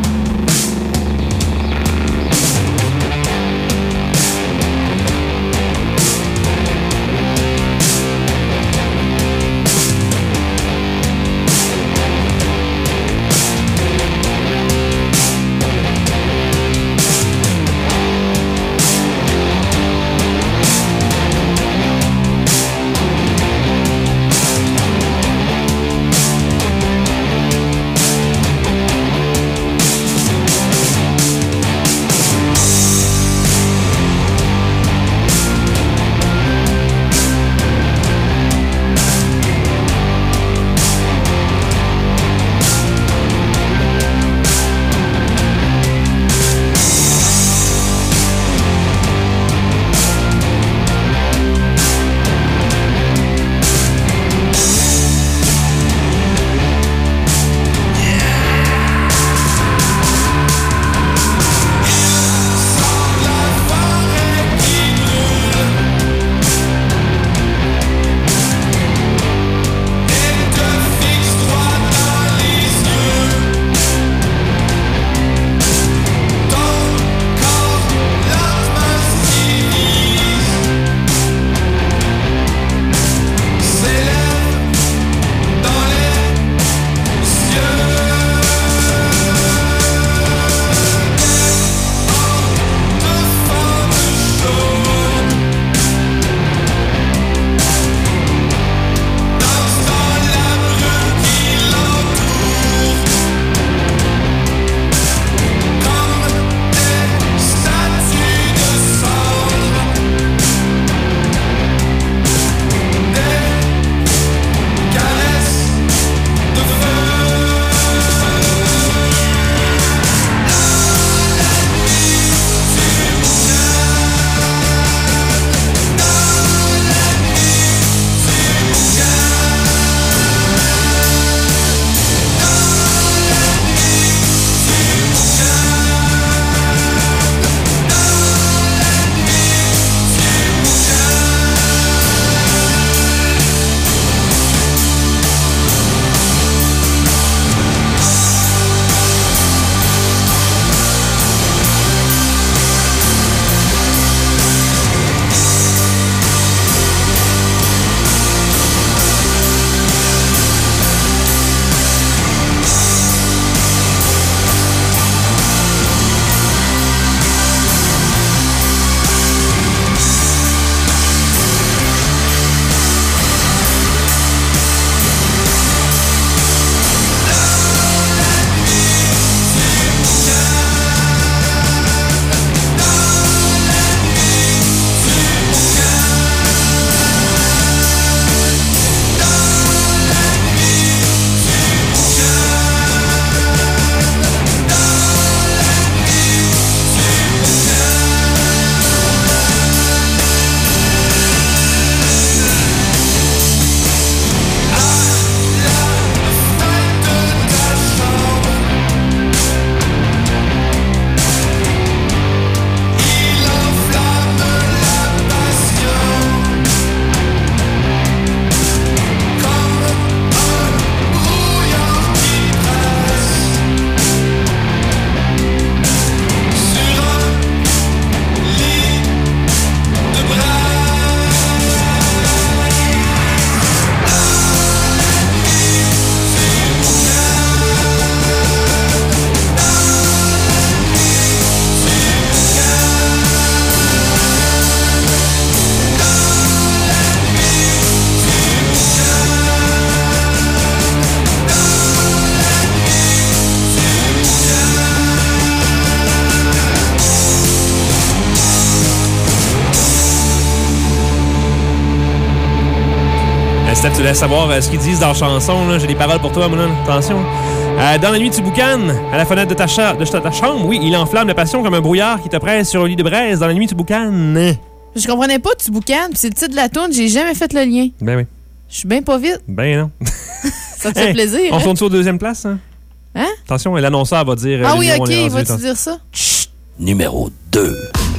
Steph, tu laisses savoir ce qu'ils disent dans la chanson. Là. J'ai des paroles pour toi, mon homme. Attention. Dans la nuit, tu boucanes à la fenêtre de ta chambre. Oui, il enflamme la passion comme un brouillard qui te presse sur un lit de braise. Dans la nuit, tu boucanes. Je comprenais pas, tu boucanes. C'est le titre de la tourne, j'ai jamais fait le lien. Ben oui. Je suis bien pas vite. Ben non. Ça te fait plaisir. On hein? tourne-tu aux deuxième place? Hein? Attention, l'annonceur va dire... Ah oui, OK, va-tu dire ça? Chut, numéro 2.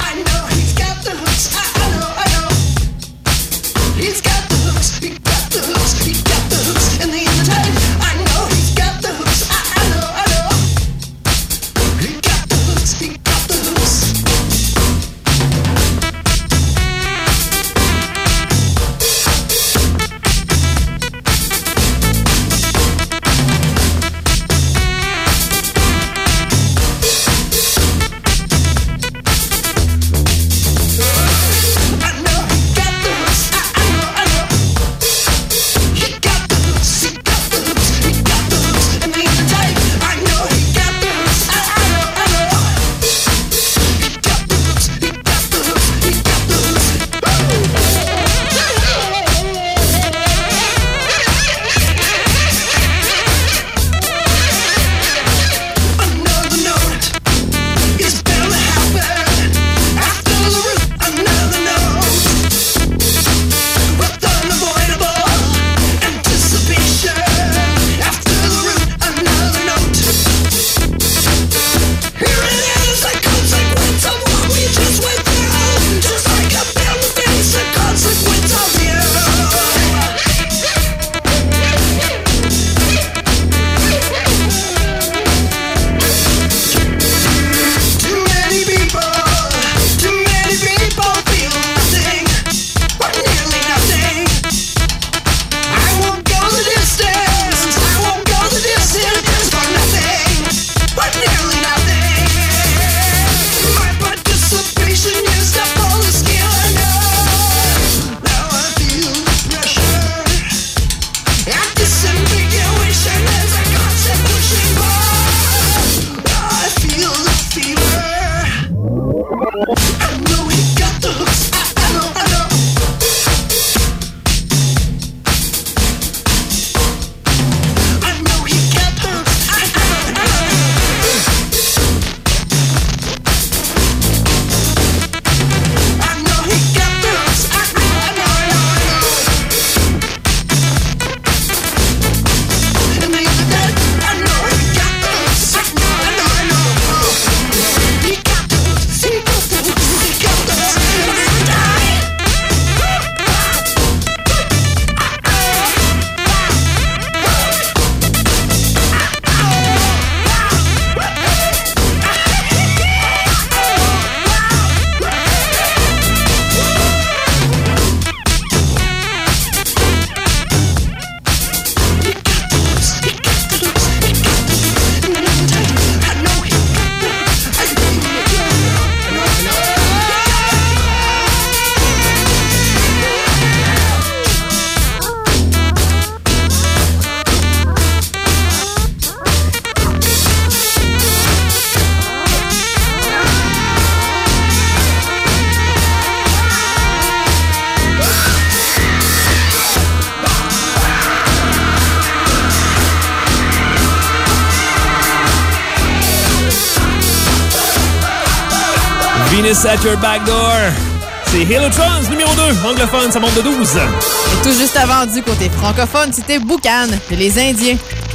Venus at your back door. C'est Halotrons, numéro 2, anglophone, ça monte de 12. Et tout juste avant du côté francophone, c'était Boucan, de les Indiens.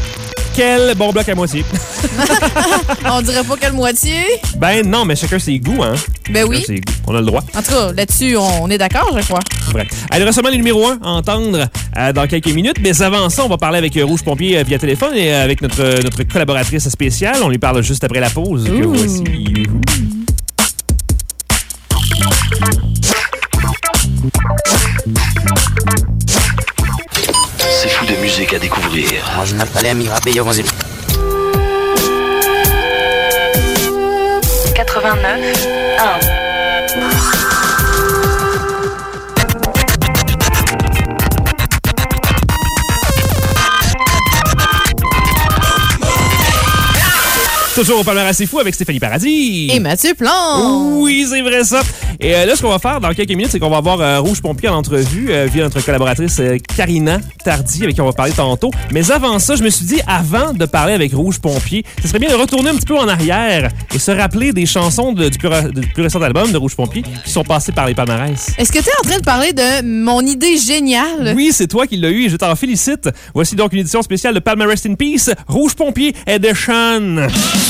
Quel bon bloc à moitié. On dirait pas quelle moitié. Ben non, mais chacun ses goûts, hein. Ben oui. Ses goûts. On a le droit. En tout cas, là-dessus, on est d'accord, je crois. Bref. Elle reste seulement le numéro 1 à entendre dans quelques minutes. Mais avant ça, on va parler avec Rouge Pompier via téléphone et avec notre collaboratrice spéciale. On lui parle juste après la pause. Que voici. C'est fou de musique à découvrir. Moi, je m'appelais Mirabé 89 1. Toujours au palmarès c'est fou avec Stéphanie Paradis. Et Mathieu Plante. Oui, c'est vrai ça. Et là, ce qu'on va faire dans quelques minutes, c'est qu'on va avoir Rouge Pompier en entrevue via notre collaboratrice Karina Tardy, avec qui on va parler tantôt. Mais avant ça, je me suis dit, avant de parler avec Rouge Pompier, ce serait bien de retourner un petit peu en arrière et se rappeler des chansons du plus récent album de Rouge Pompier qui sont passées par les palmarès. Est-ce que tu es en train de parler de mon idée géniale? Oui, c'est toi qui l'as eu et je t'en félicite. Voici donc une édition spéciale de Palma Rest in Peace, Rouge Pompier Edition.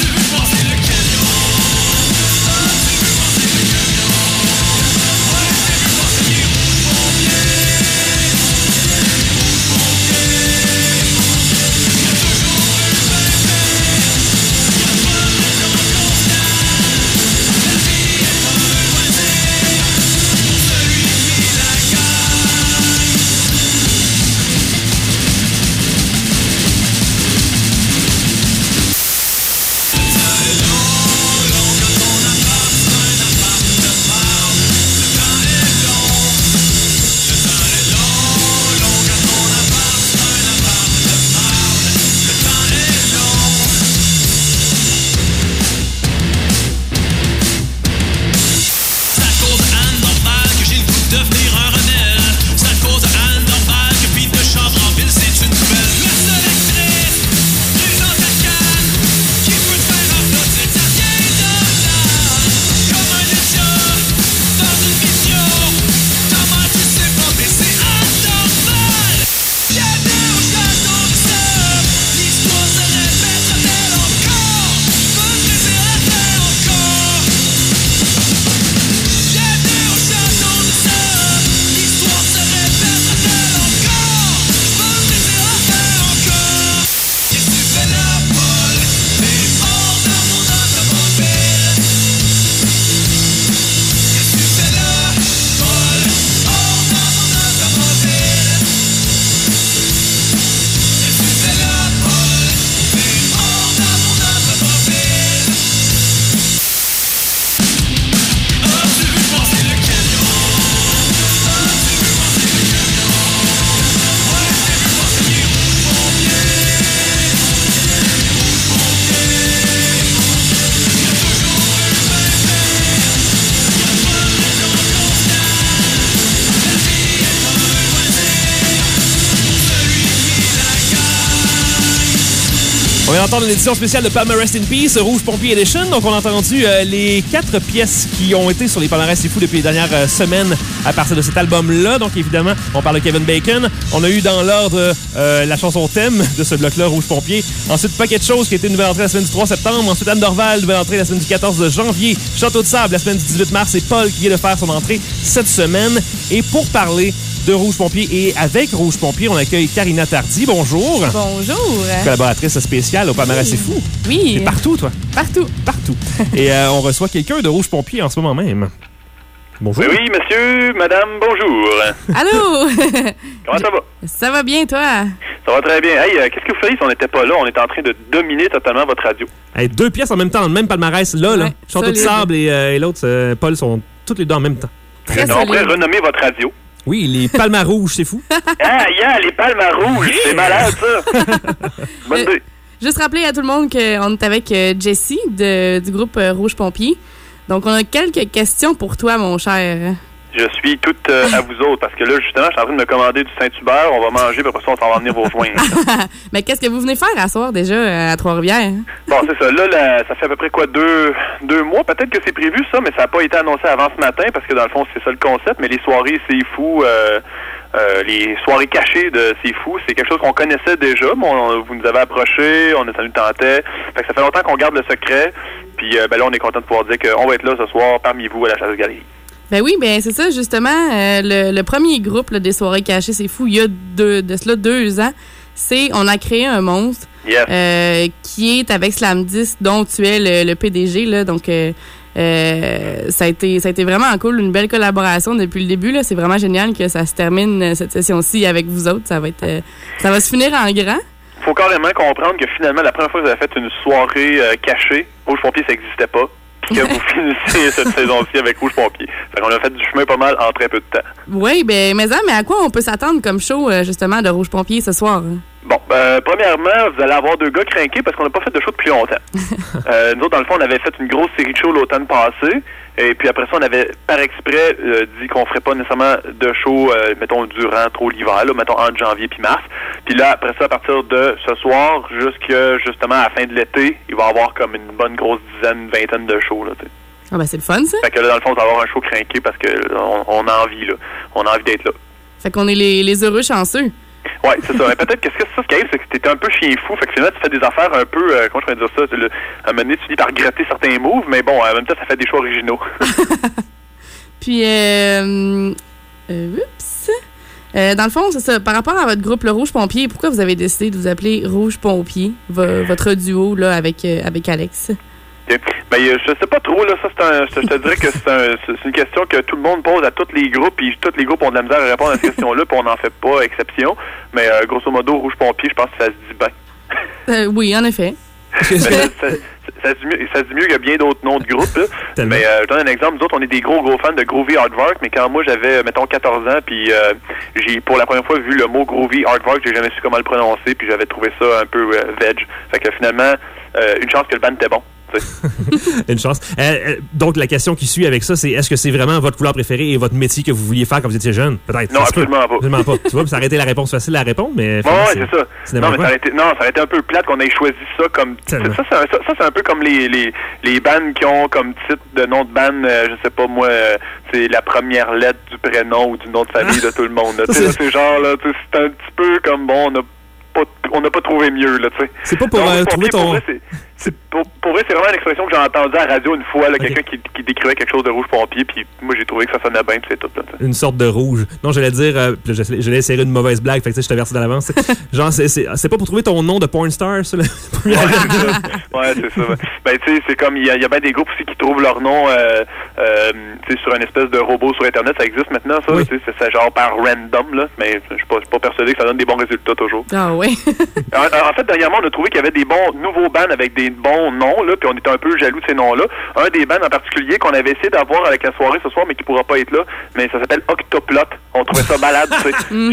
On vient d'entendre une édition spéciale de Palma Rest in Peace, Rouge Pompier Edition. Donc, on a entendu les 4 pièces qui ont été sur les palmarès c'est fou depuis les dernières semaines à partir de cet album-là. Donc, évidemment, on parle de Kevin Bacon. On a eu dans l'ordre la chanson thème de ce bloc-là, Rouge Pompier. Ensuite, Paquet de choses qui a été une nouvelle entrée la semaine du 3 septembre. Ensuite, Anne Dorval, nouvelle entrée la semaine du 14 janvier. Château de Sable, la semaine du 18 mars. Et Paul qui vient de faire son entrée cette semaine. Et pour parler de Rouge Pompier et avec Rouge Pompier, on accueille Karina Tardy. Bonjour. Bonjour. Collaboratrice spéciale au palmarès c'est fou. Oui. T'es partout, toi. Partout. Partout. Et on reçoit quelqu'un de Rouge Pompier en ce moment même. Bonjour. Oui, monsieur, madame, bonjour. Allô? Comment ça va? Ça va bien, toi? Ça va très bien. Hey, qu'est-ce que vous feriez si on n'était pas là? On est en train de dominer totalement votre radio. Hey, 2 pièces en même temps, dans le même palmarès, là. Ouais, Château de Sable et l'autre, Paul, sont toutes les deux en même temps. On pourrait renommer votre radio. Oui, les Palmas rouges, c'est fou. Ah, les Palmas rouges, c'est malade, ça. Bonne idée. Juste rappeler à tout le monde qu'on est avec Jessie du groupe Rouge Pompier. Donc, on a quelques questions pour toi, mon cher. Je suis toute à vous autres, parce que là, justement, je suis en train de me commander du Saint-Hubert. On va manger, puis après ça, on s'en va venir vous rejoindre. Mais qu'est-ce que vous venez faire à soir, déjà, à Trois-Rivières? Bon, c'est ça. Là, ça fait à peu près quoi, deux mois? Peut-être que c'est prévu, ça, mais ça n'a pas été annoncé avant ce matin, parce que dans le fond, c'est ça le concept. Mais les soirées, c'est fou. Les soirées cachées de C'est Fou, c'est quelque chose qu'on connaissait déjà, mais vous nous avez approché, on nous tentait. Fait que ça fait longtemps qu'on garde le secret. Puis là, on est content de pouvoir dire qu'on va être là ce soir parmi vous à la Chasse-Galerie. Ben oui, ben c'est ça, justement. Le premier groupe là, des soirées cachées, C'est Fou, il y a de cela 2 ans, on a créé un monstre qui est avec Slam 10, dont tu es le PDG. Là, donc, ça a été vraiment cool, une belle collaboration depuis le début. Là. C'est vraiment génial que ça se termine cette session-ci avec vous autres. Ça va se finir en grand. Faut carrément comprendre que finalement, la première fois que vous avez fait une soirée cachée, Rouge Pompier, ça n'existait pas. Puis que vous finissez cette saison-ci avec Rouge Pompier. Fait qu'on a fait du chemin pas mal en très peu de temps. Oui, mais à quoi on peut s'attendre comme show, justement, de Rouge Pompier ce soir? Bon, premièrement, vous allez avoir 2 gars crinqués parce qu'on n'a pas fait de show depuis longtemps. Nous autres, dans le fond, on avait fait une grosse série de shows l'automne passé. Et puis après ça, on avait, par exprès, dit qu'on ferait pas nécessairement de show, mettons, durant trop l'hiver, là, mettons, entre janvier puis mars. Puis là, après ça, à partir de ce soir, justement, à la fin de l'été, il va y avoir comme une bonne grosse dizaine, vingtaine de shows, là, tu sais. Ah ben c'est le fun, ça. Fait que là, dans le fond, on va avoir un show crinqué parce que on a envie, là. On a envie d'être là. Fait qu'on est les heureux chanceux. Ouais, c'est ça. Mais peut-être que ce qui arrive, c'est que t'es un peu chien fou. Fait que finalement, tu fais des affaires un peu, comment je pourrais dire ça, à un moment donné, tu finis par regretter certains moves, mais bon, en même temps, ça fait des choix originaux. Puis, dans le fond, c'est ça. Par rapport à votre groupe, le Rouge Pompier, pourquoi vous avez décidé de vous appeler Rouge Pompier, votre duo, là, avec Alex? Okay. Ben, je sais pas trop, là, ça, je te dirais que c'est une question que tout le monde pose à tous les groupes, puis tous les groupes ont de la misère à répondre à cette question-là, puis on n'en fait pas exception. Mais, grosso modo, Rouge Pompier, je pense que ça se dit bien. Oui, en effet. Ça se dit mieux que bien d'autres noms de groupes, là. Mais, je donne un exemple. Nous autres, on est des gros fans de Groovy Aardvark, mais quand moi, j'avais, mettons, 14 ans, puis j'ai, pour la première fois, vu le mot Groovy Aardvark, j'ai jamais su comment le prononcer, puis j'avais trouvé ça un peu veg. Fait que, finalement, une chance que le band était bon. Une chance. Donc, la question qui suit avec ça, c'est est-ce que c'est vraiment votre couleur préférée et votre métier que vous vouliez faire quand vous étiez jeune? Peut-être. Non, absolument pas. Absolument pas. Tu vois, ça aurait été la réponse facile à répondre, mais... Ouais, c'est ça. Non, mais ça aurait été un peu plate qu'on ait choisi ça comme... Ça, c'est un peu comme les bands qui ont comme titre de nom de band, je sais pas moi, c'est la première lettre du prénom ou du nom de famille de tout le monde. C'est genre, là, c'est un petit peu comme, bon, on n'a pas trouvé mieux, là, tu sais. C'est pas pour trouver ton... Pour vrai, c'est vraiment une expression que j'ai entendue à la radio une fois, là, quelqu'un qui décrivait quelque chose de Rouge Pompier, puis moi, j'ai trouvé que ça sonnait bien, puis c'est tout, là, t'sais. Une sorte de rouge. Non, j'allais dire, j'allais essayer une mauvaise blague, fait que je t'avertis d'avance. Genre, c'est pas pour trouver ton nom de porn star, ça, là. Ouais, c'est ça. Ben, tu sais, c'est comme, il y a bien des groupes aussi qui trouvent leur nom, tu sais, sur une espèce de robot sur Internet, ça existe maintenant, ça, tu sais, c'est genre par random, là, mais je suis pas persuadé que ça donne des bons résultats, toujours. Ah oui. En fait, dernièrement, on a trouvé qu'il y avait des bons nouveaux bands avec des bons noms, là, puis on était un peu jaloux de ces noms-là. Un des bands en particulier qu'on avait essayé d'avoir avec la soirée ce soir, mais qui pourra pas être là, mais ça s'appelle Octoplot. On trouvait ça malade, tu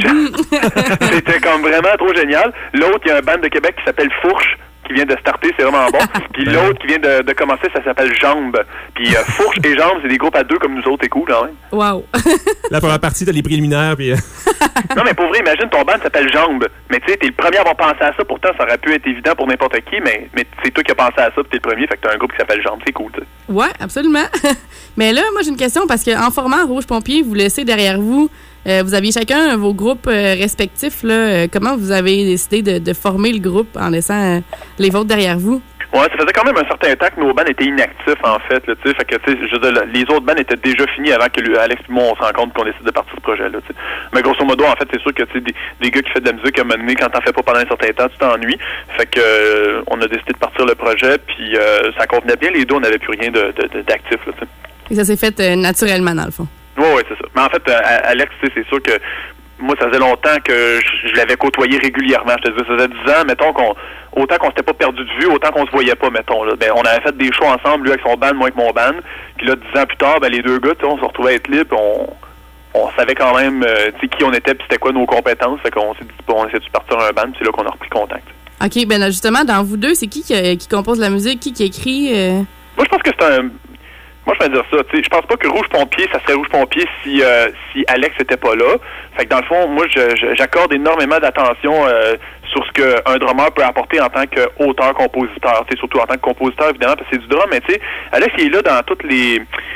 sais. C'était comme vraiment trop génial. L'autre, il y a un band de Québec qui s'appelle Fourche, qui vient de starter, c'est vraiment bon. Puis l'autre qui vient de commencer, ça s'appelle Jambes. Puis Fourche et Jambes, c'est des groupes à deux comme nous autres, c'est cool quand même. Wow. La première partie, t'as les préliminaires, puis... Non, mais pour vrai, imagine, ton band s'appelle Jambes. Mais tu sais, t'es le premier à avoir pensé à ça. Pourtant, ça aurait pu être évident pour n'importe qui, mais c'est toi qui as pensé à ça, puis t'es le premier, fait que t'as un groupe qui s'appelle Jambes. C'est cool, tu sais. Ouais, absolument. Mais là, moi, j'ai une question, parce qu'en formant Rouge Pompier, vous laissez derrière vous... vous aviez chacun vos groupes respectifs, là. Comment vous avez décidé de former le groupe en laissant les vôtres derrière vous? Ouais, ça faisait quand même un certain temps que nos bands étaient inactifs, en fait, là, tu sais. Fait que, tu sais, je veux dire, les autres bands étaient déjà finis avant que Alex et moi, on se rende compte qu'on décide de partir ce projet-là, tu sais. Mais grosso modo, en fait, c'est sûr que, tu sais, des gars qui font de la musique, à un moment donné, quand t'en fais pas pendant un certain temps, tu t'ennuies. Fait que, on a décidé de partir le projet, puis ça convenait bien les deux, on n'avait plus rien d'actif, là, tu sais. Et ça s'est fait naturellement, dans le fond. Ouais, c'est ça. Mais en fait, Alex, tu sais, c'est sûr que moi, ça faisait longtemps que je l'avais côtoyé régulièrement. Je te dis, ça faisait 10 ans, mettons, autant qu'on s'était pas perdu de vue, autant qu'on se voyait pas, mettons, là. Ben, on avait fait des shows ensemble, lui avec son band, moi avec mon band. Puis là, 10 ans plus tard, ben, les deux gars, tu sais, on se retrouvait à être libres, on savait quand même, tu sais, qui on était, puis c'était quoi nos compétences. Fait qu'on s'est dit, on essaie de partir un band, puis c'est là qu'on a repris contact. OK, ben, là, justement, dans vous deux, c'est qui compose la musique, qui écrit? Moi, je pense que c'est un... Moi, je vais dire ça, tu sais, je pense pas que Rouge Pompier, ça serait Rouge Pompier si Alex était pas là. Fait que dans le fond, moi, j'accorde énormément d'attention sur ce qu'un drummer peut apporter en tant qu'auteur-compositeur, tu sais, surtout en tant que compositeur, évidemment, parce que c'est du drum, mais tu sais, Alex, il est là dans toutes les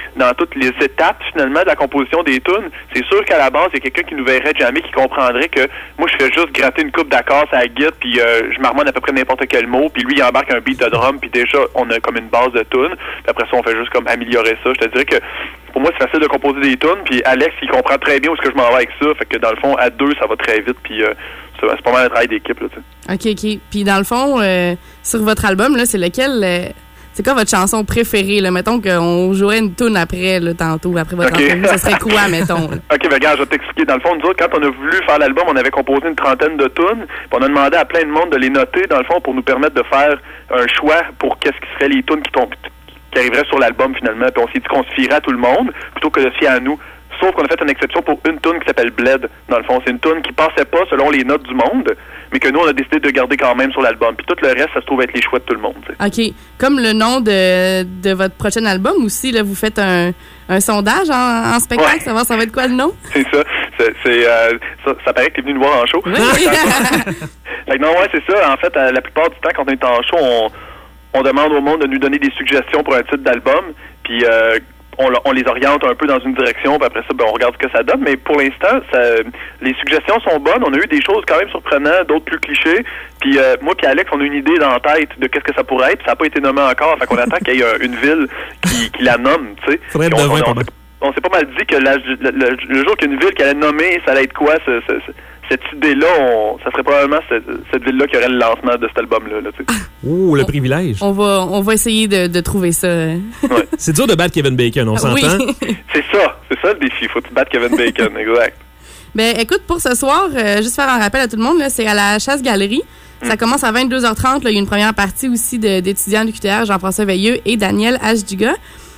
étapes, finalement, de la composition des tunes. C'est sûr qu'à la base, il y a quelqu'un qui nous verrait jamais, qui comprendrait que moi, je fais juste gratter une coupe d'accords à la guitare, puis je marmonne à peu près n'importe quel mot, puis lui, il embarque un beat de drum, puis déjà, on a comme une base de tunes, puis après ça, on fait juste comme améliorer ça. Je te dirais que pour moi, c'est facile de composer des tunes, puis Alex, il comprend très bien où est-ce que je m'en vais avec ça, fait que dans le fond, à deux, ça va très vite, puis c'est pas mal un travail d'équipe, là, tu sais. OK. Puis dans le fond, sur votre album, là, c'est lequel... c'est quoi votre chanson préférée, là? Mettons qu'on jouerait une tune après, là, tantôt, après votre entrevue. Ça serait quoi, mettons? Là? OK, ben regarde, je vais t'expliquer. Dans le fond, nous autres, quand on a voulu faire l'album, on avait composé une trentaine de tunes, puis on a demandé à plein de monde de les noter, dans le fond, pour nous permettre de faire un choix pour qu'est-ce qui serait les tunes qui arriveraient sur l'album, finalement. Puis on s'est dit qu'on se fierait à tout le monde, plutôt que de se fier à nous. Sauf qu'on a fait une exception pour une tune qui s'appelle Bled. Dans le fond, c'est une tune qui passait pas selon les notes du monde, mais que nous, on a décidé de garder quand même sur l'album. Puis tout le reste, ça se trouve être les choix de tout le monde. T'sais. OK. Comme le nom de votre prochain album aussi, là, vous faites un sondage en spectacle, savoir ça va être quoi le nom? C'est ça. Ça paraît que t'es venu nous voir en show. Oui. Fait que non, ouais, c'est ça. En fait, la plupart du temps, quand on est en show, on demande au monde de nous donner des suggestions pour un titre d'album. Puis on les oriente un peu dans une direction, puis après ça, on regarde ce que ça donne. Mais pour l'instant, les suggestions sont bonnes. On a eu des choses quand même surprenantes, d'autres plus clichés. Puis moi puis Alex, on a une idée dans la tête de qu'est-ce que ça pourrait être. Puis ça n'a pas été nommé encore. Fait qu'on attend qu'il y ait une ville qui la nomme, tu sais. Faudrait être devin, on s'est pas mal dit que le jour qu'il y a une ville qui allait nommer, ça allait être quoi, cette idée-là, ça serait probablement cette ville-là qui aurait le lancement de cet album-là. Là, ouh, le privilège. On va essayer de trouver ça. Ouais. C'est dur de battre Kevin Bacon, on s'entend? Oui. C'est ça le défi. Faut que tu battes Kevin Bacon, exact. Ben, écoute, pour ce soir, juste faire un rappel à tout le monde, là, c'est à la Chasse-Galerie. Ça commence à 22h30. Là, il y a une première partie aussi d'étudiants du QTR, Jean-François Veilleux et Daniel Ashdiga.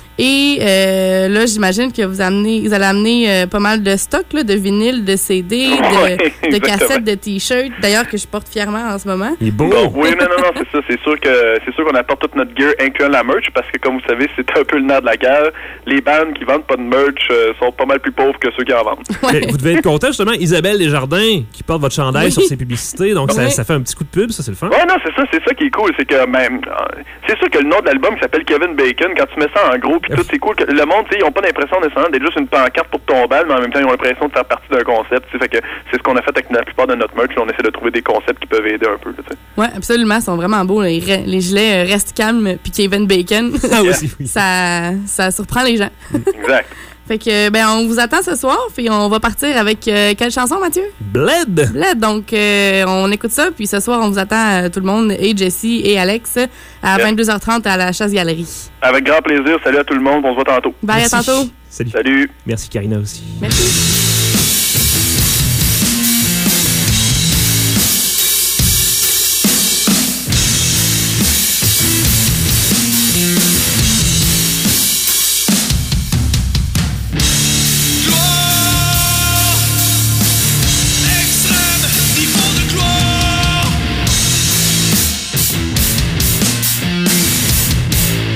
Et là, j'imagine que vous allez amener pas mal de stock là, de vinyle, de CD, de cassettes, de t-shirts. D'ailleurs, que je porte fièrement en ce moment. Il est beau. Bon, oui, non, c'est ça. C'est sûr qu'on apporte toute notre gear, incluant la merch, parce que comme vous savez, c'est un peu le nerf de la guerre. Les bandes qui vendent pas de merch sont pas mal plus pauvres que ceux qui en vendent. Ouais. Vous devez être content, justement, Isabelle Desjardins, qui porte votre chandail sur ses publicités. Donc, ça fait un petit coup de pub, ça, c'est le fun. Ouais, non, c'est ça qui est cool. C'est que même, c'est sûr que le nom de l'album s'appelle Kevin Bacon. Quand tu mets ça en gros, puis tout, c'est cool. Que le monde, tu sais, ils ont pas l'impression nécessairement d'être juste une pancarte pour ton bal, mais en même temps, ils ont l'impression de faire partie d'un concept. Fait que c'est ce qu'on a fait avec la plupart de notre merch. Là, on essaie de trouver des concepts qui peuvent aider un peu. Oui, absolument. Ils sont vraiment beaux. Les gilets Reste calme puis Kevin Bacon. Ah aussi, oui. Ça surprend les gens. Exact. Fait que, on vous attend ce soir, puis on va partir avec quelle chanson, Mathieu? Bled! Bled, donc on écoute ça, puis ce soir, on vous attend tout le monde, et Jessie et Alex, à 22h30 à la Chasse-Galerie. Avec grand plaisir. Salut à tout le monde. On se voit tantôt. Bye, Merci. à tantôt. Salut. Merci, Karina aussi. Merci.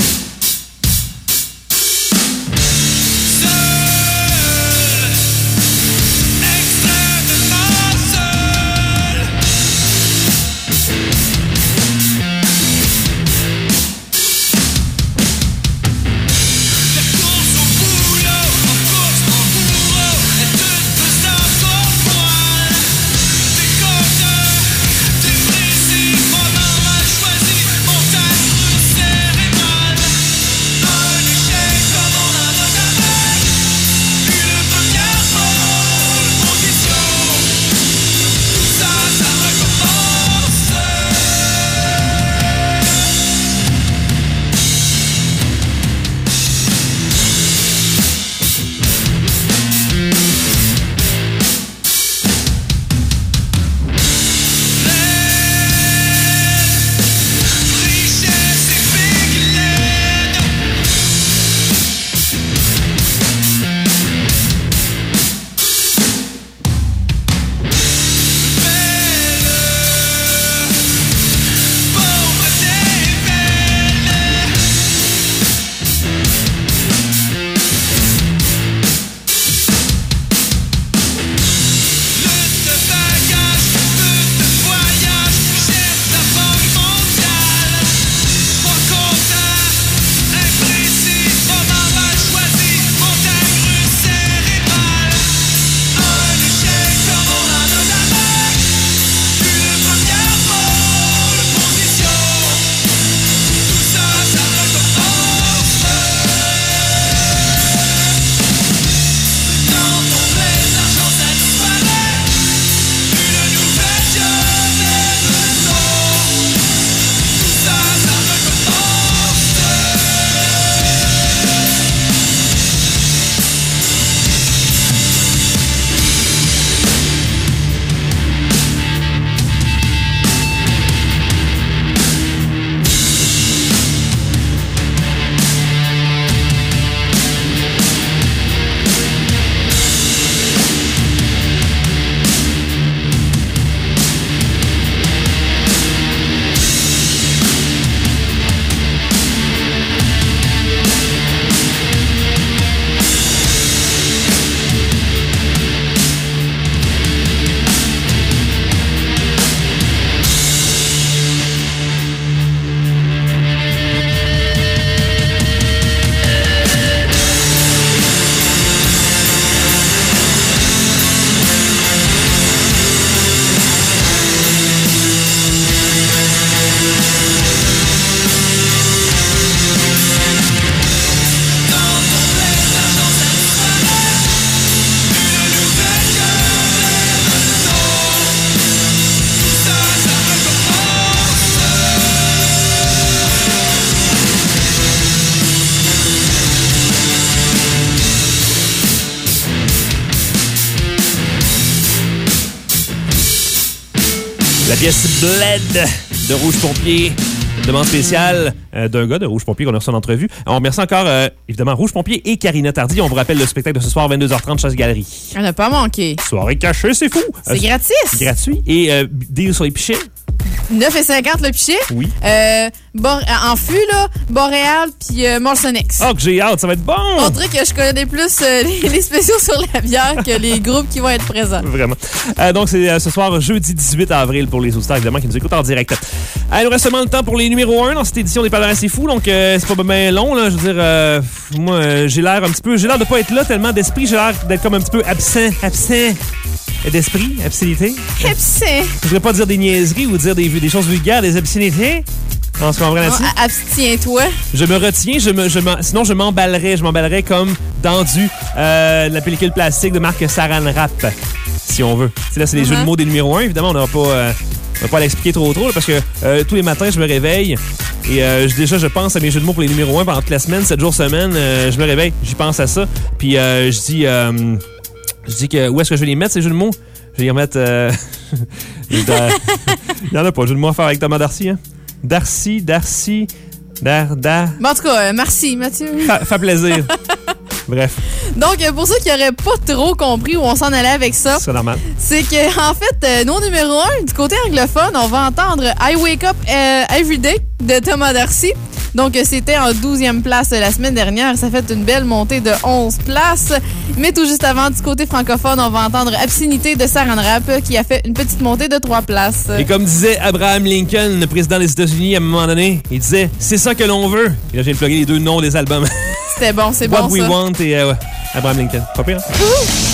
Seul La pièce Bled de Rouge Pompier. Une demande spéciale d'un gars de Rouge Pompier qu'on a reçu en entrevue. On remercie encore, évidemment, Rouge Pompier et Karina Tardy. On vous rappelle le spectacle de ce soir, 22h30, Chasse Galerie. On n'a pas manqué. Soirée cachée, c'est fou. C'est gratis. C'est gratuit. Et deal sur les pichets. 9,50 le pichet. Oui. En fût, là, Boréal puis Molson X. Oh, que j'ai hâte, ça va être bon! On dirait que je connais plus les spéciaux sur la bière que les groupes qui vont être présents. Vraiment. Donc, c'est ce soir, jeudi 18 avril, pour les auditeurs, évidemment, qui nous écoutent en direct. Il nous reste seulement le temps pour les numéros 1 dans cette édition des Palmarès C'est Fou, donc c'est pas bien long, là. Je veux dire, moi, j'ai l'air de pas être là tellement d'esprit, j'ai l'air d'être comme un petit peu absent d'esprit, obscénité. Absent. Je voudrais pas dire des niaiseries ou dire des choses vulgaires, des obscénités. On se comprend là-dessus? Abstiens-toi. Je me retiens, sinon je m'emballerais. Je m'emballerais comme dans la pellicule plastique de marque Saran Wrap, si on veut. T'sais, là, c'est les jeux de mots des numéros 1. Évidemment, on n'aura pas à l'expliquer trop là, parce que tous les matins, je me réveille et déjà, je pense à mes jeux de mots pour les numéros 1 pendant toute la semaine, 7 jours semaine. Je me réveille, j'y pense à ça. Puis je dis que où est-ce que je vais les mettre, ces jeux de mots? Je vais les remettre... Il y en a pas, jeu de mots à faire avec Thomas Darcy. Hein? Darcy... Bon, en tout cas, merci, Mathieu. Fait plaisir. Bref. Donc, pour ceux qui n'auraient pas trop compris où on s'en allait avec ça, c'est normal. C'est que, en fait, nos numéros 1, du côté anglophone, on va entendre I Wake Up Every Day de Thomas Darcy. Donc, c'était en 12e place la semaine dernière. Ça fait une belle montée de 11 places. Mais tout juste avant, du côté francophone, on va entendre Obscénité de Saran Wrap qui a fait une petite montée de 3 places. Et comme disait Abraham Lincoln, le président des États-Unis, à un moment donné, il disait « C'est ça que l'on veut ». Et là, j'ai plugué les 2 noms des albums. C'était bon, c'est bon ça. What We Want et Abraham Lincoln. Pas pire, hein?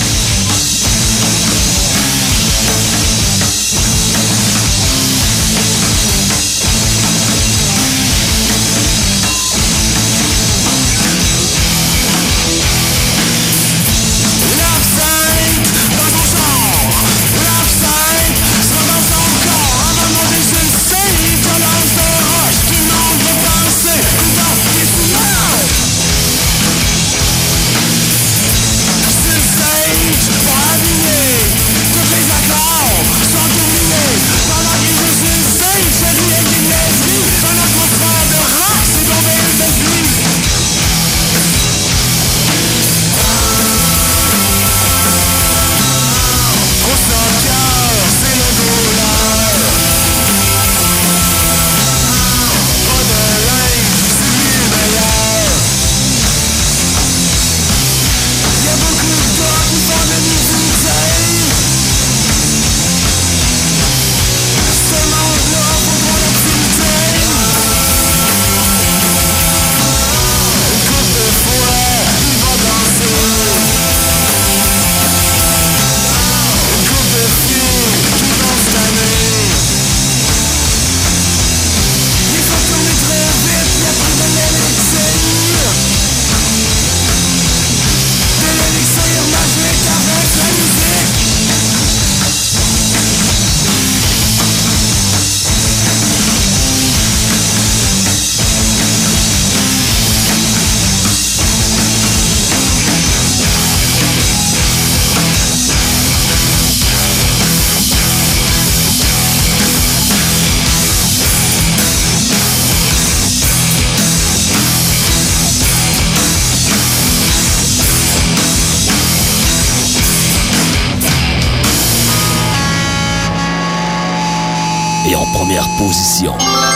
Et en première position.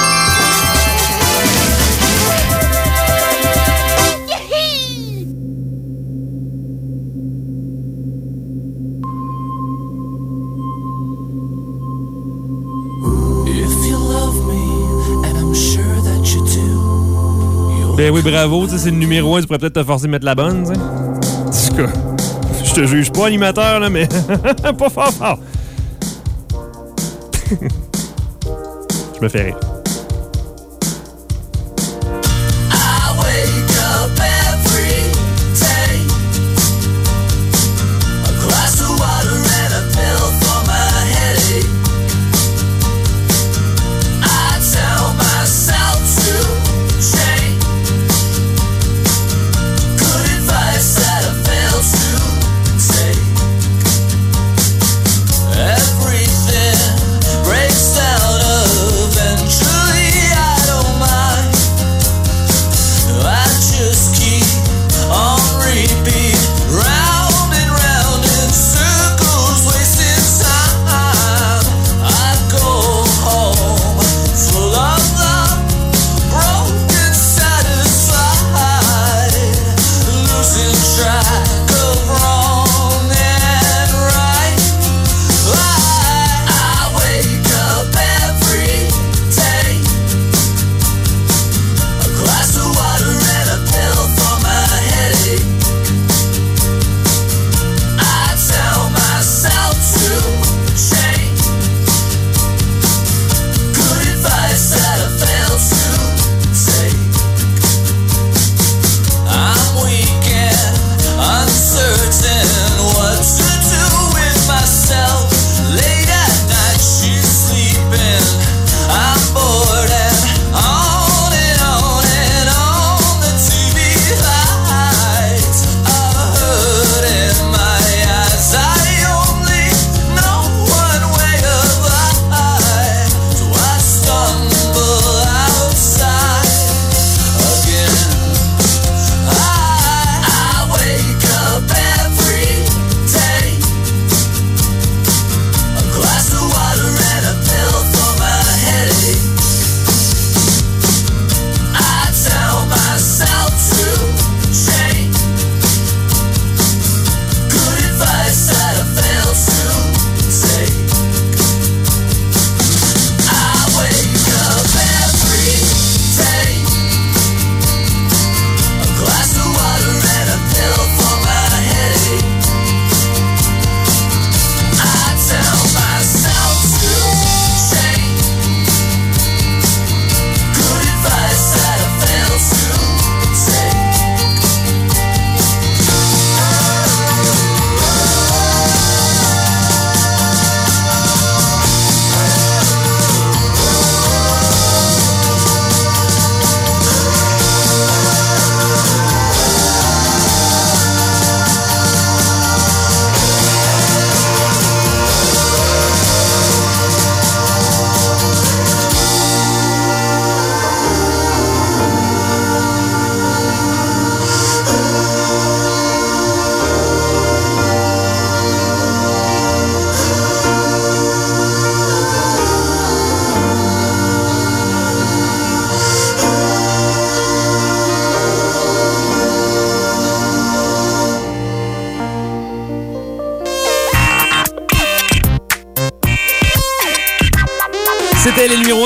Ben oui, bravo, c'est le numéro 1, tu pourrais peut-être te forcer à mettre la bonne, tu sais. En tout cas, je te juge pas, animateur, là, mais pas fort. Je me fais rire. Breaks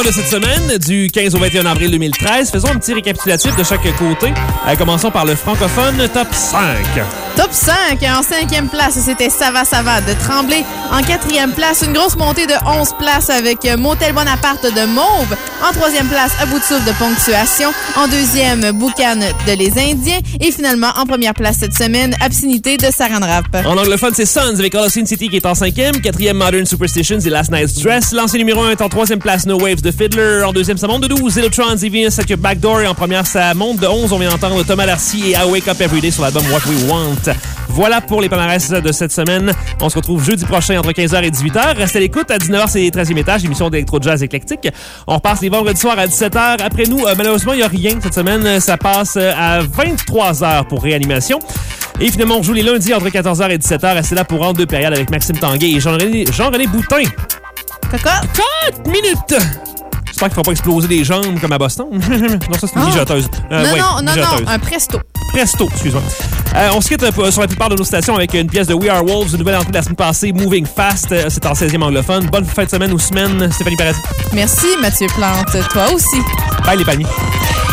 de cette semaine, du 15 au 21 avril 2013. Faisons un petit récapitulatif de chaque côté. Commençons par le francophone Top 5. Top 5, en 5e place, c'était Ça va de Tremblay. En 4e place, une grosse montée de 11 places avec Motel Bonaparte de Mauve. En 3e place, À bout de souffle de Ponctuation. En 2e, Boucan de Les Indiens. Et finalement, en première place cette semaine, Obscénité de Saran Wrap. En anglophone, c'est Sons avec Holocene City qui est en 5e. 4e, Modern Superstitions et Last Night's Dress. L'ancien numéro 1 est en 3e place, No Waves de Fiddler. En 2e, ça monte de 12. Electrons et Venus avec Backdoor. Et en première, ça monte de 11. On vient d'entendre Thomas Darcy et I Wake Up Everyday sur l'album What We Want. Voilà pour les palmarès de cette semaine. On se retrouve jeudi prochain entre 15h et 18h. Restez à l'écoute. À 19h, c'est 13e étage, l'émission d'électro-jazz éclectique. On repasse les vendredis soirs à 17h. Après nous, malheureusement, il n'y a rien cette semaine. Ça passe à 23h pour réanimation. Et finalement, on joue les lundis entre 14h et 17h. Restez là pour Entre deux périodes avec Maxime Tanguay et Jean-René Boutin. Cocotte! 4 minutes! J'espère qu'il ne faut pas exploser des jambes comme à Boston. Non, ça, c'est une mijoteuse. Non, un presto. Presto, excuse-moi. On se quitte sur la plupart de nos stations avec une pièce de We Are Wolves, une nouvelle entrée de la semaine passée, Moving Fast. C'est en 16e anglophone. Bonne fin de semaine ou semaine, Stéphanie Paradis. Merci, Mathieu Plante. Toi aussi. Bye, les palmiers.